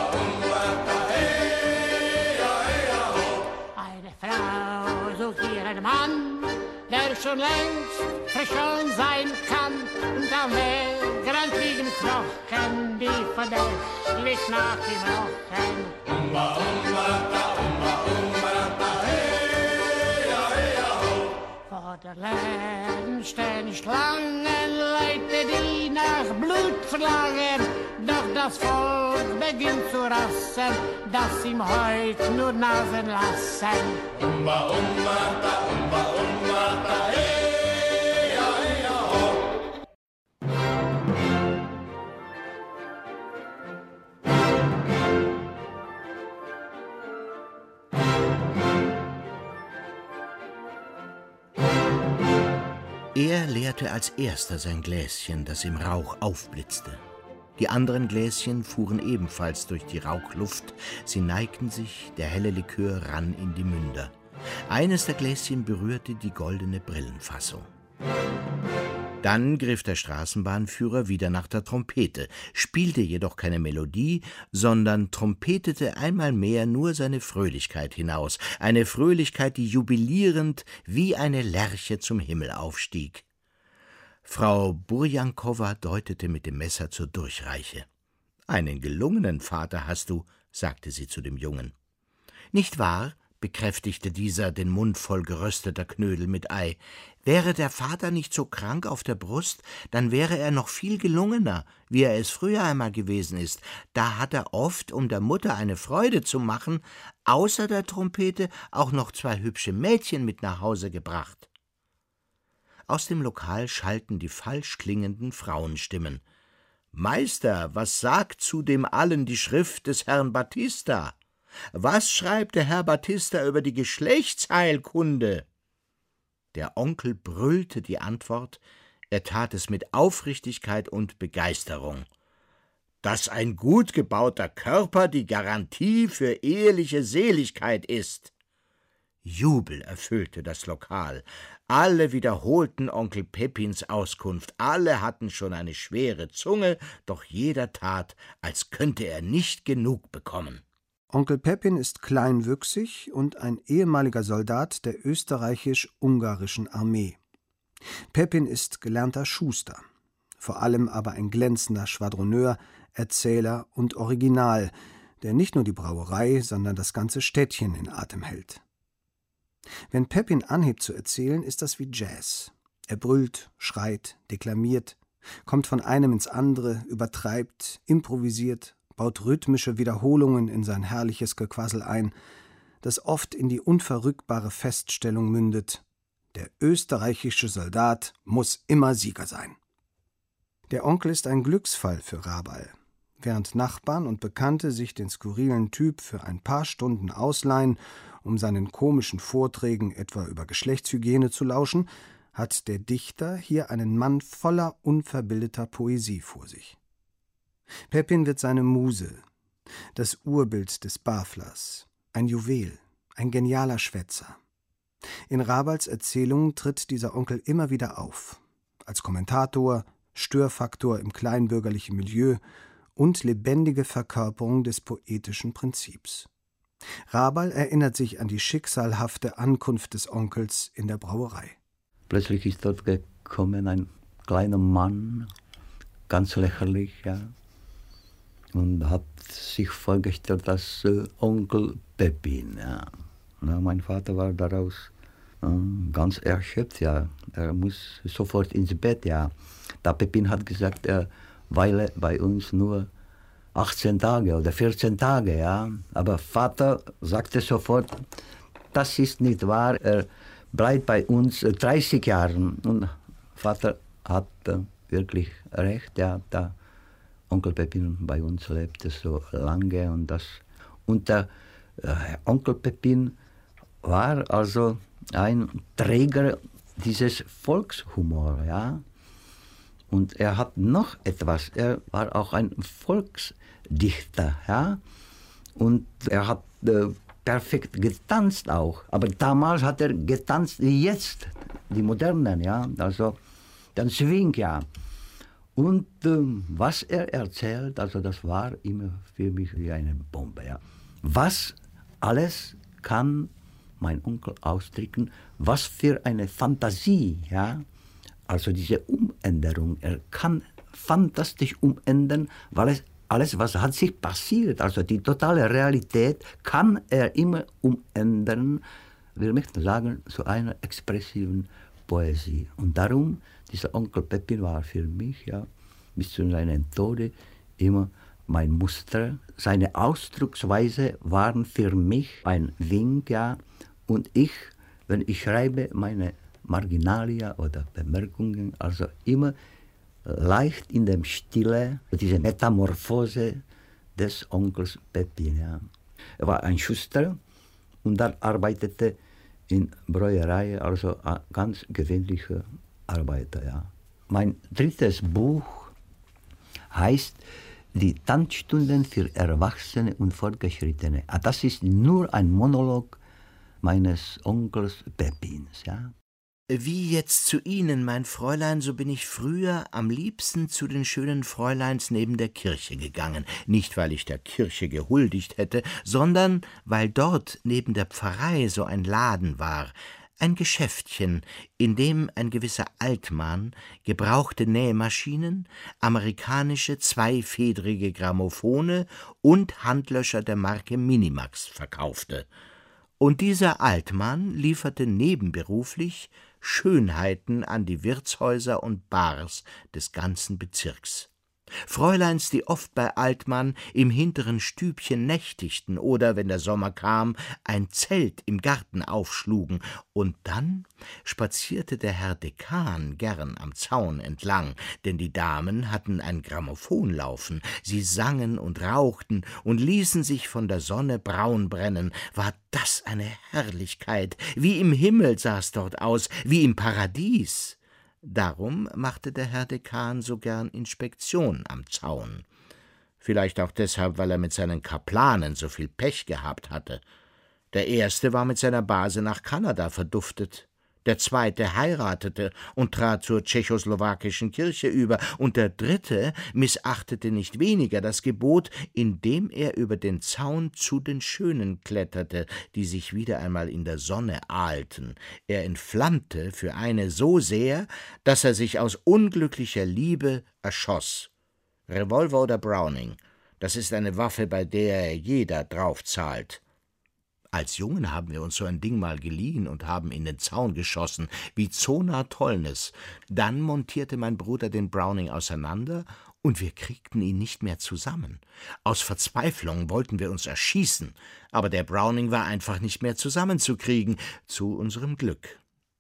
hey, ja, ho. Eine Frau sucht ihren Mann, der schon längst verschollen sein kann. Und am Wegrand liegen Knochen, die verdächtig nach ihm rochen. Umba, umbaraka, hey, ja, ho. Vor der Läden stehen Schlangen, Leute, die nach Blut verlangen. Doch das Volk beginnt zu rassen, dass ihm heut nur Nasen lassen. Umba, umbaraka, hey, ja, ho. Er leerte als erster sein Gläschen, das im Rauch aufblitzte. Die anderen Gläschen fuhren ebenfalls durch die Rauchluft, sie neigten sich, der helle Likör rann in die Münder. Eines der Gläschen berührte die goldene Brillenfassung. Dann griff der Straßenbahnführer wieder nach der Trompete, spielte jedoch keine Melodie, sondern trompetete einmal mehr nur seine Fröhlichkeit hinaus, eine Fröhlichkeit, die jubilierend wie eine Lerche zum Himmel aufstieg. Frau Burjankowa deutete mit dem Messer zur Durchreiche. »Einen gelungenen Vater hast du«, sagte sie zu dem Jungen. »Nicht wahr?« bekräftigte dieser den Mund voll gerösteter Knödel mit Ei. »Wäre der Vater nicht so krank auf der Brust, dann wäre er noch viel gelungener, wie er es früher einmal gewesen ist. Da hat er oft, um der Mutter eine Freude zu machen, außer der Trompete auch noch 2 hübsche Mädchen mit nach Hause gebracht.« Aus dem Lokal schallten die falsch klingenden Frauenstimmen. »Meister, was sagt zu dem allen die Schrift des Herrn Battista? Was schreibt der Herr Battista über die Geschlechtsheilkunde?« Der Onkel brüllte die Antwort, er tat es mit Aufrichtigkeit und Begeisterung. »Dass ein gut gebauter Körper die Garantie für eheliche Seligkeit ist.« Jubel erfüllte das Lokal. Alle wiederholten Onkel Pepins Auskunft. Alle hatten schon eine schwere Zunge, doch jeder tat, als könnte er nicht genug bekommen. Onkel Pepin ist kleinwüchsig und ein ehemaliger Soldat der österreichisch-ungarischen Armee. Pepin ist gelernter Schuster, vor allem aber ein glänzender Schwadroneur, Erzähler und Original, der nicht nur die Brauerei, sondern das ganze Städtchen in Atem hält. Wenn Pepin anhebt zu erzählen, ist das wie Jazz. Er brüllt, schreit, deklamiert, kommt von einem ins andere, übertreibt, improvisiert, baut rhythmische Wiederholungen in sein herrliches Gequassel ein, das oft in die unverrückbare Feststellung mündet: Der österreichische Soldat muss immer Sieger sein. Der Onkel ist ein Glücksfall für Rabal. Während Nachbarn und Bekannte sich den skurrilen Typ für ein paar Stunden ausleihen, um seinen komischen Vorträgen etwa über Geschlechtshygiene zu lauschen, hat der Dichter hier einen Mann voller unverbildeter Poesie vor sich. Pepin wird seine Muse, das Urbild des Baflers, ein Juwel, ein genialer Schwätzer. In Rabals Erzählungen tritt dieser Onkel immer wieder auf, als Kommentator, Störfaktor im kleinbürgerlichen Milieu und lebendige Verkörperung des poetischen Prinzips. Rabal erinnert sich an die schicksalhafte Ankunft des Onkels in der Brauerei. Plötzlich ist dort gekommen ein kleiner Mann, ganz lächerlich, ja, und hat sich vorgestellt als Onkel Pepin. Ja. Na, mein Vater war daraus ganz erschöpft. Ja. Er muss sofort ins Bett, ja. Der Pepin hat gesagt, er weile bei uns nur 18 Tage oder 14 Tage, ja. Aber Vater sagte sofort, das ist nicht wahr, er bleibt bei uns 30 Jahre. Und Vater hat wirklich recht, ja, der Onkel Pepin bei uns lebte so lange und der Onkel Pepin war also ein Träger dieses Volkshumor, ja. Und er hat noch etwas, er war auch ein Volksdichter, ja. Und er hat perfekt getanzt auch. Aber damals hat er getanzt wie jetzt, die Modernen, ja. Also, dann Swing, ja. Und was er erzählt, also das war immer für mich wie eine Bombe, ja. Was alles kann mein Onkel ausdrücken, was für eine Fantasie, ja. Also diese Umänderung, er kann fantastisch umändern, weil es alles, was hat sich passiert, also die totale Realität, kann er immer umändern, wir möchten sagen, zu einer expressiven Poesie. Und darum, dieser Onkel Pepin war für mich, ja, bis zu seinem Tode immer mein Muster. Seine Ausdrucksweise waren für mich ein Wink, ja, und ich, wenn ich schreibe, meine Marginalia oder Bemerkungen, also immer leicht in dem Stile, diese Metamorphose des Onkels Pepin. Ja. Er war ein Schuster und dann arbeitete in Bräuerei, also ein ganz gewöhnlicher Arbeiter. Ja. Mein drittes Buch heißt Die Tanzstunden für Erwachsene und Fortgeschrittene. Das ist nur ein Monolog meines Onkels Pepins. Ja. Wie jetzt zu Ihnen, mein Fräulein, so bin ich früher am liebsten zu den schönen Fräuleins neben der Kirche gegangen. Nicht, weil ich der Kirche gehuldigt hätte, sondern weil dort neben der Pfarrei so ein Laden war, ein Geschäftchen, in dem ein gewisser Altmann gebrauchte Nähmaschinen, amerikanische zweifedrige Grammophone und Handlöscher der Marke Minimax verkaufte. Und dieser Altmann lieferte nebenberuflich Schönheiten an die Wirtshäuser und Bars des ganzen Bezirks. Fräuleins, die oft bei Altmann im hinteren Stübchen nächtigten oder, wenn der Sommer kam, ein Zelt im Garten aufschlugen, und dann spazierte der Herr Dekan gern am Zaun entlang, denn die Damen hatten ein Grammophon laufen, sie sangen und rauchten und ließen sich von der Sonne braun brennen. War das eine Herrlichkeit, wie im Himmel sah's dort aus, wie im Paradies. Darum machte der Herr Dekan so gern Inspektion am Zaun. Vielleicht auch deshalb, weil er mit seinen Kaplanen so viel Pech gehabt hatte. Der erste war mit seiner Base nach Kanada verduftet. Der zweite heiratete und trat zur tschechoslowakischen Kirche über, und der dritte missachtete nicht weniger das Gebot, indem er über den Zaun zu den Schönen kletterte, die sich wieder einmal in der Sonne ahlten. Er entflammte für eine so sehr, dass er sich aus unglücklicher Liebe erschoss. Revolver oder Browning, das ist eine Waffe, bei der jeder drauf zahlt. Als Jungen haben wir uns so ein Ding mal geliehen und haben in den Zaun geschossen, wie Zona Tollnes. Dann montierte mein Bruder den Browning auseinander und wir kriegten ihn nicht mehr zusammen. Aus Verzweiflung wollten wir uns erschießen, aber der Browning war einfach nicht mehr zusammenzukriegen, zu unserem Glück.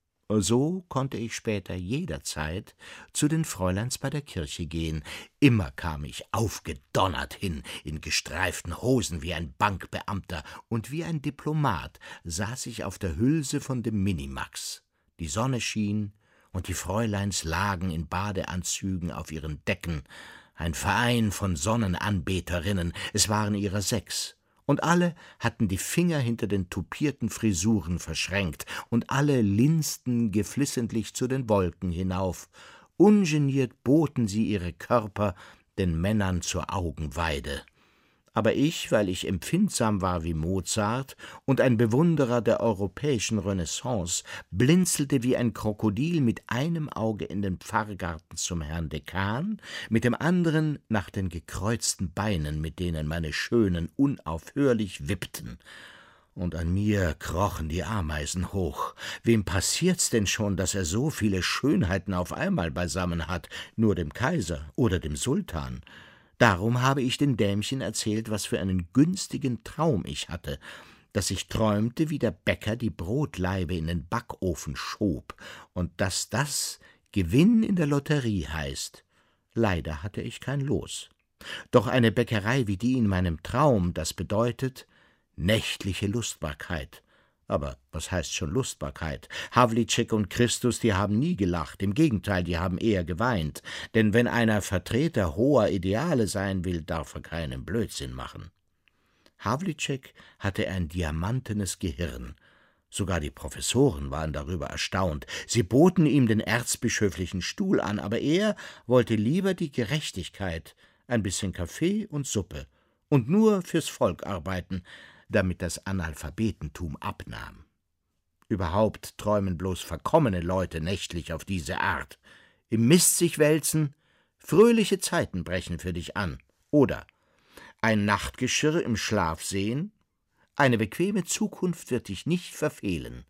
So konnte ich später jederzeit zu den Fräuleins bei der Kirche gehen. Immer kam ich aufgedonnert hin, in gestreiften Hosen wie ein Bankbeamter, und wie ein Diplomat saß ich auf der Hülse von dem Minimax. Die Sonne schien, und die Fräuleins lagen in Badeanzügen auf ihren Decken. Ein Verein von Sonnenanbeterinnen, es waren ihrer 6. Und alle hatten die Finger hinter den tupierten Frisuren verschränkt, und alle linsten geflissentlich zu den Wolken hinauf. Ungeniert boten sie ihre Körper den Männern zur Augenweide. Aber ich, weil ich empfindsam war wie Mozart und ein Bewunderer der europäischen Renaissance, blinzelte wie ein Krokodil mit einem Auge in den Pfarrgarten zum Herrn Dekan, mit dem anderen nach den gekreuzten Beinen, mit denen meine Schönen unaufhörlich wippten. Und an mir krochen die Ameisen hoch. Wem passiert's denn schon, dass er so viele Schönheiten auf einmal beisammen hat? Nur dem Kaiser oder dem Sultan. Darum habe ich den Dämchen erzählt, was für einen günstigen Traum ich hatte, dass ich träumte, wie der Bäcker die Brotlaibe in den Backofen schob und dass das Gewinn in der Lotterie heißt. Leider hatte ich kein Los. Doch eine Bäckerei wie die in meinem Traum, das bedeutet nächtliche Lustbarkeit. Aber was heißt schon Lustbarkeit? Havlicek und Christus, die haben nie gelacht, im Gegenteil, die haben eher geweint, denn wenn einer Vertreter hoher Ideale sein will, darf er keinen Blödsinn machen. Havlicek hatte ein diamantenes Gehirn. Sogar die Professoren waren darüber erstaunt. Sie boten ihm den erzbischöflichen Stuhl an, aber er wollte lieber die Gerechtigkeit, ein bisschen Kaffee und Suppe und nur fürs Volk arbeiten, damit das Analphabetentum abnahm. Überhaupt träumen bloß verkommene Leute nächtlich auf diese Art. Im Mist sich wälzen, fröhliche Zeiten brechen für dich an. Oder ein Nachtgeschirr im Schlaf sehen, eine bequeme Zukunft wird dich nicht verfehlen.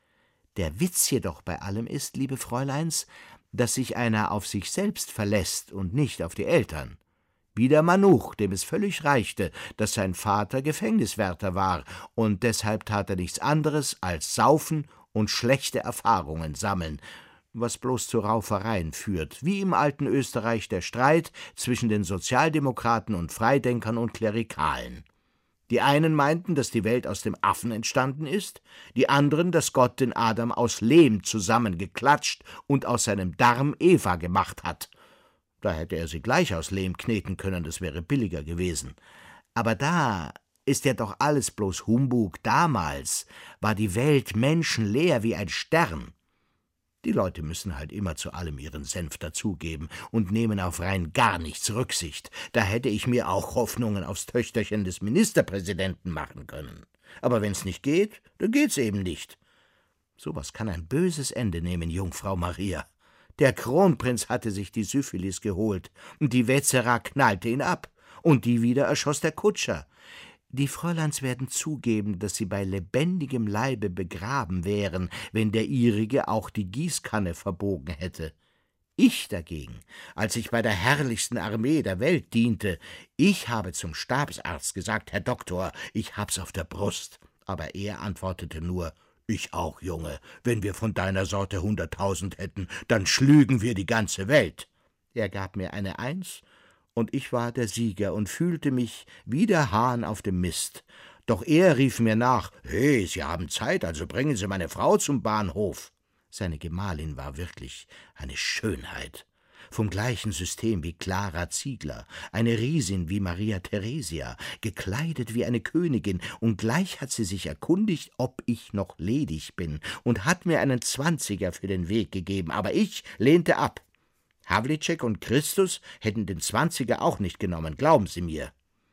Der Witz jedoch bei allem ist, liebe Fräuleins, dass sich einer auf sich selbst verlässt und nicht auf die Eltern. Wie der Manuch, dem es völlig reichte, dass sein Vater Gefängniswärter war, und deshalb tat er nichts anderes als saufen und schlechte Erfahrungen sammeln, was bloß zu Raufereien führt, wie im alten Österreich der Streit zwischen den Sozialdemokraten und Freidenkern und Klerikalen. Die einen meinten, dass die Welt aus dem Affen entstanden ist, die anderen, dass Gott den Adam aus Lehm zusammengeklatscht und aus seinem Darm Eva gemacht hat. Da hätte er sie gleich aus Lehm kneten können, das wäre billiger gewesen. Aber da ist ja doch alles bloß Humbug. Damals war die Welt menschenleer wie ein Stern. Die Leute müssen halt immer zu allem ihren Senf dazugeben und nehmen auf rein gar nichts Rücksicht. Da hätte ich mir auch Hoffnungen aufs Töchterchen des Ministerpräsidenten machen können. Aber wenn's nicht geht, dann geht's eben nicht. Sowas kann ein böses Ende nehmen, Jungfrau Maria. Der Kronprinz hatte sich die Syphilis geholt, und die Wetzera knallte ihn ab, und die wieder erschoss der Kutscher. Die Fräuleins werden zugeben, dass sie bei lebendigem Leibe begraben wären, wenn der ihrige auch die Gießkanne verbogen hätte. Ich dagegen, als ich bei der herrlichsten Armee der Welt diente, ich habe zum Stabsarzt gesagt, Herr Doktor, ich hab's auf der Brust. Aber er antwortete nur, ich auch, Junge, wenn wir von deiner Sorte 100.000 hätten, dann schlügen wir die ganze Welt. Er gab mir eine Eins, und ich war der Sieger und fühlte mich wie der Hahn auf dem Mist. Doch er rief mir nach, »Hey, Sie haben Zeit, also bringen Sie meine Frau zum Bahnhof.« Seine Gemahlin war wirklich eine Schönheit. Vom gleichen System wie Clara Ziegler, eine Riesin wie Maria Theresia, gekleidet wie eine Königin, und gleich hat sie sich erkundigt, ob ich noch ledig bin, und hat mir einen 20er für den Weg gegeben, aber ich lehnte ab. Havlicek und Christus hätten den 20er auch nicht genommen, glauben Sie mir.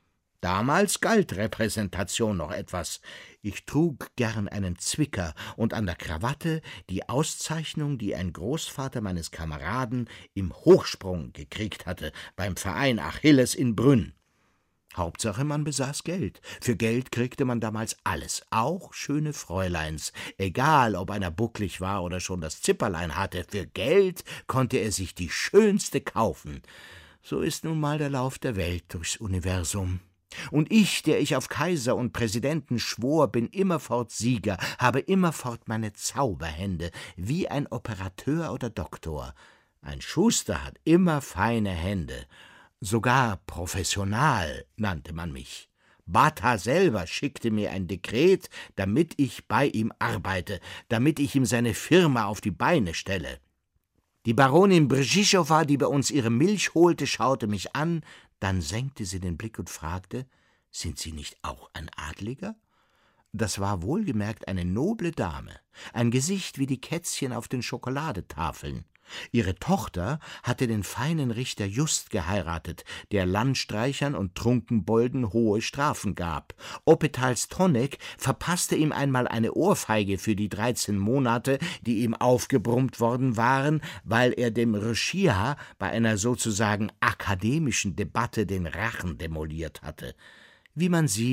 Damals galt Repräsentation noch etwas. Ich trug gern einen Zwicker und an der Krawatte die Auszeichnung, die ein Großvater meines Kameraden im Hochsprung gekriegt hatte, beim Verein Achilles in Brünn. Hauptsache, man besaß Geld. Für Geld kriegte man damals alles, auch schöne Fräuleins. Egal, ob einer bucklig war oder schon das Zipperlein hatte, für Geld konnte er sich die schönste kaufen. So ist nun mal der Lauf der Welt durchs Universum. Und ich, der ich auf Kaiser und Präsidenten schwor, bin immerfort Sieger, habe immerfort meine Zauberhände, wie ein Operateur oder Doktor. Ein Schuster hat immer feine Hände. Sogar professional nannte man mich. Bata selber schickte mir ein Dekret, damit ich bei ihm arbeite, damit ich ihm seine Firma auf die Beine stelle. Die Baronin Brzezichowa, die bei uns ihre Milch holte, schaute mich an, dann senkte sie den Blick und fragte, »Sind Sie nicht auch ein Adliger?« Das war wohlgemerkt eine noble Dame, ein Gesicht wie die Kätzchen auf den Schokoladetafeln. Ihre Tochter hatte den feinen Richter Just geheiratet, der Landstreichern und Trunkenbolden hohe Strafen gab. Opetals Tonek verpasste ihm einmal eine Ohrfeige für die 13 Monate, die ihm aufgebrummt worden waren, weil er dem Rschia bei einer sozusagen akademischen Debatte den Rachen demoliert hatte. Wie man sieht,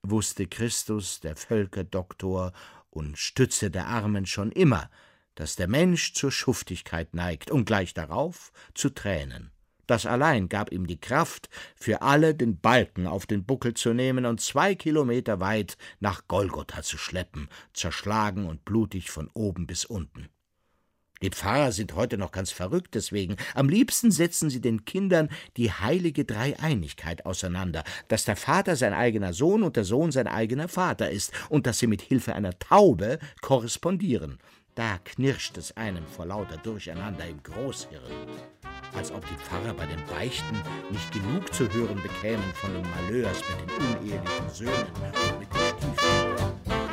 wusste Christus, der Völkerdoktor und Stütze der Armen, schon immer, dass der Mensch zur Schuftigkeit neigt und gleich darauf zu Tränen. Das allein gab ihm die Kraft, für alle den Balken auf den Buckel zu nehmen und 2 Kilometer weit nach Golgotha zu schleppen, zerschlagen und blutig von oben bis unten. Die Pfarrer sind heute noch ganz verrückt deswegen. Am liebsten setzen sie den Kindern die heilige Dreieinigkeit auseinander, dass der Vater sein eigener Sohn und der Sohn sein eigener Vater ist und dass sie mit Hilfe einer Taube korrespondieren. Da knirscht es einem vor lauter Durcheinander im Großhirn. Als ob die Pfarrer bei den Beichten nicht genug zu hören bekämen von den Malheurs mit den unehelichen Söhnen und mit den Stiefvätern.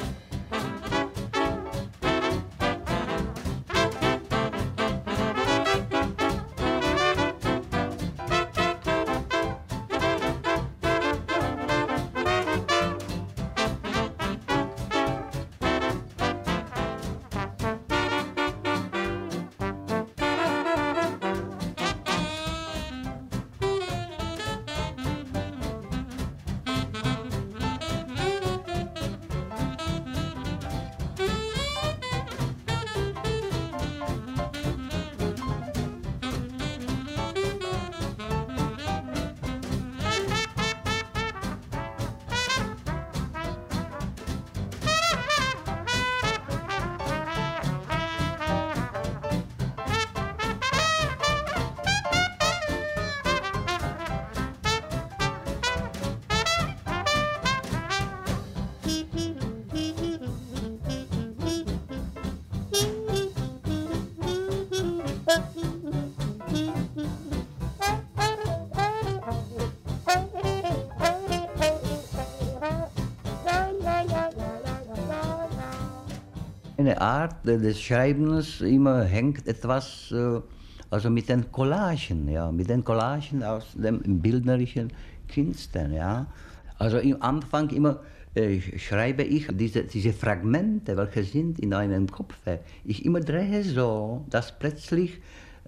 Eine Art des Schreibens immer hängt etwas also mit den Collagen, ja, mit den Collagen aus dem bildnerischen Künsten, ja. Also im Anfang immer schreibe ich diese Fragmente, welche sind in einem Kopf. Ich immer drehe so, dass plötzlich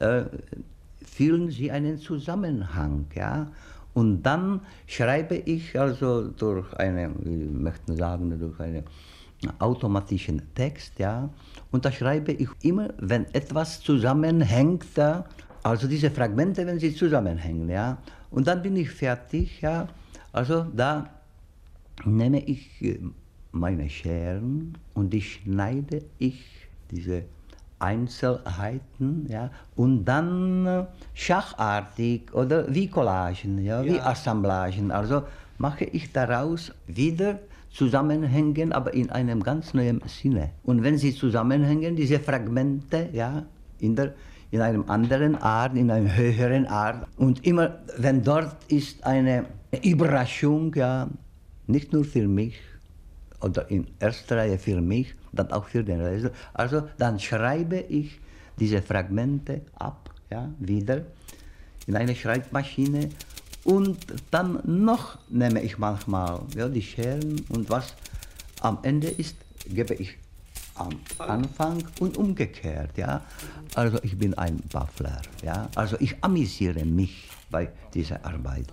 fühlen sie einen Zusammenhang, ja. Und dann schreibe ich also durch eine, wir möchten sagen, durch einen automatischen Text, ja. Und da schreibe ich immer, wenn etwas zusammenhängt, also diese Fragmente, wenn sie zusammenhängen, ja. Und dann bin ich fertig, ja. Also da nehme ich meine Scheren und die schneide ich diese Einzelheiten, ja, und dann schachartig oder wie Collagen, ja, wie Assemblagen. Also mache ich daraus wieder Zusammenhängen, aber in einem ganz neuen Sinne. Und wenn sie zusammenhängen, diese Fragmente, ja, in einem anderen Art, in einer höheren Art. Und immer, wenn dort ist eine Überraschung, ja, nicht nur für mich, oder in erster Reihe für mich, dann auch für den Leser. Also dann schreibe ich diese Fragmente ab, ja, wieder in eine Schreibmaschine. Und dann noch nehme ich manchmal, ja, die Scheren und was am Ende ist, gebe ich am Anfang und umgekehrt, ja. Also ich bin ein Baffler, ja. Also ich amüsiere mich bei dieser Arbeit.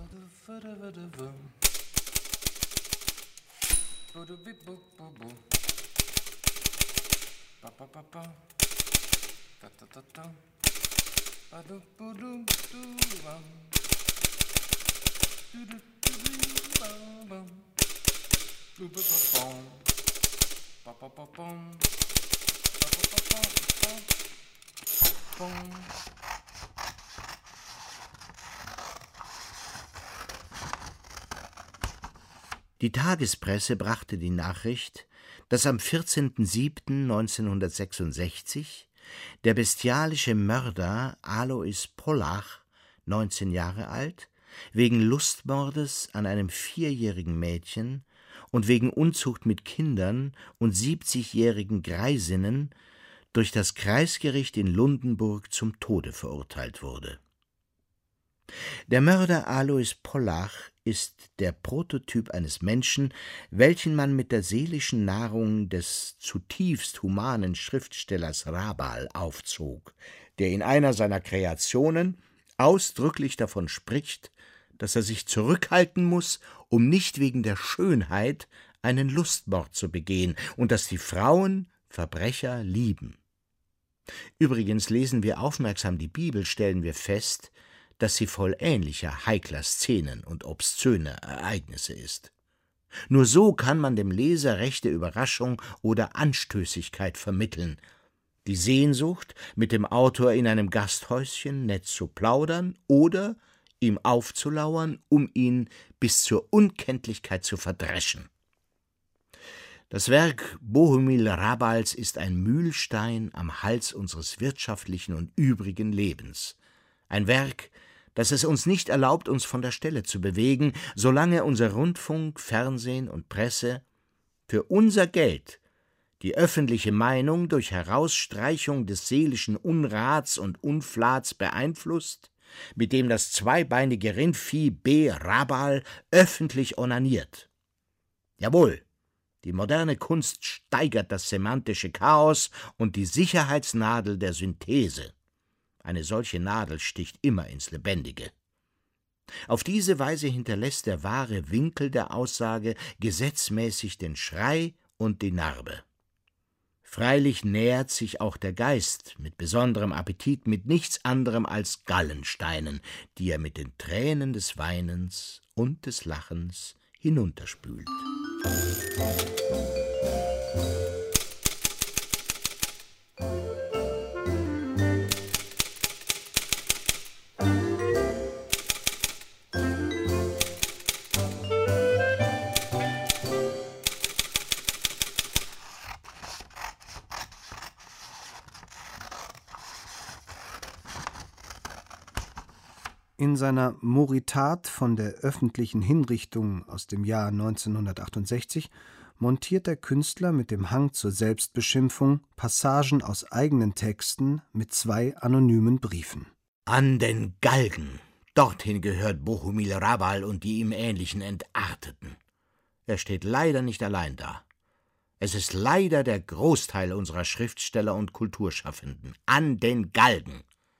Die Tagespresse brachte die Nachricht, dass am 14.07.1966 der bestialische Mörder Alois Pollach, 19 Jahre alt, wegen Lustmordes an einem 4-jährigen Mädchen und wegen Unzucht mit Kindern und 70-jährigen Greisinnen durch das Kreisgericht in Lundenburg zum Tode verurteilt wurde. Der Mörder Alois Pollach ist der Prototyp eines Menschen, welchen man mit der seelischen Nahrung des zutiefst humanen Schriftstellers Rabal aufzog, der in einer seiner Kreationen ausdrücklich davon spricht, dass er sich zurückhalten muss, um nicht wegen der Schönheit einen Lustmord zu begehen und dass die Frauen Verbrecher lieben. Übrigens lesen wir aufmerksam die Bibel, stellen wir fest, dass sie voll ähnlicher heikler Szenen und obszöner Ereignisse ist. Nur so kann man dem Leser rechte Überraschung oder Anstößigkeit vermitteln, die Sehnsucht, mit dem Autor in einem Gasthäuschen nett zu plaudern oder ihm aufzulauern, um ihn bis zur Unkenntlichkeit zu verdreschen. Das Werk Bohumil Hrabals ist ein Mühlstein am Hals unseres wirtschaftlichen und übrigen Lebens. Ein Werk, das es uns nicht erlaubt, uns von der Stelle zu bewegen, solange unser Rundfunk, Fernsehen und Presse für unser Geld die öffentliche Meinung durch Herausstreichung des seelischen Unrats und Unflats beeinflusst, mit dem das zweibeinige Rindvieh B. Hrabal öffentlich onaniert. Jawohl, die moderne Kunst steigert das semantische Chaos und die Sicherheitsnadel der Synthese. Eine solche Nadel sticht immer ins Lebendige. Auf diese Weise hinterlässt der wahre Winkel der Aussage gesetzmäßig den Schrei und die Narbe. Freilich nähert sich auch der Geist mit besonderem Appetit mit nichts anderem als Gallensteinen, die er mit den Tränen des Weinens und des Lachens hinunterspült. In seiner Moritat von der öffentlichen Hinrichtung aus dem Jahr 1968 montiert der Künstler mit dem Hang zur Selbstbeschimpfung Passagen aus eigenen Texten mit 2 anonymen Briefen. An den Galgen, dorthin gehört Bohumil Hrabal und die ihm ähnlichen Entarteten. Er steht leider nicht allein da. Es ist leider der Großteil unserer Schriftsteller und Kulturschaffenden. An den Galgen.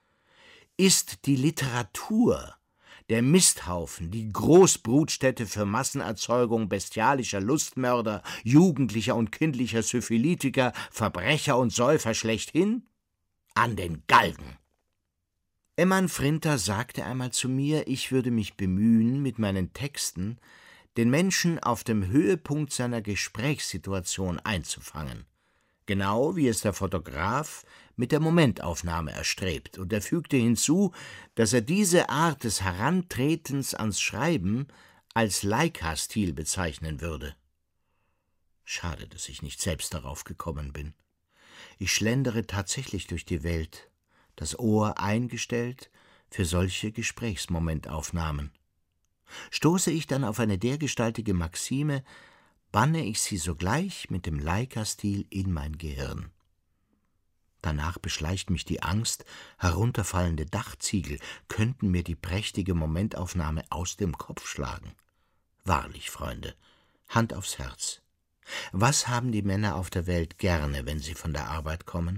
Ist die Literatur der Misthaufen, die Großbrutstätte für Massenerzeugung bestialischer Lustmörder, jugendlicher und kindlicher Syphilitiker, Verbrecher und Säufer schlechthin? An den Galgen! Emman Frinter sagte einmal zu mir, ich würde mich bemühen, mit meinen Texten den Menschen auf dem Höhepunkt seiner Gesprächssituation einzufangen. Genau wie es der Fotograf mit der Momentaufnahme erstrebt, und er fügte hinzu, dass er diese Art des Herantretens ans Schreiben als Leica-Stil bezeichnen würde. Schade, dass ich nicht selbst darauf gekommen bin. Ich schlendere tatsächlich durch die Welt, das Ohr eingestellt für solche Gesprächsmomentaufnahmen. Stoße ich dann auf eine dergestaltige Maxime, banne ich sie sogleich mit dem Leica-Stil in mein Gehirn. Danach beschleicht mich die Angst, herunterfallende Dachziegel könnten mir die prächtige Momentaufnahme aus dem Kopf schlagen. Wahrlich, Freunde, Hand aufs Herz. Was haben die Männer auf der Welt gerne, wenn sie von der Arbeit kommen?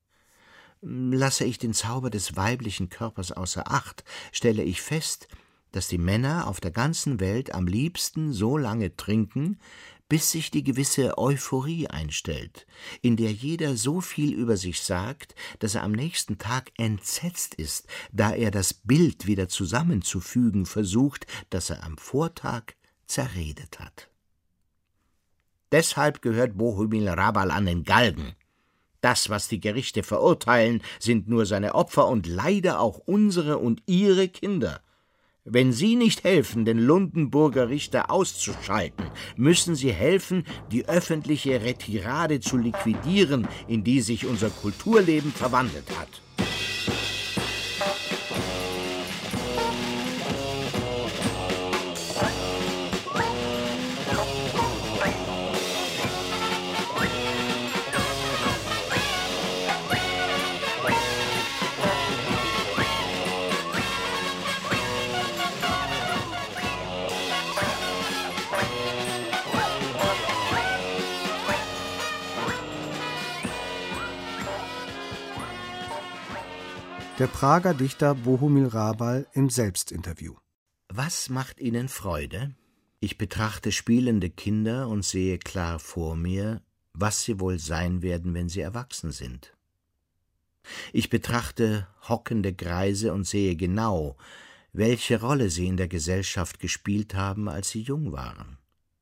Lasse ich den Zauber des weiblichen Körpers außer Acht, stelle ich fest, dass die Männer auf der ganzen Welt am liebsten so lange trinken, bis sich die gewisse Euphorie einstellt, in der jeder so viel über sich sagt, dass er am nächsten Tag entsetzt ist, da er das Bild wieder zusammenzufügen versucht, das er am Vortag zerredet hat. Deshalb gehört Bohumil Hrabal an den Galgen. Das, was die Gerichte verurteilen, sind nur seine Opfer und leider auch unsere und ihre Kinder. Wenn Sie nicht helfen, den Lundenburger Richter auszuschalten, müssen Sie helfen, die öffentliche Retirade zu liquidieren, in die sich unser Kulturleben verwandelt hat. Der Prager Dichter Bohumil Hrabal im Selbstinterview. Was macht Ihnen Freude? Ich betrachte spielende Kinder und sehe klar vor mir, was sie wohl sein werden, wenn sie erwachsen sind. Ich betrachte hockende Greise und sehe genau, welche Rolle sie in der Gesellschaft gespielt haben, als sie jung waren.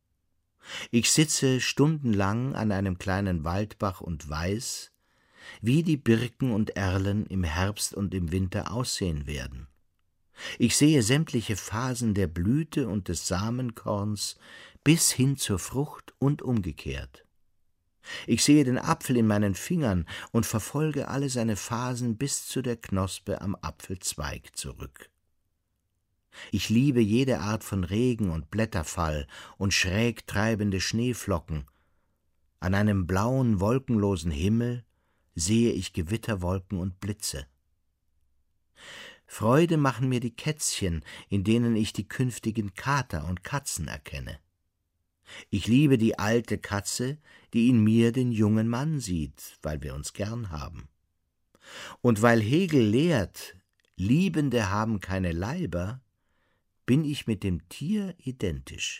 Ich sitze stundenlang an einem kleinen Waldbach und weiß, wie die Birken und Erlen im Herbst und im Winter aussehen werden. Ich sehe sämtliche Phasen der Blüte und des Samenkorns bis hin zur Frucht und umgekehrt. Ich sehe den Apfel in meinen Fingern und verfolge alle seine Phasen bis zu der Knospe am Apfelzweig zurück. Ich liebe jede Art von Regen und Blätterfall und schräg treibende Schneeflocken. An einem blauen, wolkenlosen Himmel sehe ich Gewitterwolken und Blitze. Freude machen mir die Kätzchen, in denen ich die künftigen Kater und Katzen erkenne. Ich liebe die alte Katze, die in mir den jungen Mann sieht, weil wir uns gern haben. Und weil Hegel lehrt, Liebende haben keine Leiber, bin ich mit dem Tier identisch.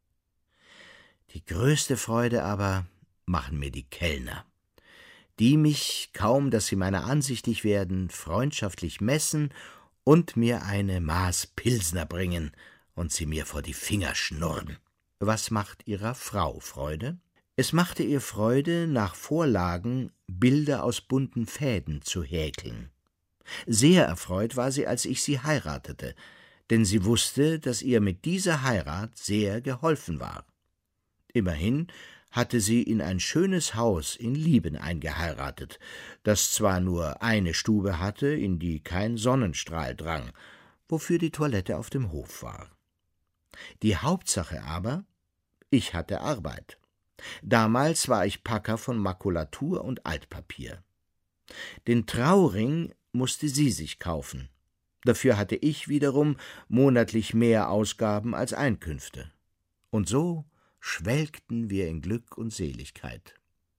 Die größte Freude aber machen mir die Kellner, die mich, kaum dass sie meiner ansichtig werden, freundschaftlich messen und mir eine Maß Pilsner bringen und sie mir vor die Finger schnurren. Was macht ihrer Frau Freude? Es machte ihr Freude, nach Vorlagen Bilder aus bunten Fäden zu häkeln. Sehr erfreut war sie, als ich sie heiratete, denn sie wusste, dass ihr mit dieser Heirat sehr geholfen war. Immerhin hatte sie in ein schönes Haus in Lieben eingeheiratet, das zwar nur eine Stube hatte, in die kein Sonnenstrahl drang, wofür die Toilette auf dem Hof war. Die Hauptsache aber, ich hatte Arbeit. Damals war ich Packer von Makulatur und Altpapier. Den Trauring musste sie sich kaufen. Dafür hatte ich wiederum monatlich mehr Ausgaben als Einkünfte. Und so schwelgten wir in Glück und Seligkeit.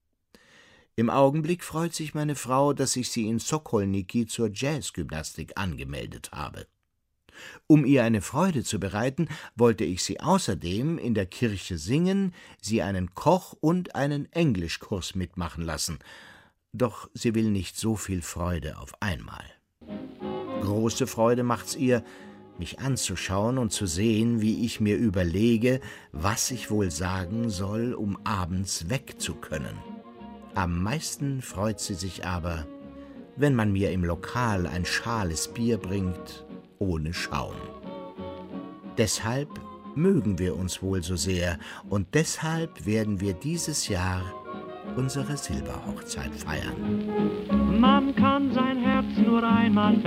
Im Augenblick freut sich meine Frau, dass ich sie in Sokolniki zur Jazzgymnastik angemeldet habe. Um ihr eine Freude zu bereiten, wollte ich sie außerdem in der Kirche singen, sie einen Koch- und einen Englischkurs mitmachen lassen. Doch sie will nicht so viel Freude auf einmal. Große Freude macht's ihr, mich anzuschauen und zu sehen, wie ich mir überlege, was ich wohl sagen soll, um abends weg zu können. Am meisten freut sie sich aber, wenn man mir im Lokal ein schales Bier bringt, ohne Schaum. Deshalb mögen wir uns wohl so sehr, und deshalb werden wir dieses Jahr unsere Silberhochzeit feiern. Man kann sein Herz nur einmal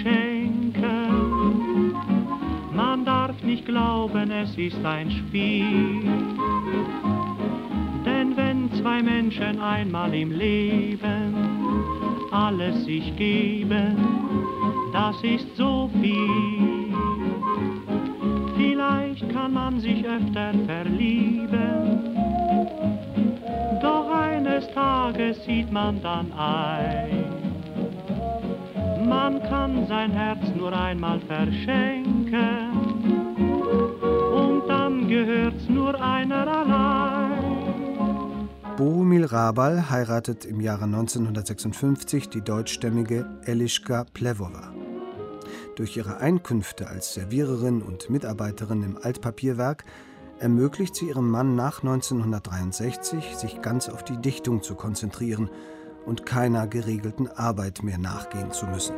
verschenken, man darf nicht glauben, es ist ein Spiel. Denn wenn zwei Menschen einmal im Leben alles sich geben, das ist so viel. Vielleicht kann man sich öfter verlieben, doch eines Tages sieht man dann ein, man kann sein Herz nur einmal verschenken und dann gehört's nur einer allein. Bohumil Hrabal heiratet im Jahre 1956 die deutschstämmige Eliška Plevová. Durch ihre Einkünfte als Serviererin und Mitarbeiterin im Altpapierwerk ermöglicht sie ihrem Mann nach 1963, sich ganz auf die Dichtung zu konzentrieren und keiner geregelten Arbeit mehr nachgehen zu müssen.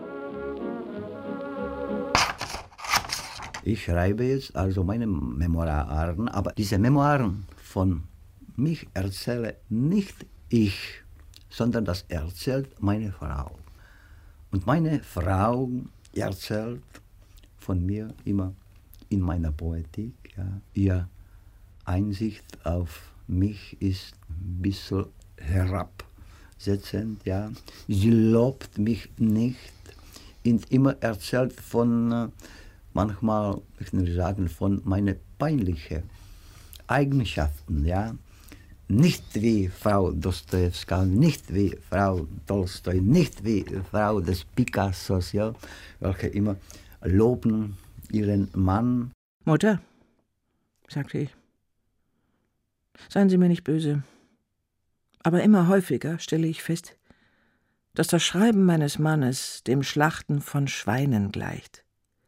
Ich schreibe jetzt also meine Memoiren, aber diese Memoiren von mich erzähle nicht ich, sondern das erzählt meine Frau. Und meine Frau erzählt von mir immer in meiner Poetik. Ja. Ihre Einsicht auf mich ist ein bisschen herabsetzend. Ja. Sie lobt mich nicht und immer erzählt von, manchmal, ich will sagen, von meinen peinlichen Eigenschaften. Ja. Nicht wie Frau Dostojewska, nicht wie Frau Tolstoi, nicht wie Frau des Picassos, ja, welche immer loben ihren Mann. Mutter, sagte ich. Seien Sie mir nicht böse, aber immer häufiger stelle ich fest, dass das Schreiben meines Mannes dem Schlachten von Schweinen gleicht.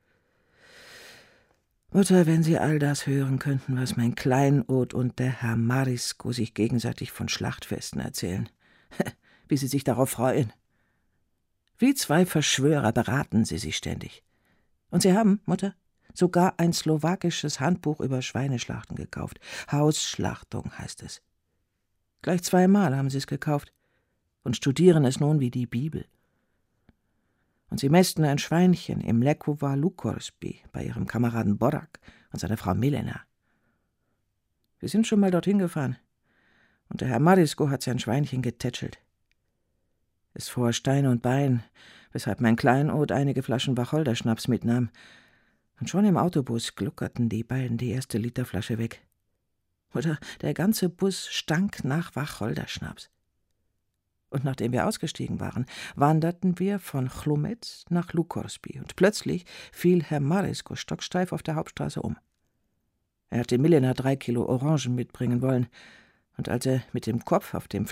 Mutter, wenn Sie all das hören könnten, was mein Kleinod und der Herr Marisko sich gegenseitig von Schlachtfesten erzählen, wie sie sich darauf freuen. Wie zwei Verschwörer beraten sie sich ständig. Und sie haben, Mutter, sogar ein slowakisches Handbuch über Schweineschlachten gekauft. Hausschlachtung heißt es. Gleich 2-mal haben sie es gekauft und studieren es nun wie die Bibel. Und sie mästen ein Schweinchen im Lekova Lukorsby bei ihrem Kameraden Borak und seiner Frau Milena. Wir sind schon mal dorthin gefahren und der Herr Marisko hat sein Schweinchen getätschelt. Es fror Stein und Bein, weshalb mein Kleinod einige Flaschen Wacholderschnaps mitnahm. Und schon im Autobus gluckerten die beiden die erste Literflasche weg. Oder der ganze Bus stank nach Wacholderschnaps. Und nachdem wir ausgestiegen waren, wanderten wir von Chlumec nach Lukorsby. Und plötzlich fiel Herr Marisko stocksteif auf der Hauptstraße um. Er hatte Milena 3 Kilo Orangen mitbringen wollen. Und als er mit dem Kopf auf dem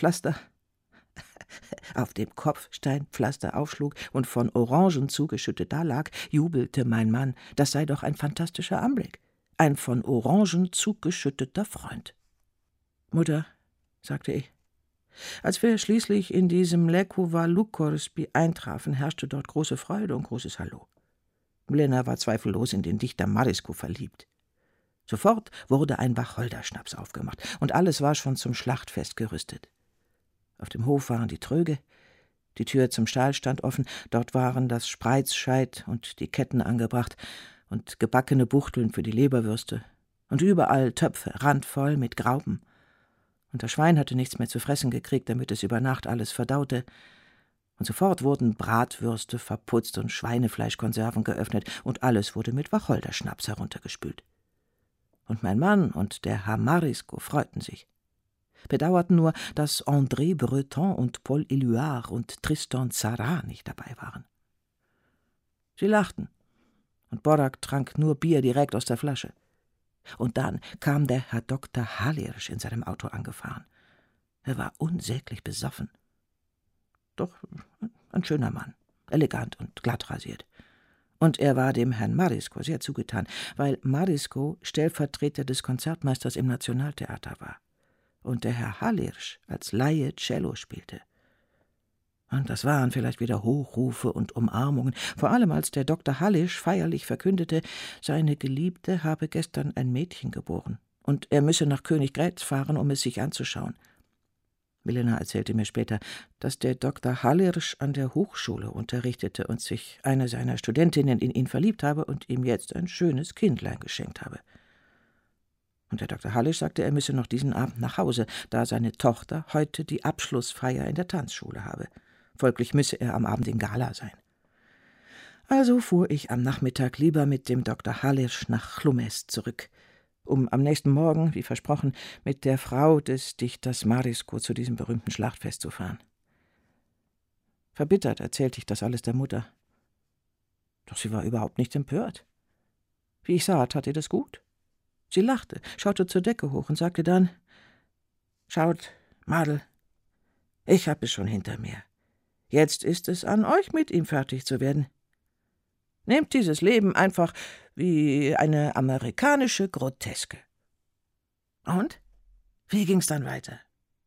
Kopfsteinpflaster aufschlug und von Orangen zugeschüttet dalag, jubelte mein Mann, das sei doch ein fantastischer Anblick. Ein von Orangen zugeschütteter Freund. Mutter, sagte ich, als wir schließlich in diesem Lekova Lukorsby eintrafen, herrschte dort große Freude und großes Hallo. Milena war zweifellos in den Dichter Marisko verliebt. Sofort wurde ein Wacholderschnaps aufgemacht und alles war schon zum Schlachtfest gerüstet. Auf dem Hof waren die Tröge, die Tür zum Stall stand offen, dort waren das Spreizscheit und die Ketten angebracht und gebackene Buchteln für die Leberwürste und überall Töpfe randvoll mit Graupen. Und das Schwein hatte nichts mehr zu fressen gekriegt, damit es über Nacht alles verdaute. Und sofort wurden Bratwürste verputzt und Schweinefleischkonserven geöffnet und alles wurde mit Wacholderschnaps heruntergespült. Und mein Mann und der Herr Marisko freuten sich. Bedauerten nur, dass André Breton und Paul Éluard und Tristan Tzara nicht dabei waren. Sie lachten, und Borak trank nur Bier direkt aus der Flasche. Und dann kam der Herr Dr. Halirsch in seinem Auto angefahren. Er war unsäglich besoffen. Doch ein schöner Mann, elegant und glatt rasiert. Und er war dem Herrn Marisko sehr zugetan, weil Marisko Stellvertreter des Konzertmeisters im Nationaltheater war und der Herr Halirsch als Laie Cello spielte. Und das waren vielleicht wieder Hochrufe und Umarmungen, vor allem als der Dr. Halirsch feierlich verkündete, seine Geliebte habe gestern ein Mädchen geboren und er müsse nach Königgrätz fahren, um es sich anzuschauen. Milena erzählte mir später, dass der Dr. Halirsch an der Hochschule unterrichtete und sich eine seiner Studentinnen in ihn verliebt habe und ihm jetzt ein schönes Kindlein geschenkt habe. Und der Dr. Halirsch sagte, er müsse noch diesen Abend nach Hause, da seine Tochter heute die Abschlussfeier in der Tanzschule habe. Folglich müsse er am Abend in Gala sein. Also fuhr ich am Nachmittag lieber mit dem Dr. Halirsch nach Chlumec zurück, um am nächsten Morgen, wie versprochen, mit der Frau des Dichters Marisko zu diesem berühmten Schlachtfest zu fahren. Verbittert erzählte ich das alles der Mutter. Doch sie war überhaupt nicht empört. Wie ich sah, tat ihr das gut. Sie lachte, schaute zur Decke hoch und sagte dann: »Schaut, Madel, ich habe es schon hinter mir. Jetzt ist es an euch, mit ihm fertig zu werden. Nehmt dieses Leben einfach wie eine amerikanische Groteske.« Und? Wie ging's dann weiter?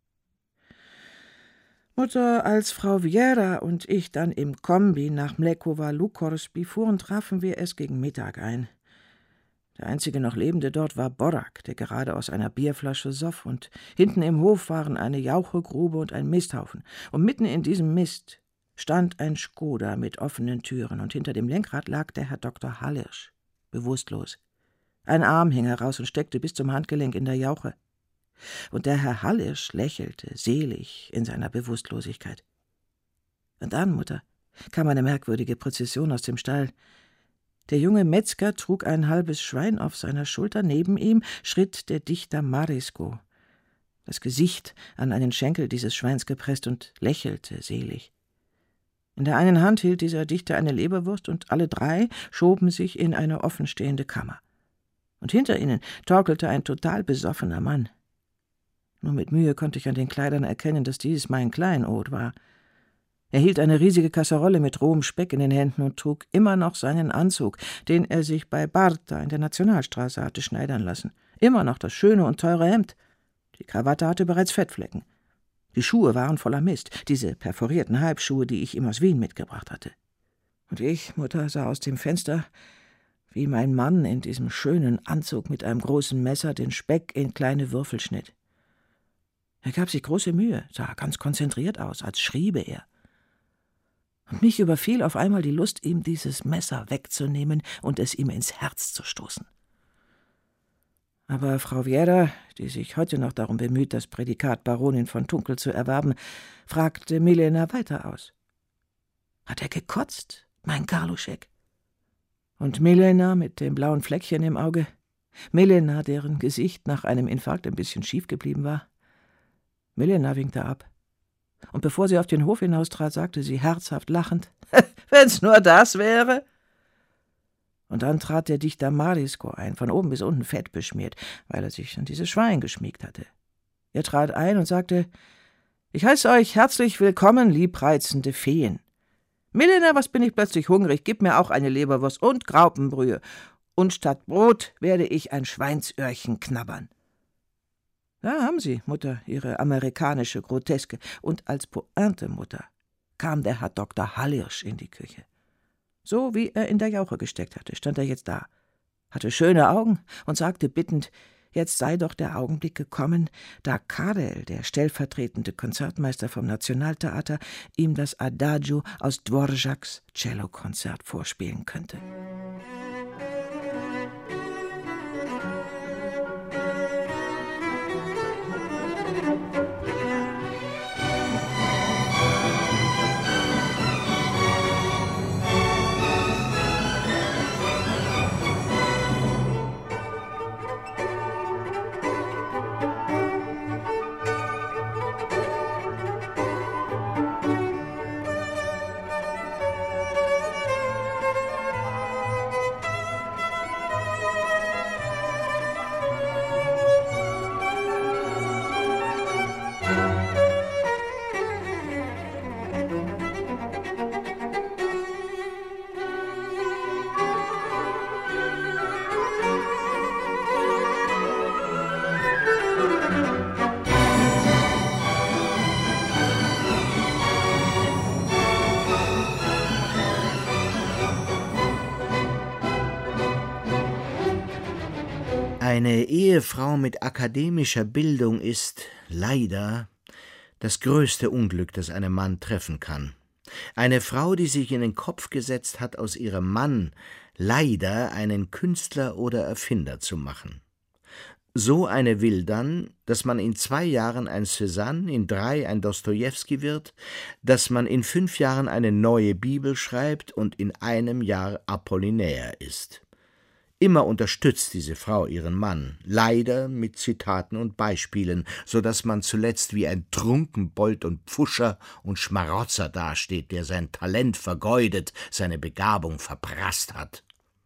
Mutter, als Frau Vieira und ich dann im Kombi nach Mlekova Lukorsby fuhren, trafen wir es gegen Mittag ein. Der einzige noch Lebende dort war Borak, der gerade aus einer Bierflasche soff, und hinten im Hof waren eine Jauchegrube und ein Misthaufen. Und mitten in diesem Mist stand ein Skoda mit offenen Türen, und hinter dem Lenkrad lag der Herr Dr. Halirsch, bewusstlos. Ein Arm hing heraus und steckte bis zum Handgelenk in der Jauche. Und der Herr Halirsch lächelte selig in seiner Bewusstlosigkeit. Und dann, Mutter, kam eine merkwürdige Prozession aus dem Stall. Der junge Metzger trug ein halbes Schwein auf seiner Schulter, neben ihm schritt der Dichter Marisko, das Gesicht an einen Schenkel dieses Schweins gepresst, und lächelte selig. In der einen Hand hielt dieser Dichter eine Leberwurst, und alle drei schoben sich in eine offenstehende Kammer. Und hinter ihnen torkelte ein total besoffener Mann. Nur mit Mühe konnte ich an den Kleidern erkennen, dass dies mein Kleinod war. Er hielt eine riesige Kasserolle mit rohem Speck in den Händen und trug immer noch seinen Anzug, den er sich bei Bartha in der Nationalstraße hatte schneidern lassen. Immer noch das schöne und teure Hemd. Die Krawatte hatte bereits Fettflecken. Die Schuhe waren voller Mist, diese perforierten Halbschuhe, die ich ihm aus Wien mitgebracht hatte. Und ich, Mutter, sah aus dem Fenster, wie mein Mann in diesem schönen Anzug mit einem großen Messer den Speck in kleine Würfel schnitt. Er gab sich große Mühe, sah ganz konzentriert aus, als schriebe er. Und mich überfiel auf einmal die Lust, ihm dieses Messer wegzunehmen und es ihm ins Herz zu stoßen. Aber Frau Wjera, die sich heute noch darum bemüht, das Prädikat Baronin von Tunkel zu erwerben, fragte Milena weiter aus. Hat er gekotzt, mein Karluschek? Und Milena mit dem blauen Fleckchen im Auge, Milena, deren Gesicht nach einem Infarkt ein bisschen schief geblieben war. Milena winkte ab. Und bevor sie auf den Hof hinaustrat, sagte sie herzhaft lachend, »Wenn's nur das wäre!« Und dann trat der Dichter Marisko ein, von oben bis unten fett beschmiert, weil er sich an dieses Schwein geschmiegt hatte. Er trat ein und sagte, »Ich heiße euch herzlich willkommen, liebreizende Feen. Milena, was bin ich plötzlich hungrig, gib mir auch eine Leberwurst und Graupenbrühe, und statt Brot werde ich ein Schweinsöhrchen knabbern.« Da haben Sie, Mutter, Ihre amerikanische Groteske. Und als Pointe, Mutter, kam der Herr Dr. Hallirsch in die Küche. So wie er in der Jauche gesteckt hatte, stand er jetzt da, hatte schöne Augen und sagte bittend, jetzt sei doch der Augenblick gekommen, da Karel, der stellvertretende Konzertmeister vom Nationaltheater, ihm das Adagio aus Dvořáks Cellokonzert vorspielen könnte. Eine Ehefrau mit akademischer Bildung ist, leider, das größte Unglück, das einem Mann treffen kann. Eine Frau, die sich in den Kopf gesetzt hat, aus ihrem Mann leider einen Künstler oder Erfinder zu machen. So eine will dann, dass man in 2 Jahren ein Cézanne, in 3 ein Dostojewski wird, dass man in 5 Jahren eine neue Bibel schreibt und in einem Jahr Apollinaire ist. Immer unterstützt diese Frau ihren Mann, leider mit Zitaten und Beispielen, so dass man zuletzt wie ein Trunkenbold und Pfuscher und Schmarotzer dasteht, der sein Talent vergeudet, seine Begabung verprasst hat.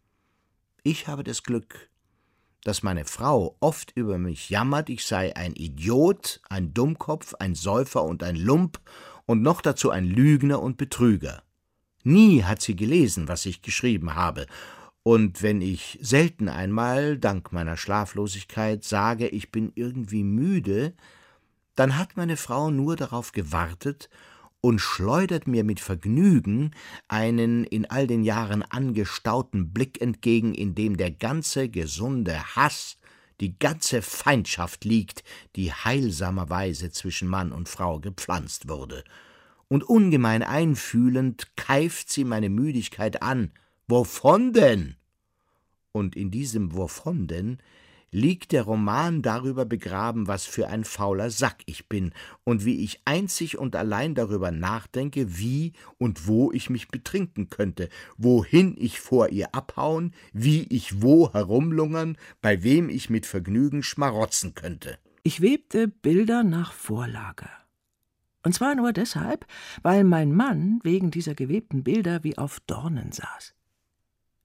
Ich habe das Glück, dass meine Frau oft über mich jammert, ich sei ein Idiot, ein Dummkopf, ein Säufer und ein Lump und noch dazu ein Lügner und Betrüger. Nie hat sie gelesen, was ich geschrieben habe, und wenn ich selten einmal, dank meiner Schlaflosigkeit, sage, ich bin irgendwie müde, dann hat meine Frau nur darauf gewartet und schleudert mir mit Vergnügen einen in all den Jahren angestauten Blick entgegen, in dem der ganze gesunde Hass, die ganze Feindschaft liegt, die heilsamerweise zwischen Mann und Frau gepflanzt wurde. Und ungemein einfühlend keift sie meine Müdigkeit an. Wovon denn? Und in diesem Wovon denn liegt der Roman darüber begraben, was für ein fauler Sack ich bin und wie ich einzig und allein darüber nachdenke, wie und wo ich mich betrinken könnte, wohin ich vor ihr abhauen, wie ich wo herumlungern, bei wem ich mit Vergnügen schmarotzen könnte. Ich webte Bilder nach Vorlage. Und zwar nur deshalb, weil mein Mann wegen dieser gewebten Bilder wie auf Dornen saß.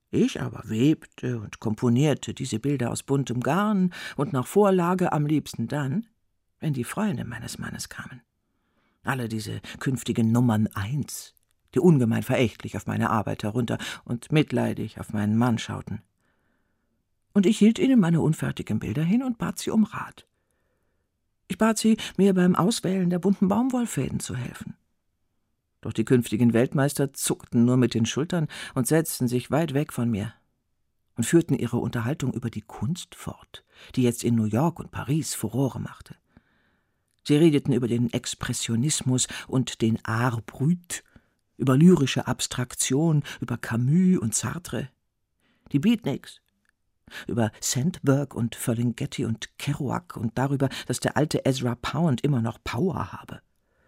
Ich aber webte und komponierte diese Bilder aus buntem Garn und nach Vorlage am liebsten dann, wenn die Freunde meines Mannes kamen. Alle diese künftigen Nummern 1, die ungemein verächtlich auf meine Arbeit herunter und mitleidig auf meinen Mann schauten. Und ich hielt ihnen meine unfertigen Bilder hin und bat sie um Rat. Ich bat sie, mir beim Auswählen der bunten Baumwollfäden zu helfen. Doch die künftigen Weltmeister zuckten nur mit den Schultern und setzten sich weit weg von mir und führten ihre Unterhaltung über die Kunst fort, die jetzt in New York und Paris Furore machte. Sie redeten über den Expressionismus und den Art brut, über lyrische Abstraktion, über Camus und Sartre, die Beatniks, über Sandburg und Ferlinghetti und Kerouac und darüber, dass der alte Ezra Pound immer noch Power habe.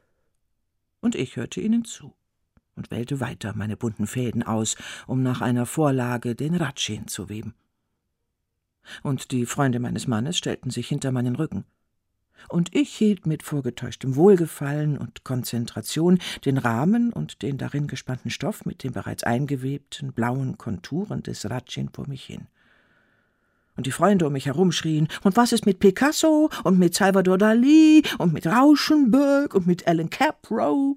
Und ich hörte ihnen zu und wählte weiter meine bunten Fäden aus, um nach einer Vorlage den Ratschin zu weben. Und die Freunde meines Mannes stellten sich hinter meinen Rücken. Und ich hielt mit vorgetäuschtem Wohlgefallen und Konzentration den Rahmen und den darin gespannten Stoff mit den bereits eingewebten blauen Konturen des Ratschin vor mich hin. Und die Freunde um mich herum schrien, und was ist mit Picasso und mit Salvador Dali und mit Rauschenberg und mit Alan Caprow?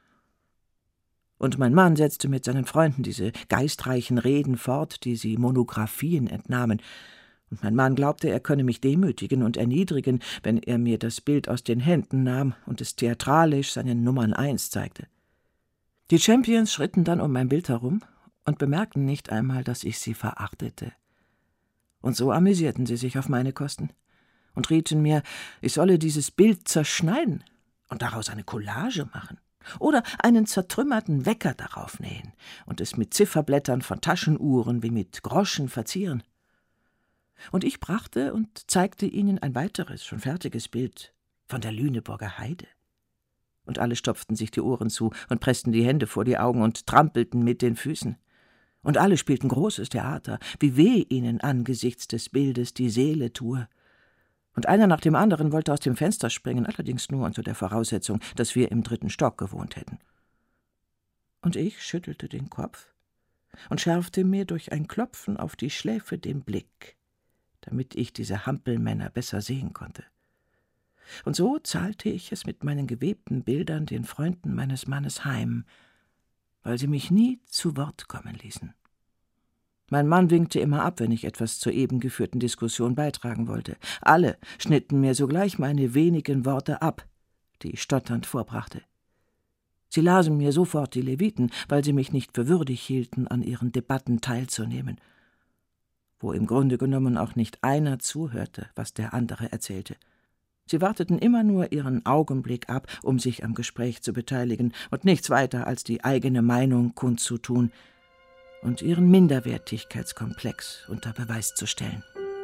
Und mein Mann setzte mit seinen Freunden diese geistreichen Reden fort, die sie Monographien entnahmen. Und mein Mann glaubte, er könne mich demütigen und erniedrigen, wenn er mir das Bild aus den Händen nahm und es theatralisch seinen Nummern 1 zeigte. Die Champions schritten dann um mein Bild herum und bemerkten nicht einmal, dass ich sie verachtete. Und so amüsierten sie sich auf meine Kosten und rieten mir, ich solle dieses Bild zerschneiden und daraus eine Collage machen oder einen zertrümmerten Wecker darauf nähen und es mit Zifferblättern von Taschenuhren wie mit Groschen verzieren. Und ich brachte und zeigte ihnen ein weiteres, schon fertiges Bild von der Lüneburger Heide. Und alle stopften sich die Ohren zu und pressten die Hände vor die Augen und trampelten mit den Füßen. Und alle spielten großes Theater, wie weh ihnen angesichts des Bildes die Seele tue. Und einer nach dem anderen wollte aus dem Fenster springen, allerdings nur unter der Voraussetzung, dass wir im 3. Stock gewohnt hätten. Und ich schüttelte den Kopf und schärfte mir durch ein Klopfen auf die Schläfe den Blick, damit ich diese Hampelmänner besser sehen konnte. Und so zahlte ich es mit meinen gewebten Bildern den Freunden meines Mannes heim, weil sie mich nie zu Wort kommen ließen. Mein Mann winkte immer ab, wenn ich etwas zur eben geführten Diskussion beitragen wollte. Alle schnitten mir sogleich meine wenigen Worte ab, die ich stotternd vorbrachte. Sie lasen mir sofort die Leviten, weil sie mich nicht für würdig hielten, an ihren Debatten teilzunehmen, wo im Grunde genommen auch nicht einer zuhörte, was der andere erzählte. Sie warteten immer nur ihren Augenblick ab, um sich am Gespräch zu beteiligen und nichts weiter als die eigene Meinung kundzutun und ihren Minderwertigkeitskomplex unter Beweis zu stellen.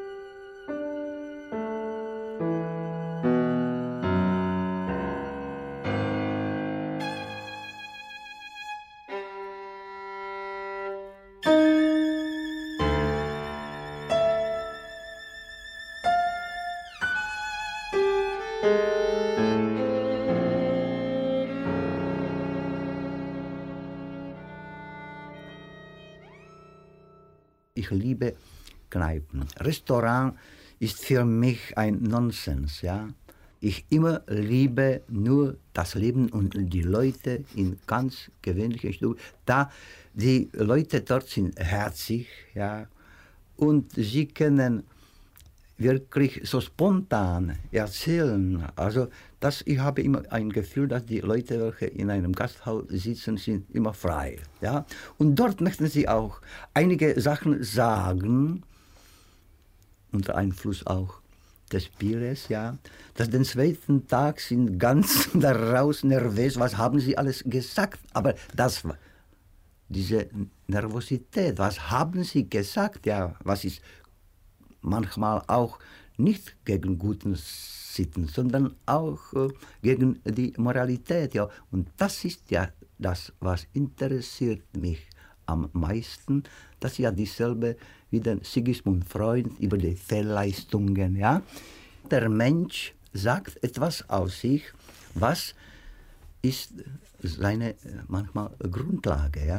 Ich liebe Kneipen. Restaurant ist für mich ein Nonsens, ja. Ich immer liebe nur das Leben und die Leute in ganz gewöhnlichen Stube. Da die Leute dort sind herzig, ja, und sie können wirklich so spontan erzählen. Also ich habe immer ein Gefühl, dass die Leute, welche in einem Gasthaus sitzen, sind immer frei. Ja? Und dort möchten sie auch einige Sachen sagen, unter Einfluss auch des Bieres, ja. Dass den 2. Tag sind ganz daraus nervös, was haben sie alles gesagt. Aber diese Nervosität, was haben sie gesagt, ja, was ist manchmal auch nicht gegen guten Sitten, sondern auch gegen die Moralität. Ja. Und das ist ja das, was interessiert mich am meisten. Das ist ja dieselbe wie der Sigismund Freud über die Fehlleistungen. Ja. Der Mensch sagt etwas aus sich, was ist seine manchmal Grundlage. Ja.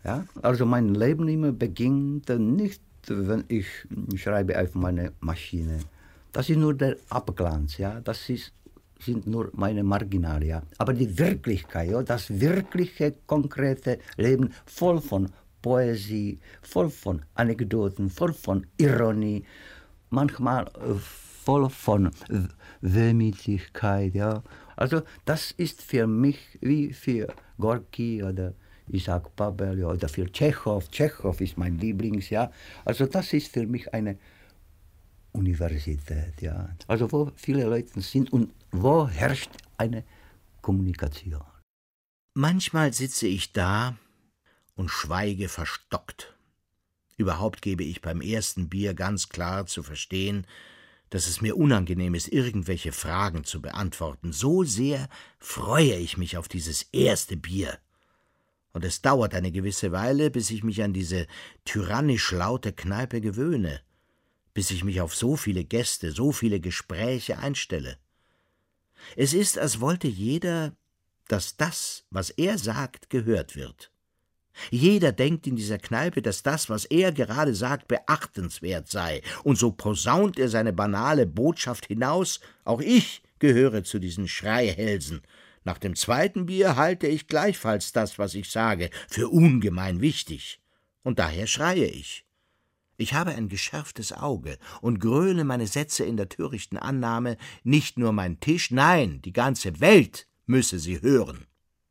Ja? Also mein Leben immer beginnt nicht, wenn ich schreibe auf meine Maschine. Das ist nur der Abglanz, ja. Sind nur meine Marginale, ja. Aber die Wirklichkeit, ja, das wirkliche, konkrete Leben, voll von Poesie, voll von Anekdoten, voll von Ironie, manchmal voll von Wehmütigkeit, ja. Also das ist für mich wie für Gorki oder Isaac Babel, ja, oder für Tschechow. Tschechow ist mein Lieblings, ja. Also das ist für mich eine Universität, ja. Also wo viele Leute sind und wo herrscht eine Kommunikation. Manchmal sitze ich da und schweige verstockt. Überhaupt gebe ich beim ersten Bier ganz klar zu verstehen, dass es mir unangenehm ist, irgendwelche Fragen zu beantworten. So sehr freue ich mich auf dieses erste Bier. Und es dauert eine gewisse Weile, bis ich mich an diese tyrannisch laute Kneipe gewöhne, bis ich mich auf so viele Gäste, so viele Gespräche einstelle. Es ist, als wollte jeder, dass das, was er sagt, gehört wird. Jeder denkt in dieser Kneipe, dass das, was er gerade sagt, beachtenswert sei, und so posaunt er seine banale Botschaft hinaus, auch ich gehöre zu diesen Schreihälsen. Nach dem zweiten Bier halte ich gleichfalls das, was ich sage, für ungemein wichtig, und daher schreie ich. Ich habe ein geschärftes Auge und gröle meine Sätze in der törichten Annahme, nicht nur mein Tisch, nein, die ganze Welt müsse sie hören.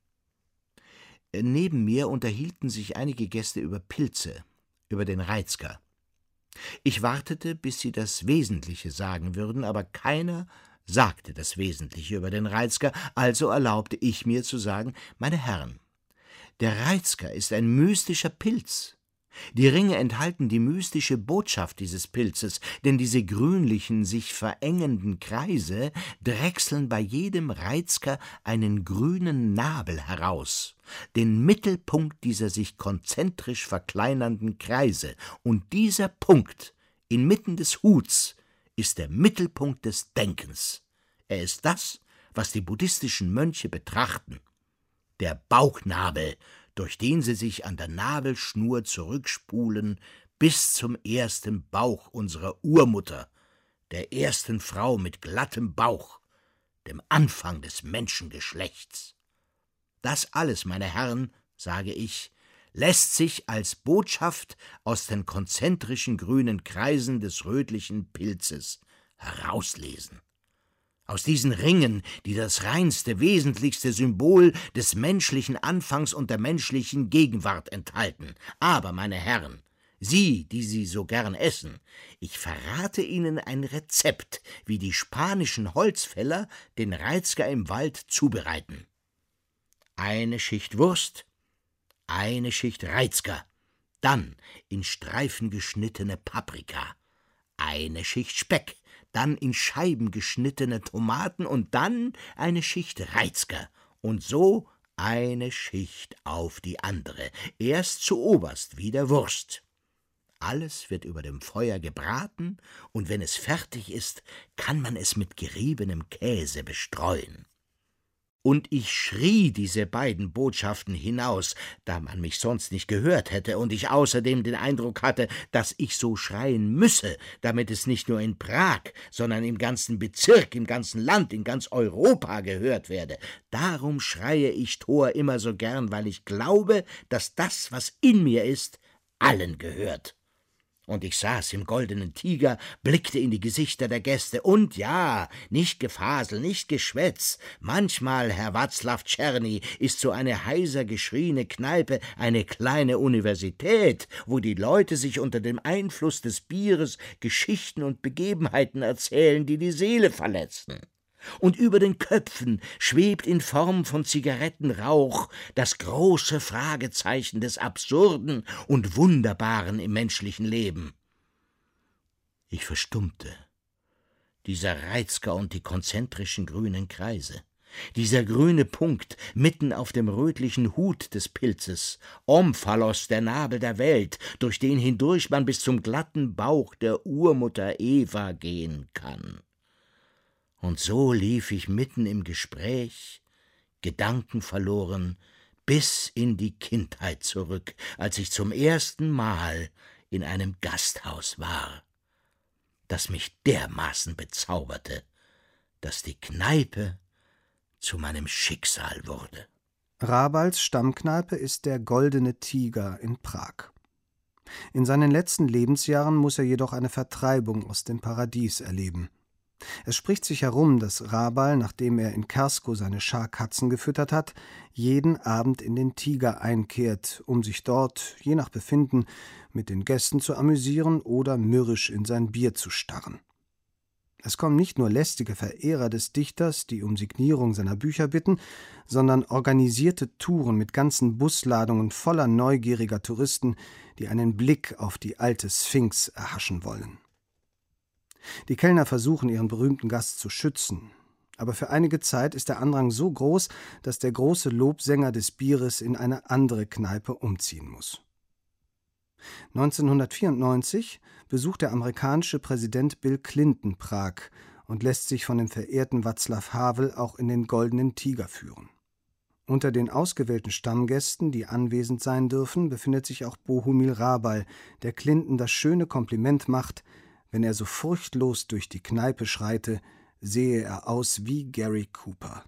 Neben mir unterhielten sich einige Gäste über Pilze, über den Reizker. Ich wartete, bis sie das Wesentliche sagen würden, aber keiner sagte das Wesentliche über den Reizker, also erlaubte ich mir zu sagen, meine Herren, der Reizker ist ein mystischer Pilz. Die Ringe enthalten die mystische Botschaft dieses Pilzes, denn diese grünlichen, sich verengenden Kreise drechseln bei jedem Reizker einen grünen Nabel heraus, den Mittelpunkt dieser sich konzentrisch verkleinernden Kreise, und dieser Punkt inmitten des Huts ist der Mittelpunkt des Denkens. Er ist das, was die buddhistischen Mönche betrachten, der Bauchnabel, durch den sie sich an der Nabelschnur zurückspulen bis zum ersten Bauch unserer Urmutter, der ersten Frau mit glattem Bauch, dem Anfang des Menschengeschlechts. Das alles, meine Herren, sage ich, lässt sich als Botschaft aus den konzentrischen grünen Kreisen des rötlichen Pilzes herauslesen. Aus diesen Ringen, die das reinste, wesentlichste Symbol des menschlichen Anfangs und der menschlichen Gegenwart enthalten. Aber, meine Herren, Sie, die Sie so gern essen, ich verrate Ihnen ein Rezept, wie die spanischen Holzfäller den Reizker im Wald zubereiten. Eine Schicht Wurst, eine Schicht Reizker, dann in Streifen geschnittene Paprika, eine Schicht Speck, dann in Scheiben geschnittene Tomaten und dann eine Schicht Reizker und so eine Schicht auf die andere, erst zuoberst wie der Wurst. Alles wird über dem Feuer gebraten, und wenn es fertig ist, kann man es mit geriebenem Käse bestreuen. Und ich schrie diese beiden Botschaften hinaus, da man mich sonst nicht gehört hätte und ich außerdem den Eindruck hatte, dass ich so schreien müsse, damit es nicht nur in Prag, sondern im ganzen Bezirk, im ganzen Land, in ganz Europa gehört werde. Darum schreie ich Thor immer so gern, weil ich glaube, dass das, was in mir ist, allen gehört. Und ich saß im Goldenen Tiger, blickte in die Gesichter der Gäste und ja, nicht Gefasel, nicht Geschwätz. Manchmal, Herr Václav Czerny, ist so eine heiser geschriene Kneipe eine kleine Universität, wo die Leute sich unter dem Einfluss des Bieres Geschichten und Begebenheiten erzählen, die die Seele verletzen. Und über den Köpfen schwebt in Form von Zigarettenrauch das große Fragezeichen des Absurden und Wunderbaren im menschlichen Leben. Ich verstummte. Dieser Reizker und die konzentrischen grünen Kreise, dieser grüne Punkt mitten auf dem rötlichen Hut des Pilzes, Omphalos, der Nabel der Welt, durch den hindurch man bis zum glatten Bauch der Urmutter Eva gehen kann. Und so lief ich mitten im Gespräch, gedankenverloren, bis in die Kindheit zurück, als ich zum ersten Mal in einem Gasthaus war, das mich dermaßen bezauberte, dass die Kneipe zu meinem Schicksal wurde. Rabals Stammkneipe ist der Goldene Tiger in Prag. In seinen letzten Lebensjahren muss er jedoch eine Vertreibung aus dem Paradies erleben. Es spricht sich herum, dass Rabal, nachdem er in Kersko seine Schar Katzen gefüttert hat, jeden Abend in den Tiger einkehrt, um sich dort, je nach Befinden, mit den Gästen zu amüsieren oder mürrisch in sein Bier zu starren. Es kommen nicht nur lästige Verehrer des Dichters, die um Signierung seiner Bücher bitten, sondern organisierte Touren mit ganzen Busladungen voller neugieriger Touristen, die einen Blick auf die alte Sphinx erhaschen wollen. Die Kellner versuchen, ihren berühmten Gast zu schützen, aber für einige Zeit ist der Andrang so groß, dass der große Lobsänger des Bieres in eine andere Kneipe umziehen muss. 1994 besucht der amerikanische Präsident Bill Clinton Prag und lässt sich von dem verehrten Václav Havel auch in den Goldenen Tiger führen. Unter den ausgewählten Stammgästen, die anwesend sein dürfen, befindet sich auch Bohumil Hrabal, der Clinton das schöne Kompliment macht: Wenn er so furchtlos durch die Kneipe schreite, sehe er aus wie Gary Cooper.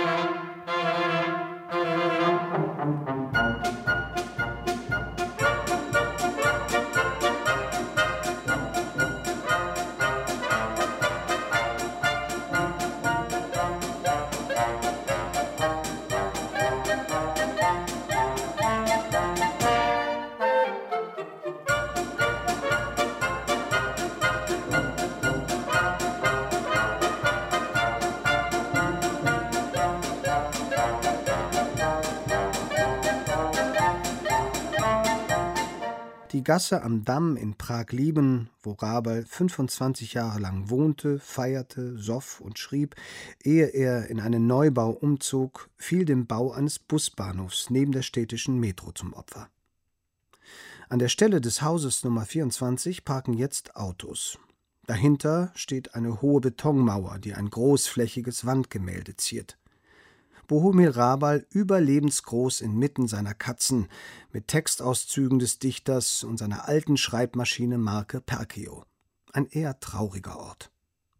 Die Gasse am Damm in Prag-Lieben, wo Hrabal 25 Jahre lang wohnte, feierte, soff und schrieb, ehe er in einen Neubau umzog, fiel dem Bau eines Busbahnhofs neben der städtischen Metro zum Opfer. An der Stelle des Hauses Nummer 24 parken jetzt Autos. Dahinter steht eine hohe Betonmauer, die ein großflächiges Wandgemälde ziert. Bohumil Hrabal überlebensgroß inmitten seiner Katzen, mit Textauszügen des Dichters und seiner alten Schreibmaschine Marke Perkio. Ein eher trauriger Ort.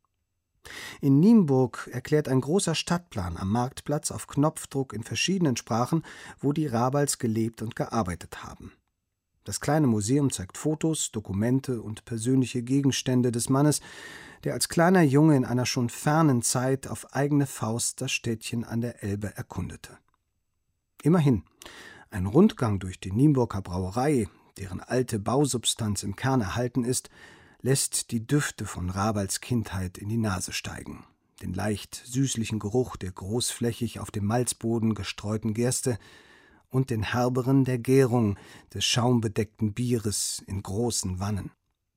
In Nienburg erklärt ein großer Stadtplan am Marktplatz auf Knopfdruck in verschiedenen Sprachen, wo die Hrabals gelebt und gearbeitet haben. Das kleine Museum zeigt Fotos, Dokumente und persönliche Gegenstände des Mannes, der als kleiner Junge in einer schon fernen Zeit auf eigene Faust das Städtchen an der Elbe erkundete. Immerhin, ein Rundgang durch die Nienburger Brauerei, deren alte Bausubstanz im Kern erhalten ist, lässt die Düfte von Hrabals Kindheit in die Nase steigen. Den leicht süßlichen Geruch der großflächig auf dem Malzboden gestreuten Gerste und den herberen der Gärung des schaumbedeckten Bieres in großen Wannen.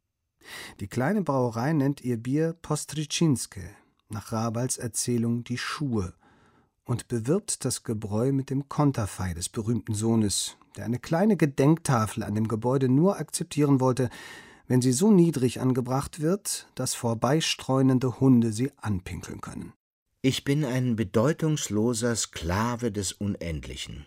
Die kleine Brauerei nennt ihr Bier Postryczynske, nach Hrabals Erzählung die Schuhe, und bewirbt das Gebräu mit dem Konterfei des berühmten Sohnes, der eine kleine Gedenktafel an dem Gebäude nur akzeptieren wollte, wenn sie so niedrig angebracht wird, dass vorbeistreunende Hunde sie anpinkeln können. Ich bin ein bedeutungsloser Sklave des Unendlichen.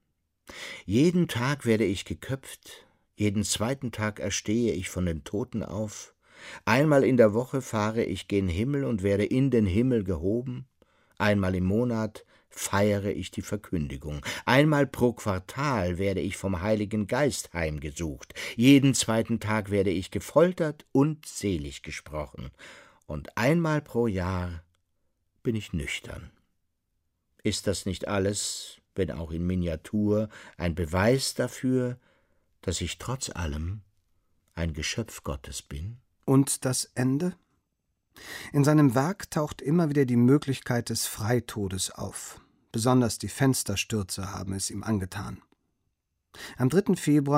Jeden Tag werde ich geköpft, jeden zweiten Tag erstehe ich von den Toten auf, einmal in der Woche fahre ich gen Himmel und werde in den Himmel gehoben, einmal im Monat feiere ich die Verkündigung, einmal pro Quartal werde ich vom Heiligen Geist heimgesucht, jeden zweiten Tag werde ich gefoltert und selig gesprochen, und einmal pro Jahr bin ich nüchtern. Ist das nicht alles, wenn auch in Miniatur, ein Beweis dafür, dass ich trotz allem ein Geschöpf Gottes bin? Und das Ende? In seinem Werk taucht immer wieder die Möglichkeit des Freitodes auf. Besonders die Fensterstürze haben es ihm angetan. Am 3. Februar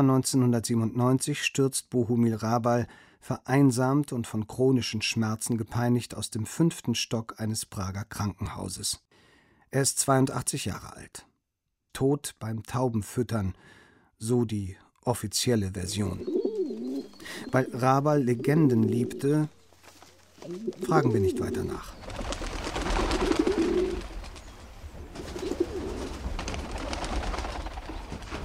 1997 stürzt Bohumil Hrabal, vereinsamt und von chronischen Schmerzen gepeinigt, aus dem 5. Stock eines Prager Krankenhauses. Er ist 82 Jahre alt. Tot beim Taubenfüttern, so die offizielle Version. Weil Hrabal Legenden liebte, fragen wir nicht weiter nach.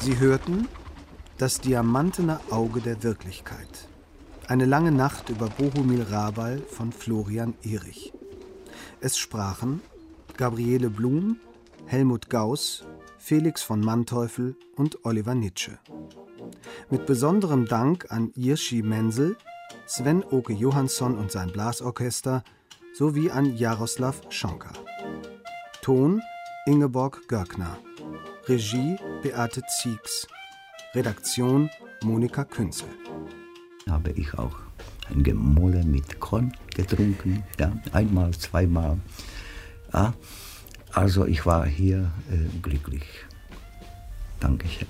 Sie hörten Das diamantene Auge der Wirklichkeit. Eine lange Nacht über Bohumil Hrabal von Florian Ehrig. Es sprachen Gabriele Blum, Helmut Gauss, Felix von Manteuffel und Oliver Nitsche. Mit besonderem Dank an Jirschi Menzel, Sven-Åke Johansson und sein Blasorchester sowie an Jaroslav Schonka. Ton Ingeborg Görkner. Regie Beate Zieks. Redaktion Monika Künzel. Habe ich auch ein Gemolle mit Korn getrunken, ja, einmal, zweimal. Ja, also ich war hier glücklich. Dankeschön.